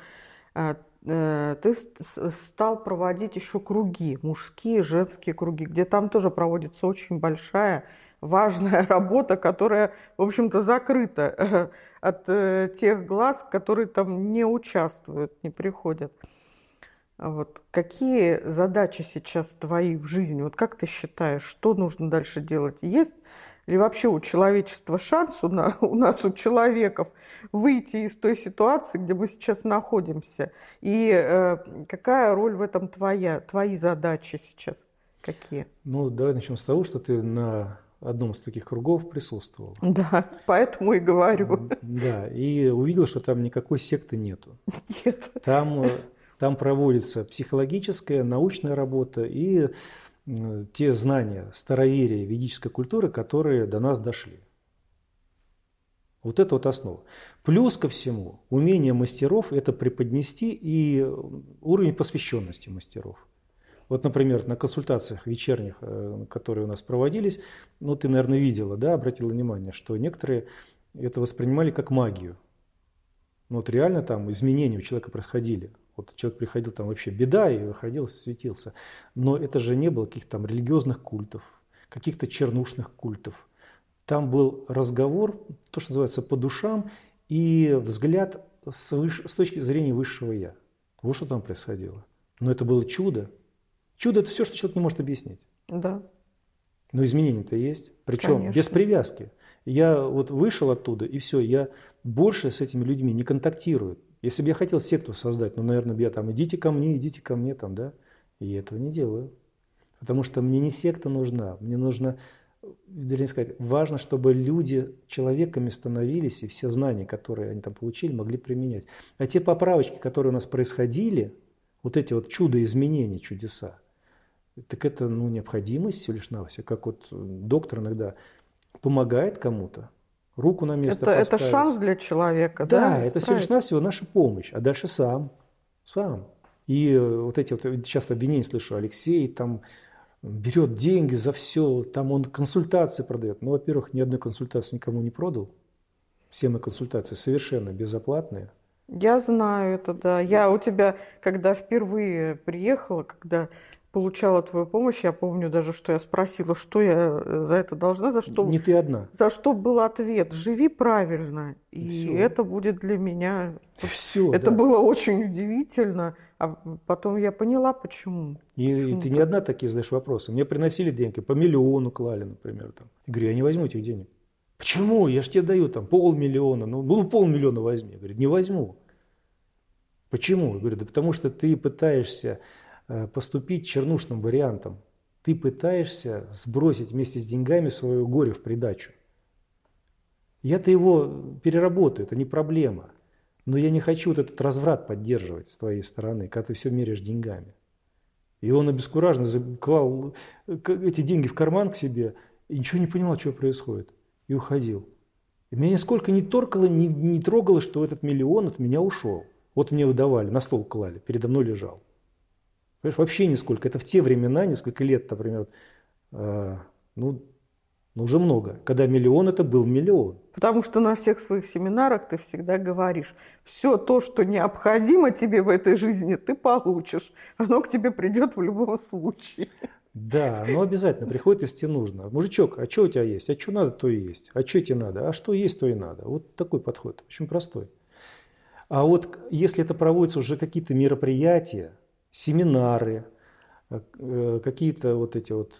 ты стал проводить еще круги, мужские, женские круги, где там тоже проводится очень большая, важная работа, которая, в общем-то, закрыта от тех глаз, которые там не участвуют, не приходят. Вот. Какие задачи сейчас твои в жизни? Вот как ты считаешь, что нужно дальше делать? Есть ли вообще у человечества шанс, у нас, у нас, у человеков, выйти из той ситуации, где мы сейчас находимся? И э, какая роль в этом твоя, твои задачи сейчас? Какие? Ну, давай начнем с того, что ты на одном из таких кругов присутствовал. Да, поэтому и говорю. Да, и увидел, что там никакой секты нету. Нет. Там, там проводится психологическая, научная работа и те знания староверия ведической культуры, которые до нас дошли. Вот это вот основа. Плюс ко всему, умение мастеров – это преподнести и уровень посвященности мастеров. Вот, например, на консультациях вечерних, которые у нас проводились, ну, ты, наверное, видела, да, обратила внимание, что некоторые это воспринимали как магию. Ну, вот реально там изменения у человека происходили. Вот человек приходил, там вообще беда, и выходил, светился. Но это же не было каких-то там религиозных культов, каких-то чернушных культов. Там был разговор, то, что называется, по душам, и взгляд с, выш... с точки зрения высшего «я». Вот что там происходило. Но это было чудо. Чудо – это все, что человек не может объяснить. Да. Но изменения-то есть. Причем Конечно. без привязки. Я вот вышел оттуда, и все, я больше с этими людьми не контактирую. Если бы я хотел секту создать, ну, наверное, я там, идите ко мне, идите ко мне, там, да, и я этого не делаю. Потому что мне не секта нужна, мне нужно, вернее сказать, важно, чтобы люди человеками становились, и все знания, которые они там получили, могли применять. А те поправочки, которые у нас происходили, вот эти вот чудо-изменения, чудеса, так это, ну, необходимость всего лишь навсего. Как вот доктор иногда помогает кому-то, руку на место это, поставить. Это шанс для человека, да? да? Это всего лишь навсего наша помощь, а дальше сам, сам. И вот эти вот, часто обвинения слышу, Алексей там берет деньги за все, там он консультации продает. Ну, во-первых, ни одной консультации никому не продал. Все мои консультации совершенно безоплатные. Я знаю это, да. Я у тебя, когда впервые приехала, когда получала твою помощь, я помню даже, что я спросила, что я за это должна, за что... Не ты одна. За что был ответ: живи правильно, и Все. это будет для меня... Все, это да. было очень удивительно, а потом я поняла, почему. И, почему и ты так? не одна такие задаешь вопросы. Мне приносили деньги, по миллиону клали, например. Там. Я говорю, я не возьму этих денег. Почему? Я же тебе даю там полмиллиона. Ну, ну полмиллиона возьми. Я говорю, не возьму. Почему? Я говорю, да потому что ты пытаешься поступить чернушным вариантом. Ты пытаешься сбросить вместе с деньгами свое горе в придачу. Я-то его переработаю, это не проблема. Но я не хочу вот этот разврат поддерживать с твоей стороны, когда ты все меряешь деньгами. И он обескураженно клал эти деньги в карман к себе и ничего не понимал, что происходит. И уходил. И меня нисколько не торкало, не, не трогало, что этот миллион от меня ушел. Вот мне выдавали, на стол клали, передо мной лежал. Понимаешь, вообще нисколько. Это в те времена, несколько лет, например, э, ну, ну, уже много. Когда миллион, это был миллион. Потому что на всех своих семинарах ты всегда говоришь, все то, что необходимо тебе в этой жизни, ты получишь. Оно к тебе придет в любом случае. Да, оно обязательно приходит, если тебе нужно. Мужичок, а что у тебя есть? А что надо, то и есть. А что тебе надо? А что есть, то и надо. Вот такой подход, очень простой. А вот если это проводятся уже какие-то мероприятия, семинары, какие-то вот эти вот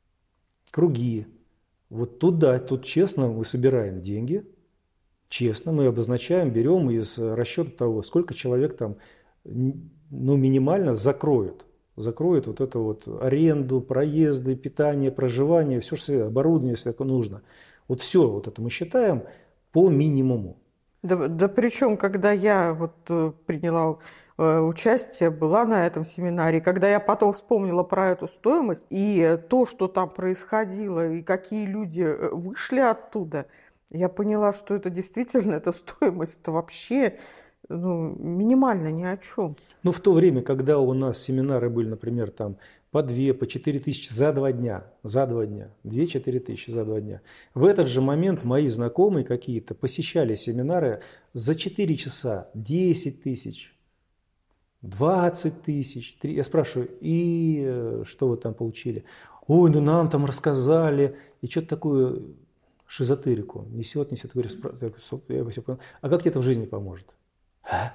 круги, вот тут да, тут честно мы собираем деньги, честно мы обозначаем, берем из расчета того, сколько человек там, ну, минимально закроют. Закроют вот эту вот аренду, проезды, питание, проживание, все, что оборудование, если это нужно. Вот все вот это мы считаем по минимуму. Да, да причем, когда я вот приняла участие, была на этом семинаре, когда я потом вспомнила про эту стоимость и то, что там происходило, и какие люди вышли оттуда, я поняла, что это действительно, эта стоимость вообще, ну, минимально ни о чем. Ну, в то время, когда у нас семинары были, например, там по две, по четыре тысячи за два дня, за два дня, две-четыре тысячи за два дня. В этот же момент мои знакомые какие-то посещали семинары за четыре часа, десять тысяч. двадцать тысяч. Я спрашиваю, и что вы там получили? Ой, ну нам там рассказали. И что-то такую шизотерику несет, несет. Я говорю, я все понял. А как тебе это в жизни поможет? А?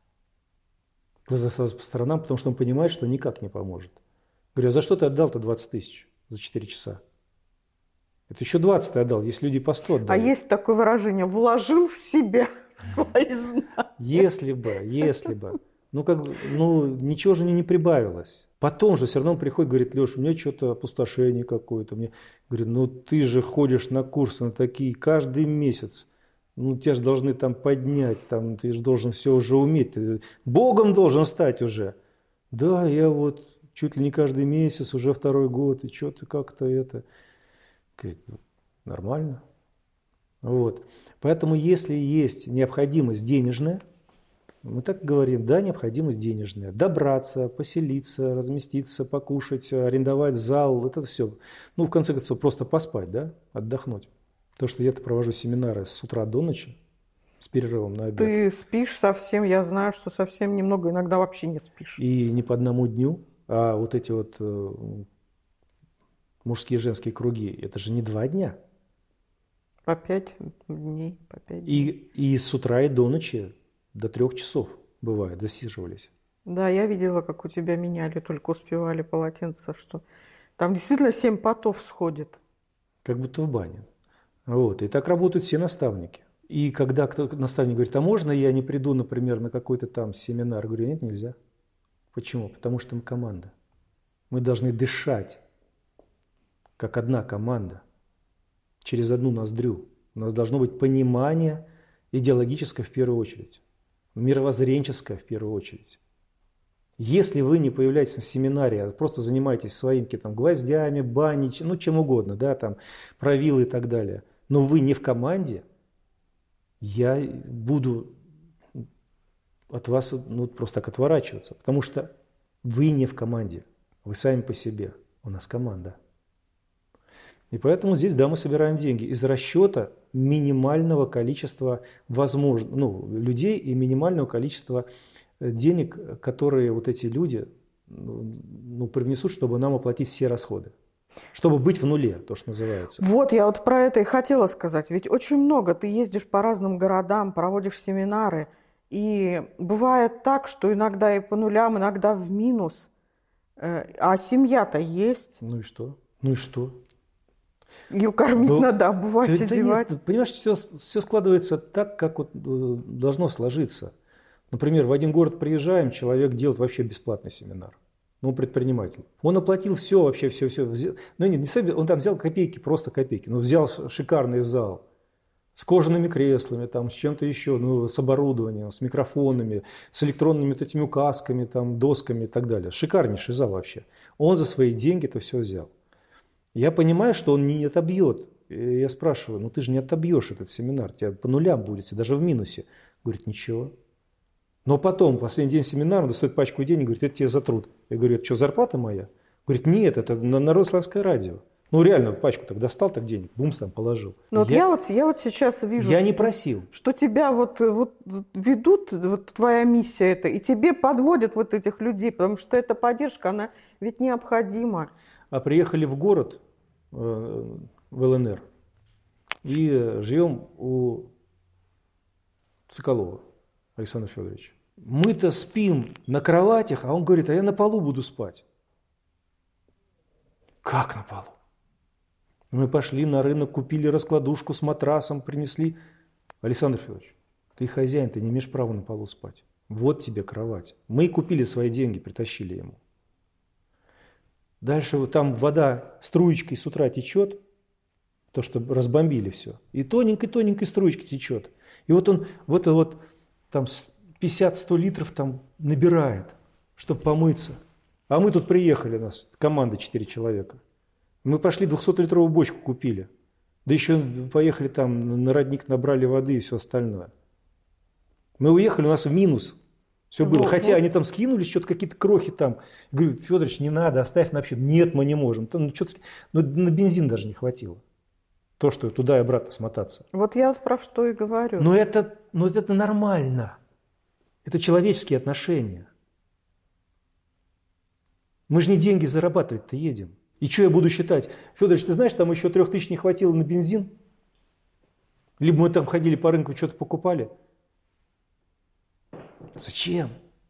Глаза сразу по сторонам, потому что он понимает, что никак не поможет. Говорю, а за что ты отдал-то двадцать тысяч за четыре часа? Это еще двадцать ты отдал, есть люди по сто отдают. А есть такое выражение, вложил в себя свои знания. Если бы, если бы. Ну, как, ну, ничего же мне не прибавилось. Потом же все равно он приходит, говорит, Леша, у меня что-то опустошение какое-то. Мне говорит, ну ты же ходишь на курсы на такие каждый месяц. Ну, тебя же должны там поднять, там, ты же должен все уже уметь. Ты Богом должен стать уже. Да, я вот чуть ли не каждый месяц, уже второй год, и что-то как-то это. Говорит, нормально. Вот. Поэтому, если есть необходимость денежная, мы так говорим, да, необходимость денежная. Добраться, поселиться, разместиться, покушать, арендовать зал, это все. Ну, в конце концов, просто поспать, да, отдохнуть. То, что я-то провожу семинары с утра до ночи, с перерывом на обед. Ты спишь совсем, я знаю, что совсем немного, иногда вообще не спишь. И не по одному дню, а вот эти вот э, мужские и женские круги, это же не два дня. По пять дней, по пять дней. И, и с утра и до ночи. До трех часов, бывает, засиживались. Да, я видела, как у тебя меняли, только успевали полотенца, что там действительно семь потов сходит. как будто в бане. Вот. И так работают все наставники. И когда кто, наставник говорит, а можно я не приду, например, на какой-то там семинар? Я говорю, нет, нельзя. Почему? Потому что мы команда. Мы должны дышать, как одна команда, через одну ноздрю. У нас должно быть понимание идеологическое в первую очередь, мировоззренческое в первую очередь. Если вы не появляетесь на семинаре, а просто занимаетесь своими какими-то гвоздями, баней, ну чем угодно, да, там, правилы и так далее, но вы не в команде, я буду от вас ну, просто так отворачиваться, потому что вы не в команде, вы сами по себе, у нас команда. И поэтому здесь, да, мы собираем деньги из расчета минимального количества возможно, ну, людей и минимального количества денег, которые вот эти люди ну, привнесут, чтобы нам оплатить все расходы. Чтобы быть в нуле, то, что называется. Вот, я вот про это и хотела сказать. Ведь очень много ты ездишь по разным городам, проводишь семинары, и бывает так, что иногда и по нулям, иногда в минус. А семья-то есть. Ну и что? Ну и что? Ее кормить ну, надо, обувать, да, одевать. Да нет, понимаешь, все, все складывается так, как вот должно сложиться. Например, в один город приезжаем, человек делает вообще бесплатный семинар. Ну, предприниматель. Он оплатил все, вообще все, все. Взял, ну, нет, не, он там взял копейки, просто копейки. Но взял шикарный зал с кожаными креслами, там, с чем-то еще, ну, с оборудованием, с микрофонами, с электронными вот этими указками, там, досками и так далее. Шикарнейший зал вообще. Он за свои деньги это все взял. Я понимаю, что он не отобьет. И я спрашиваю, ну ты же не отобьешь этот семинар, тебя по нулям будете, даже в минусе. Говорит, ничего. Но потом, последний день семинара, он достает пачку денег, говорит, это тебе за труд. Я говорю, это что, зарплата моя? Говорит, нет, это на Народславянское радио. Ну реально, пачку так достал, так денег, бумс там положил. Ну вот я, я, вот, я вот сейчас вижу, я что, не просил. Что тебя вот, вот ведут, вот твоя миссия это, и тебе подводят вот этих людей, потому что эта поддержка, она ведь необходима. А приехали в город, в ЛНР, и живем у Соколова Александра Федоровича. Мы-то спим на кроватях, а он говорит, а я на полу буду спать. Как на полу? Мы пошли на рынок, купили раскладушку с матрасом, принесли. Александр Федорович, ты хозяин, ты не имеешь права на полу спать. Вот тебе кровать. Мы купили свои деньги, притащили ему. Дальше вот там вода струечкой с утра течет, то, что разбомбили все. И тоненькой-тоненькой струечкой течет. И вот он вот это вот там пятьдесят-сто литров там набирает, чтобы помыться. А мы тут приехали, у нас команда четыре человека. Мы пошли двухсотлитровую бочку купили. Да еще поехали там на родник, набрали воды и все остальное. Мы уехали, у нас в минус все было. Вот, Хотя вот. Они там скинулись, что-то какие-то крохи там. Я говорю, Федорович, не надо, оставь на общем. Нет, мы не можем. Там, ну, что-то, ну, на бензин даже не хватило. То, что туда и обратно смотаться. Вот я вот про что и говорю. Но это, но это нормально. Это человеческие отношения. Мы же не деньги зарабатывать-то едем. И что я буду считать? Федорович, ты знаешь, там еще трех тысяч не хватило на бензин? Либо мы там ходили по рынку, что-то покупали? Зачем?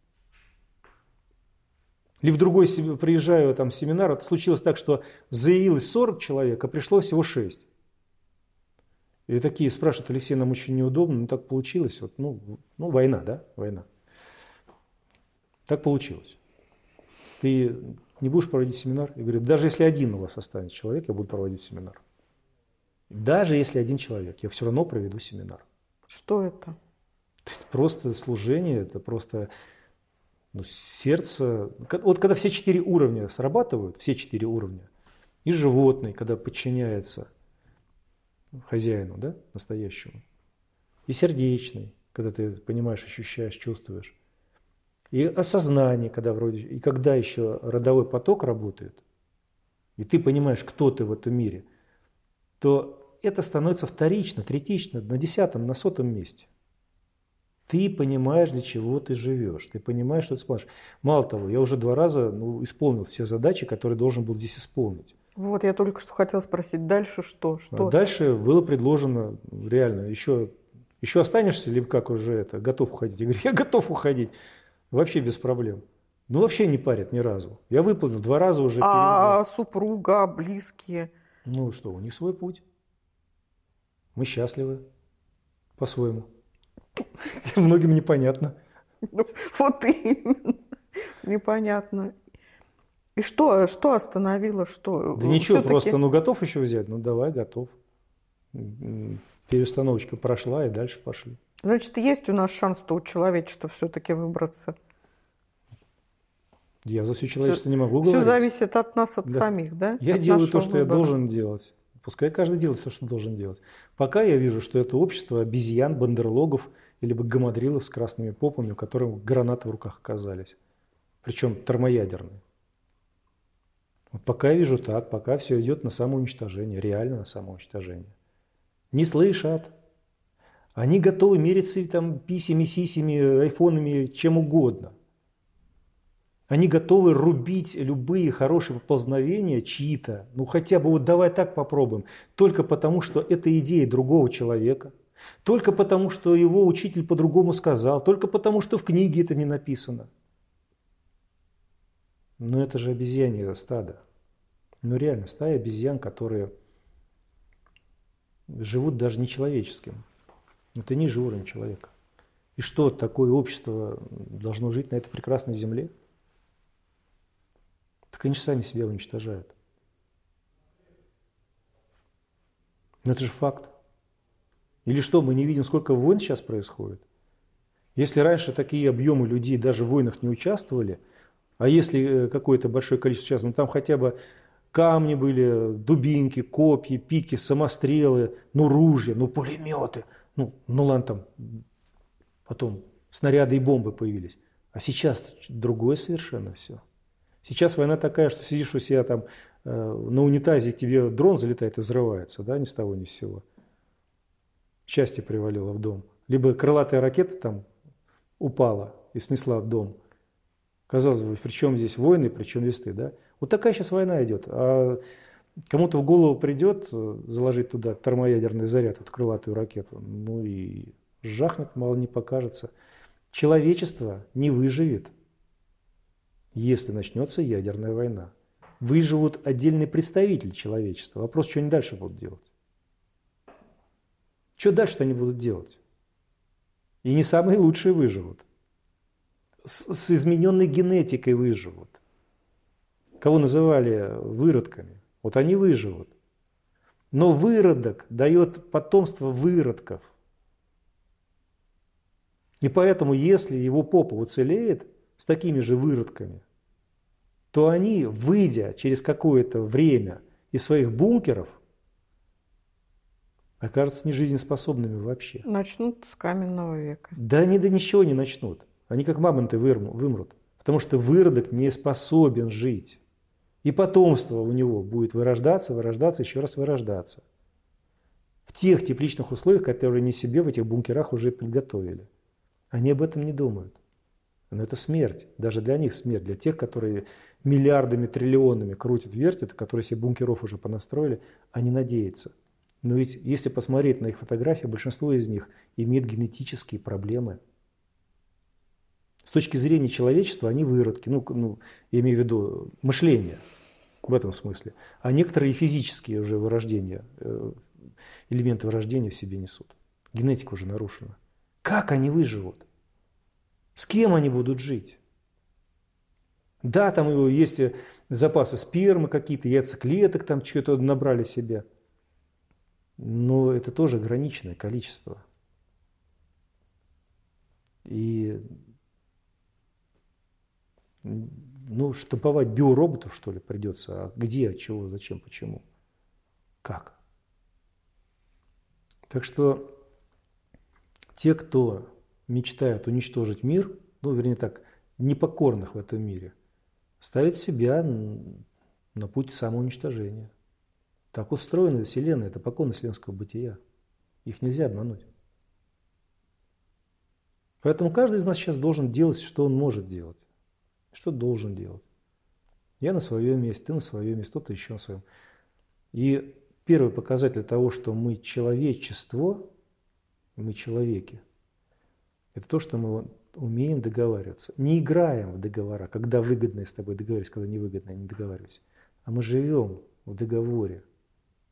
Или в другой приезжаю там семинар, это случилось так, что заявилось сорок человек, а пришло всего шесть. И такие спрашивают, Алексей, нам очень неудобно, но так получилось. Вот, ну, ну, война, да? Война. Так получилось. Ты не будешь проводить семинар? Я говорю, даже если один у вас останется человек, я буду проводить семинар. Даже если один человек, я все равно проведу семинар. Что это? Это просто служение, это просто ну, сердце. Вот когда все четыре уровня срабатывают, все четыре уровня, и животный, когда подчиняется хозяину, да, настоящему, и сердечный, когда ты понимаешь, ощущаешь, чувствуешь, и осознание, когда вроде, и когда еще родовой поток работает, и ты понимаешь, кто ты в этом мире, то это становится вторично, третично, на десятом, на сотом месте. Ты понимаешь, для чего ты живешь, ты понимаешь, что ты сможешь. Мало того, я уже два раза ну, исполнил все задачи, которые должен был здесь исполнить. Вот, я только что хотела спросить, дальше что? что? Дальше было предложено, реально, еще, еще останешься, либо как уже это, готов уходить? Я говорю, я готов уходить, вообще без проблем. Ну, вообще не парят ни разу. Я выполнил два раза уже. А перед... супруга, близкие? Ну что, у них свой путь. Мы счастливы по-своему. Многим непонятно. Вот именно. Непонятно. И что, что остановило, что? Да ничего, просто, ну готов еще взять? Ну давай, готов. Переустановочка прошла и дальше пошли. Значит, есть у нас шанс-то у человечества все-таки выбраться. Я за все человечество не могу все говорить. Все зависит от нас, от да. самих, да? Я от делаю то, что выбора. я должен делать. Пускай каждый делает все, что должен делать. Пока я вижу, что это общество обезьян, бандерлогов или гамадрилов с красными попами, у которых гранаты в руках оказались. Причем термоядерные. Вот пока я вижу так, пока все идет на самоуничтожение, реально на самоуничтожение. Не слышат. Они готовы мериться там писями, сисями, айфонами, чем угодно. Они готовы рубить любые хорошие поползновения чьи-то, ну хотя бы вот давай так попробуем, только потому, что это идея другого человека, только потому, что его учитель по-другому сказал, только потому, что в книге это не написано. Но это же обезьянье стадо. Ну реально, стая обезьян, которые живут даже не человеческим. Это ниже уровня человека. И что, такое общество должно жить на этой прекрасной земле? Так они же сами себя уничтожают. Но это же факт. Или что, мы не видим, сколько войн сейчас происходит? Если раньше такие объемы людей даже в войнах не участвовали, а если какое-то большое количество сейчас, ну там хотя бы камни были, дубинки, копья, пики, самострелы, ну ружья, ну пулеметы, ну, ну ладно там, потом снаряды и бомбы появились. А сейчас другое совершенно все. Сейчас война такая, что сидишь у себя там э, на унитазе, тебе дрон залетает и взрывается, да, ни с того ни с сего. Счастье привалило в дом. Либо крылатая ракета там упала и снесла дом. Казалось бы, при чем здесь войны, при чем здесь ты, да? Вот такая сейчас война идет. А кому-то в голову придет заложить туда термоядерный заряд, вот крылатую ракету, ну и жахнет, мало не покажется. Человечество не выживет, если начнется ядерная война. Выживут отдельные представители человечества. Вопрос, что они дальше будут делать? Что дальше-то они будут делать? И не самые лучшие выживут. С, с измененной генетикой выживут. Кого называли выродками? Вот они выживут. Но выродок дает потомство выродков. И поэтому, если его попа уцелеет с такими же выродками, то они, выйдя через какое-то время из своих бункеров, окажутся нежизнеспособными вообще. Начнут с каменного века. Да они до ничего не начнут. Они как мамонты вымрут. Потому что выродок не способен жить. И потомство у него будет вырождаться, вырождаться, еще раз вырождаться. В тех тепличных условиях, которые они себе в этих бункерах уже приготовили. Они об этом не думают. Но это смерть. Даже для них смерть. Для тех, которые миллиардами, триллионами крутят, вертят, которые себе бункеров уже понастроили, они надеются. Но ведь если посмотреть на их фотографии, большинство из них имеет генетические проблемы. С точки зрения человечества они выродки. Ну, ну, я имею в виду мышление в этом смысле. А некоторые физические уже вырождения, элементы вырождения в себе несут. Генетика уже нарушена. Как они выживут? С кем они будут жить? Да, там есть запасы спермы какие-то, яйцеклеток, там что-то набрали себе. Но это тоже ограниченное количество. И ну, штамповать биороботов, что ли, придется. А где, от чего, зачем, почему? Как? Так что те, кто мечтают уничтожить мир, ну, вернее так, непокорных в этом мире, ставят себя на путь самоуничтожения. Так устроена Вселенная, это покон вселенского бытия. Их нельзя обмануть. Поэтому каждый из нас сейчас должен делать, что он может делать. Что должен делать. Я на своем месте, ты на своем месте, кто-то еще на своем. И первый показатель того, что мы человечество, мы человеки, это то, что мы умеем договариваться. Не играем в договора, когда выгодно я с тобой договариваюсь, когда невыгодно я не договариваюсь. А мы живем в договоре.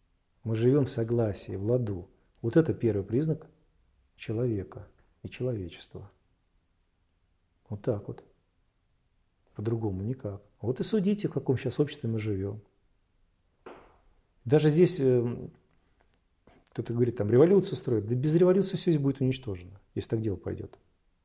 Мы живем в согласии, в ладу. Вот это первый признак человека и человечества. Вот так вот. По-другому никак. Вот и судите, в каком сейчас обществе мы живем. Даже здесь кто-то говорит, там революцию строят. Да без революции все здесь будет уничтожено, если так дело пойдет.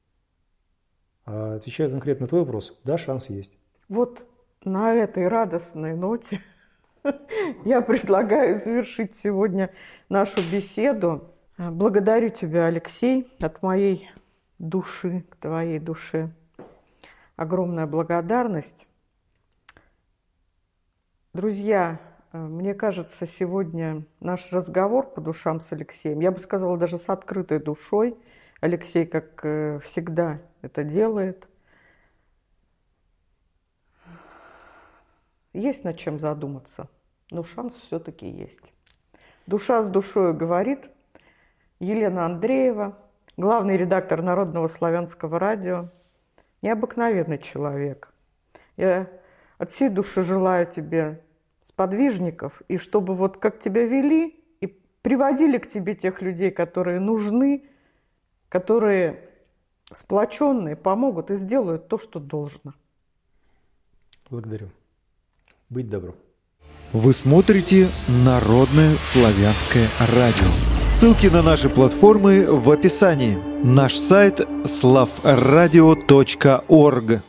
А отвечая конкретно на твой вопрос, да, шанс есть. Вот на этой радостной ноте я предлагаю завершить сегодня нашу беседу. Благодарю тебя, Алексей, от моей души к твоей душе. Огромная благодарность. Друзья, мне кажется, сегодня наш разговор по душам с Алексеем, я бы сказала, даже с открытой душой, Алексей, как всегда, это делает. Есть над чем задуматься, но шанс все-таки есть. «Душа с душой» говорит Елена Андреева, главный редактор Народного славянского радио, необыкновенный человек. Я от всей души желаю тебе сподвижников, и чтобы вот как тебя вели, и приводили к тебе тех людей, которые нужны, которые сплоченные, помогут и сделают то, что должно. Благодарю. Быть добру. Вы смотрите Народное славянское радио. Ссылки на наши платформы в описании. Наш сайт славрадио точка орг.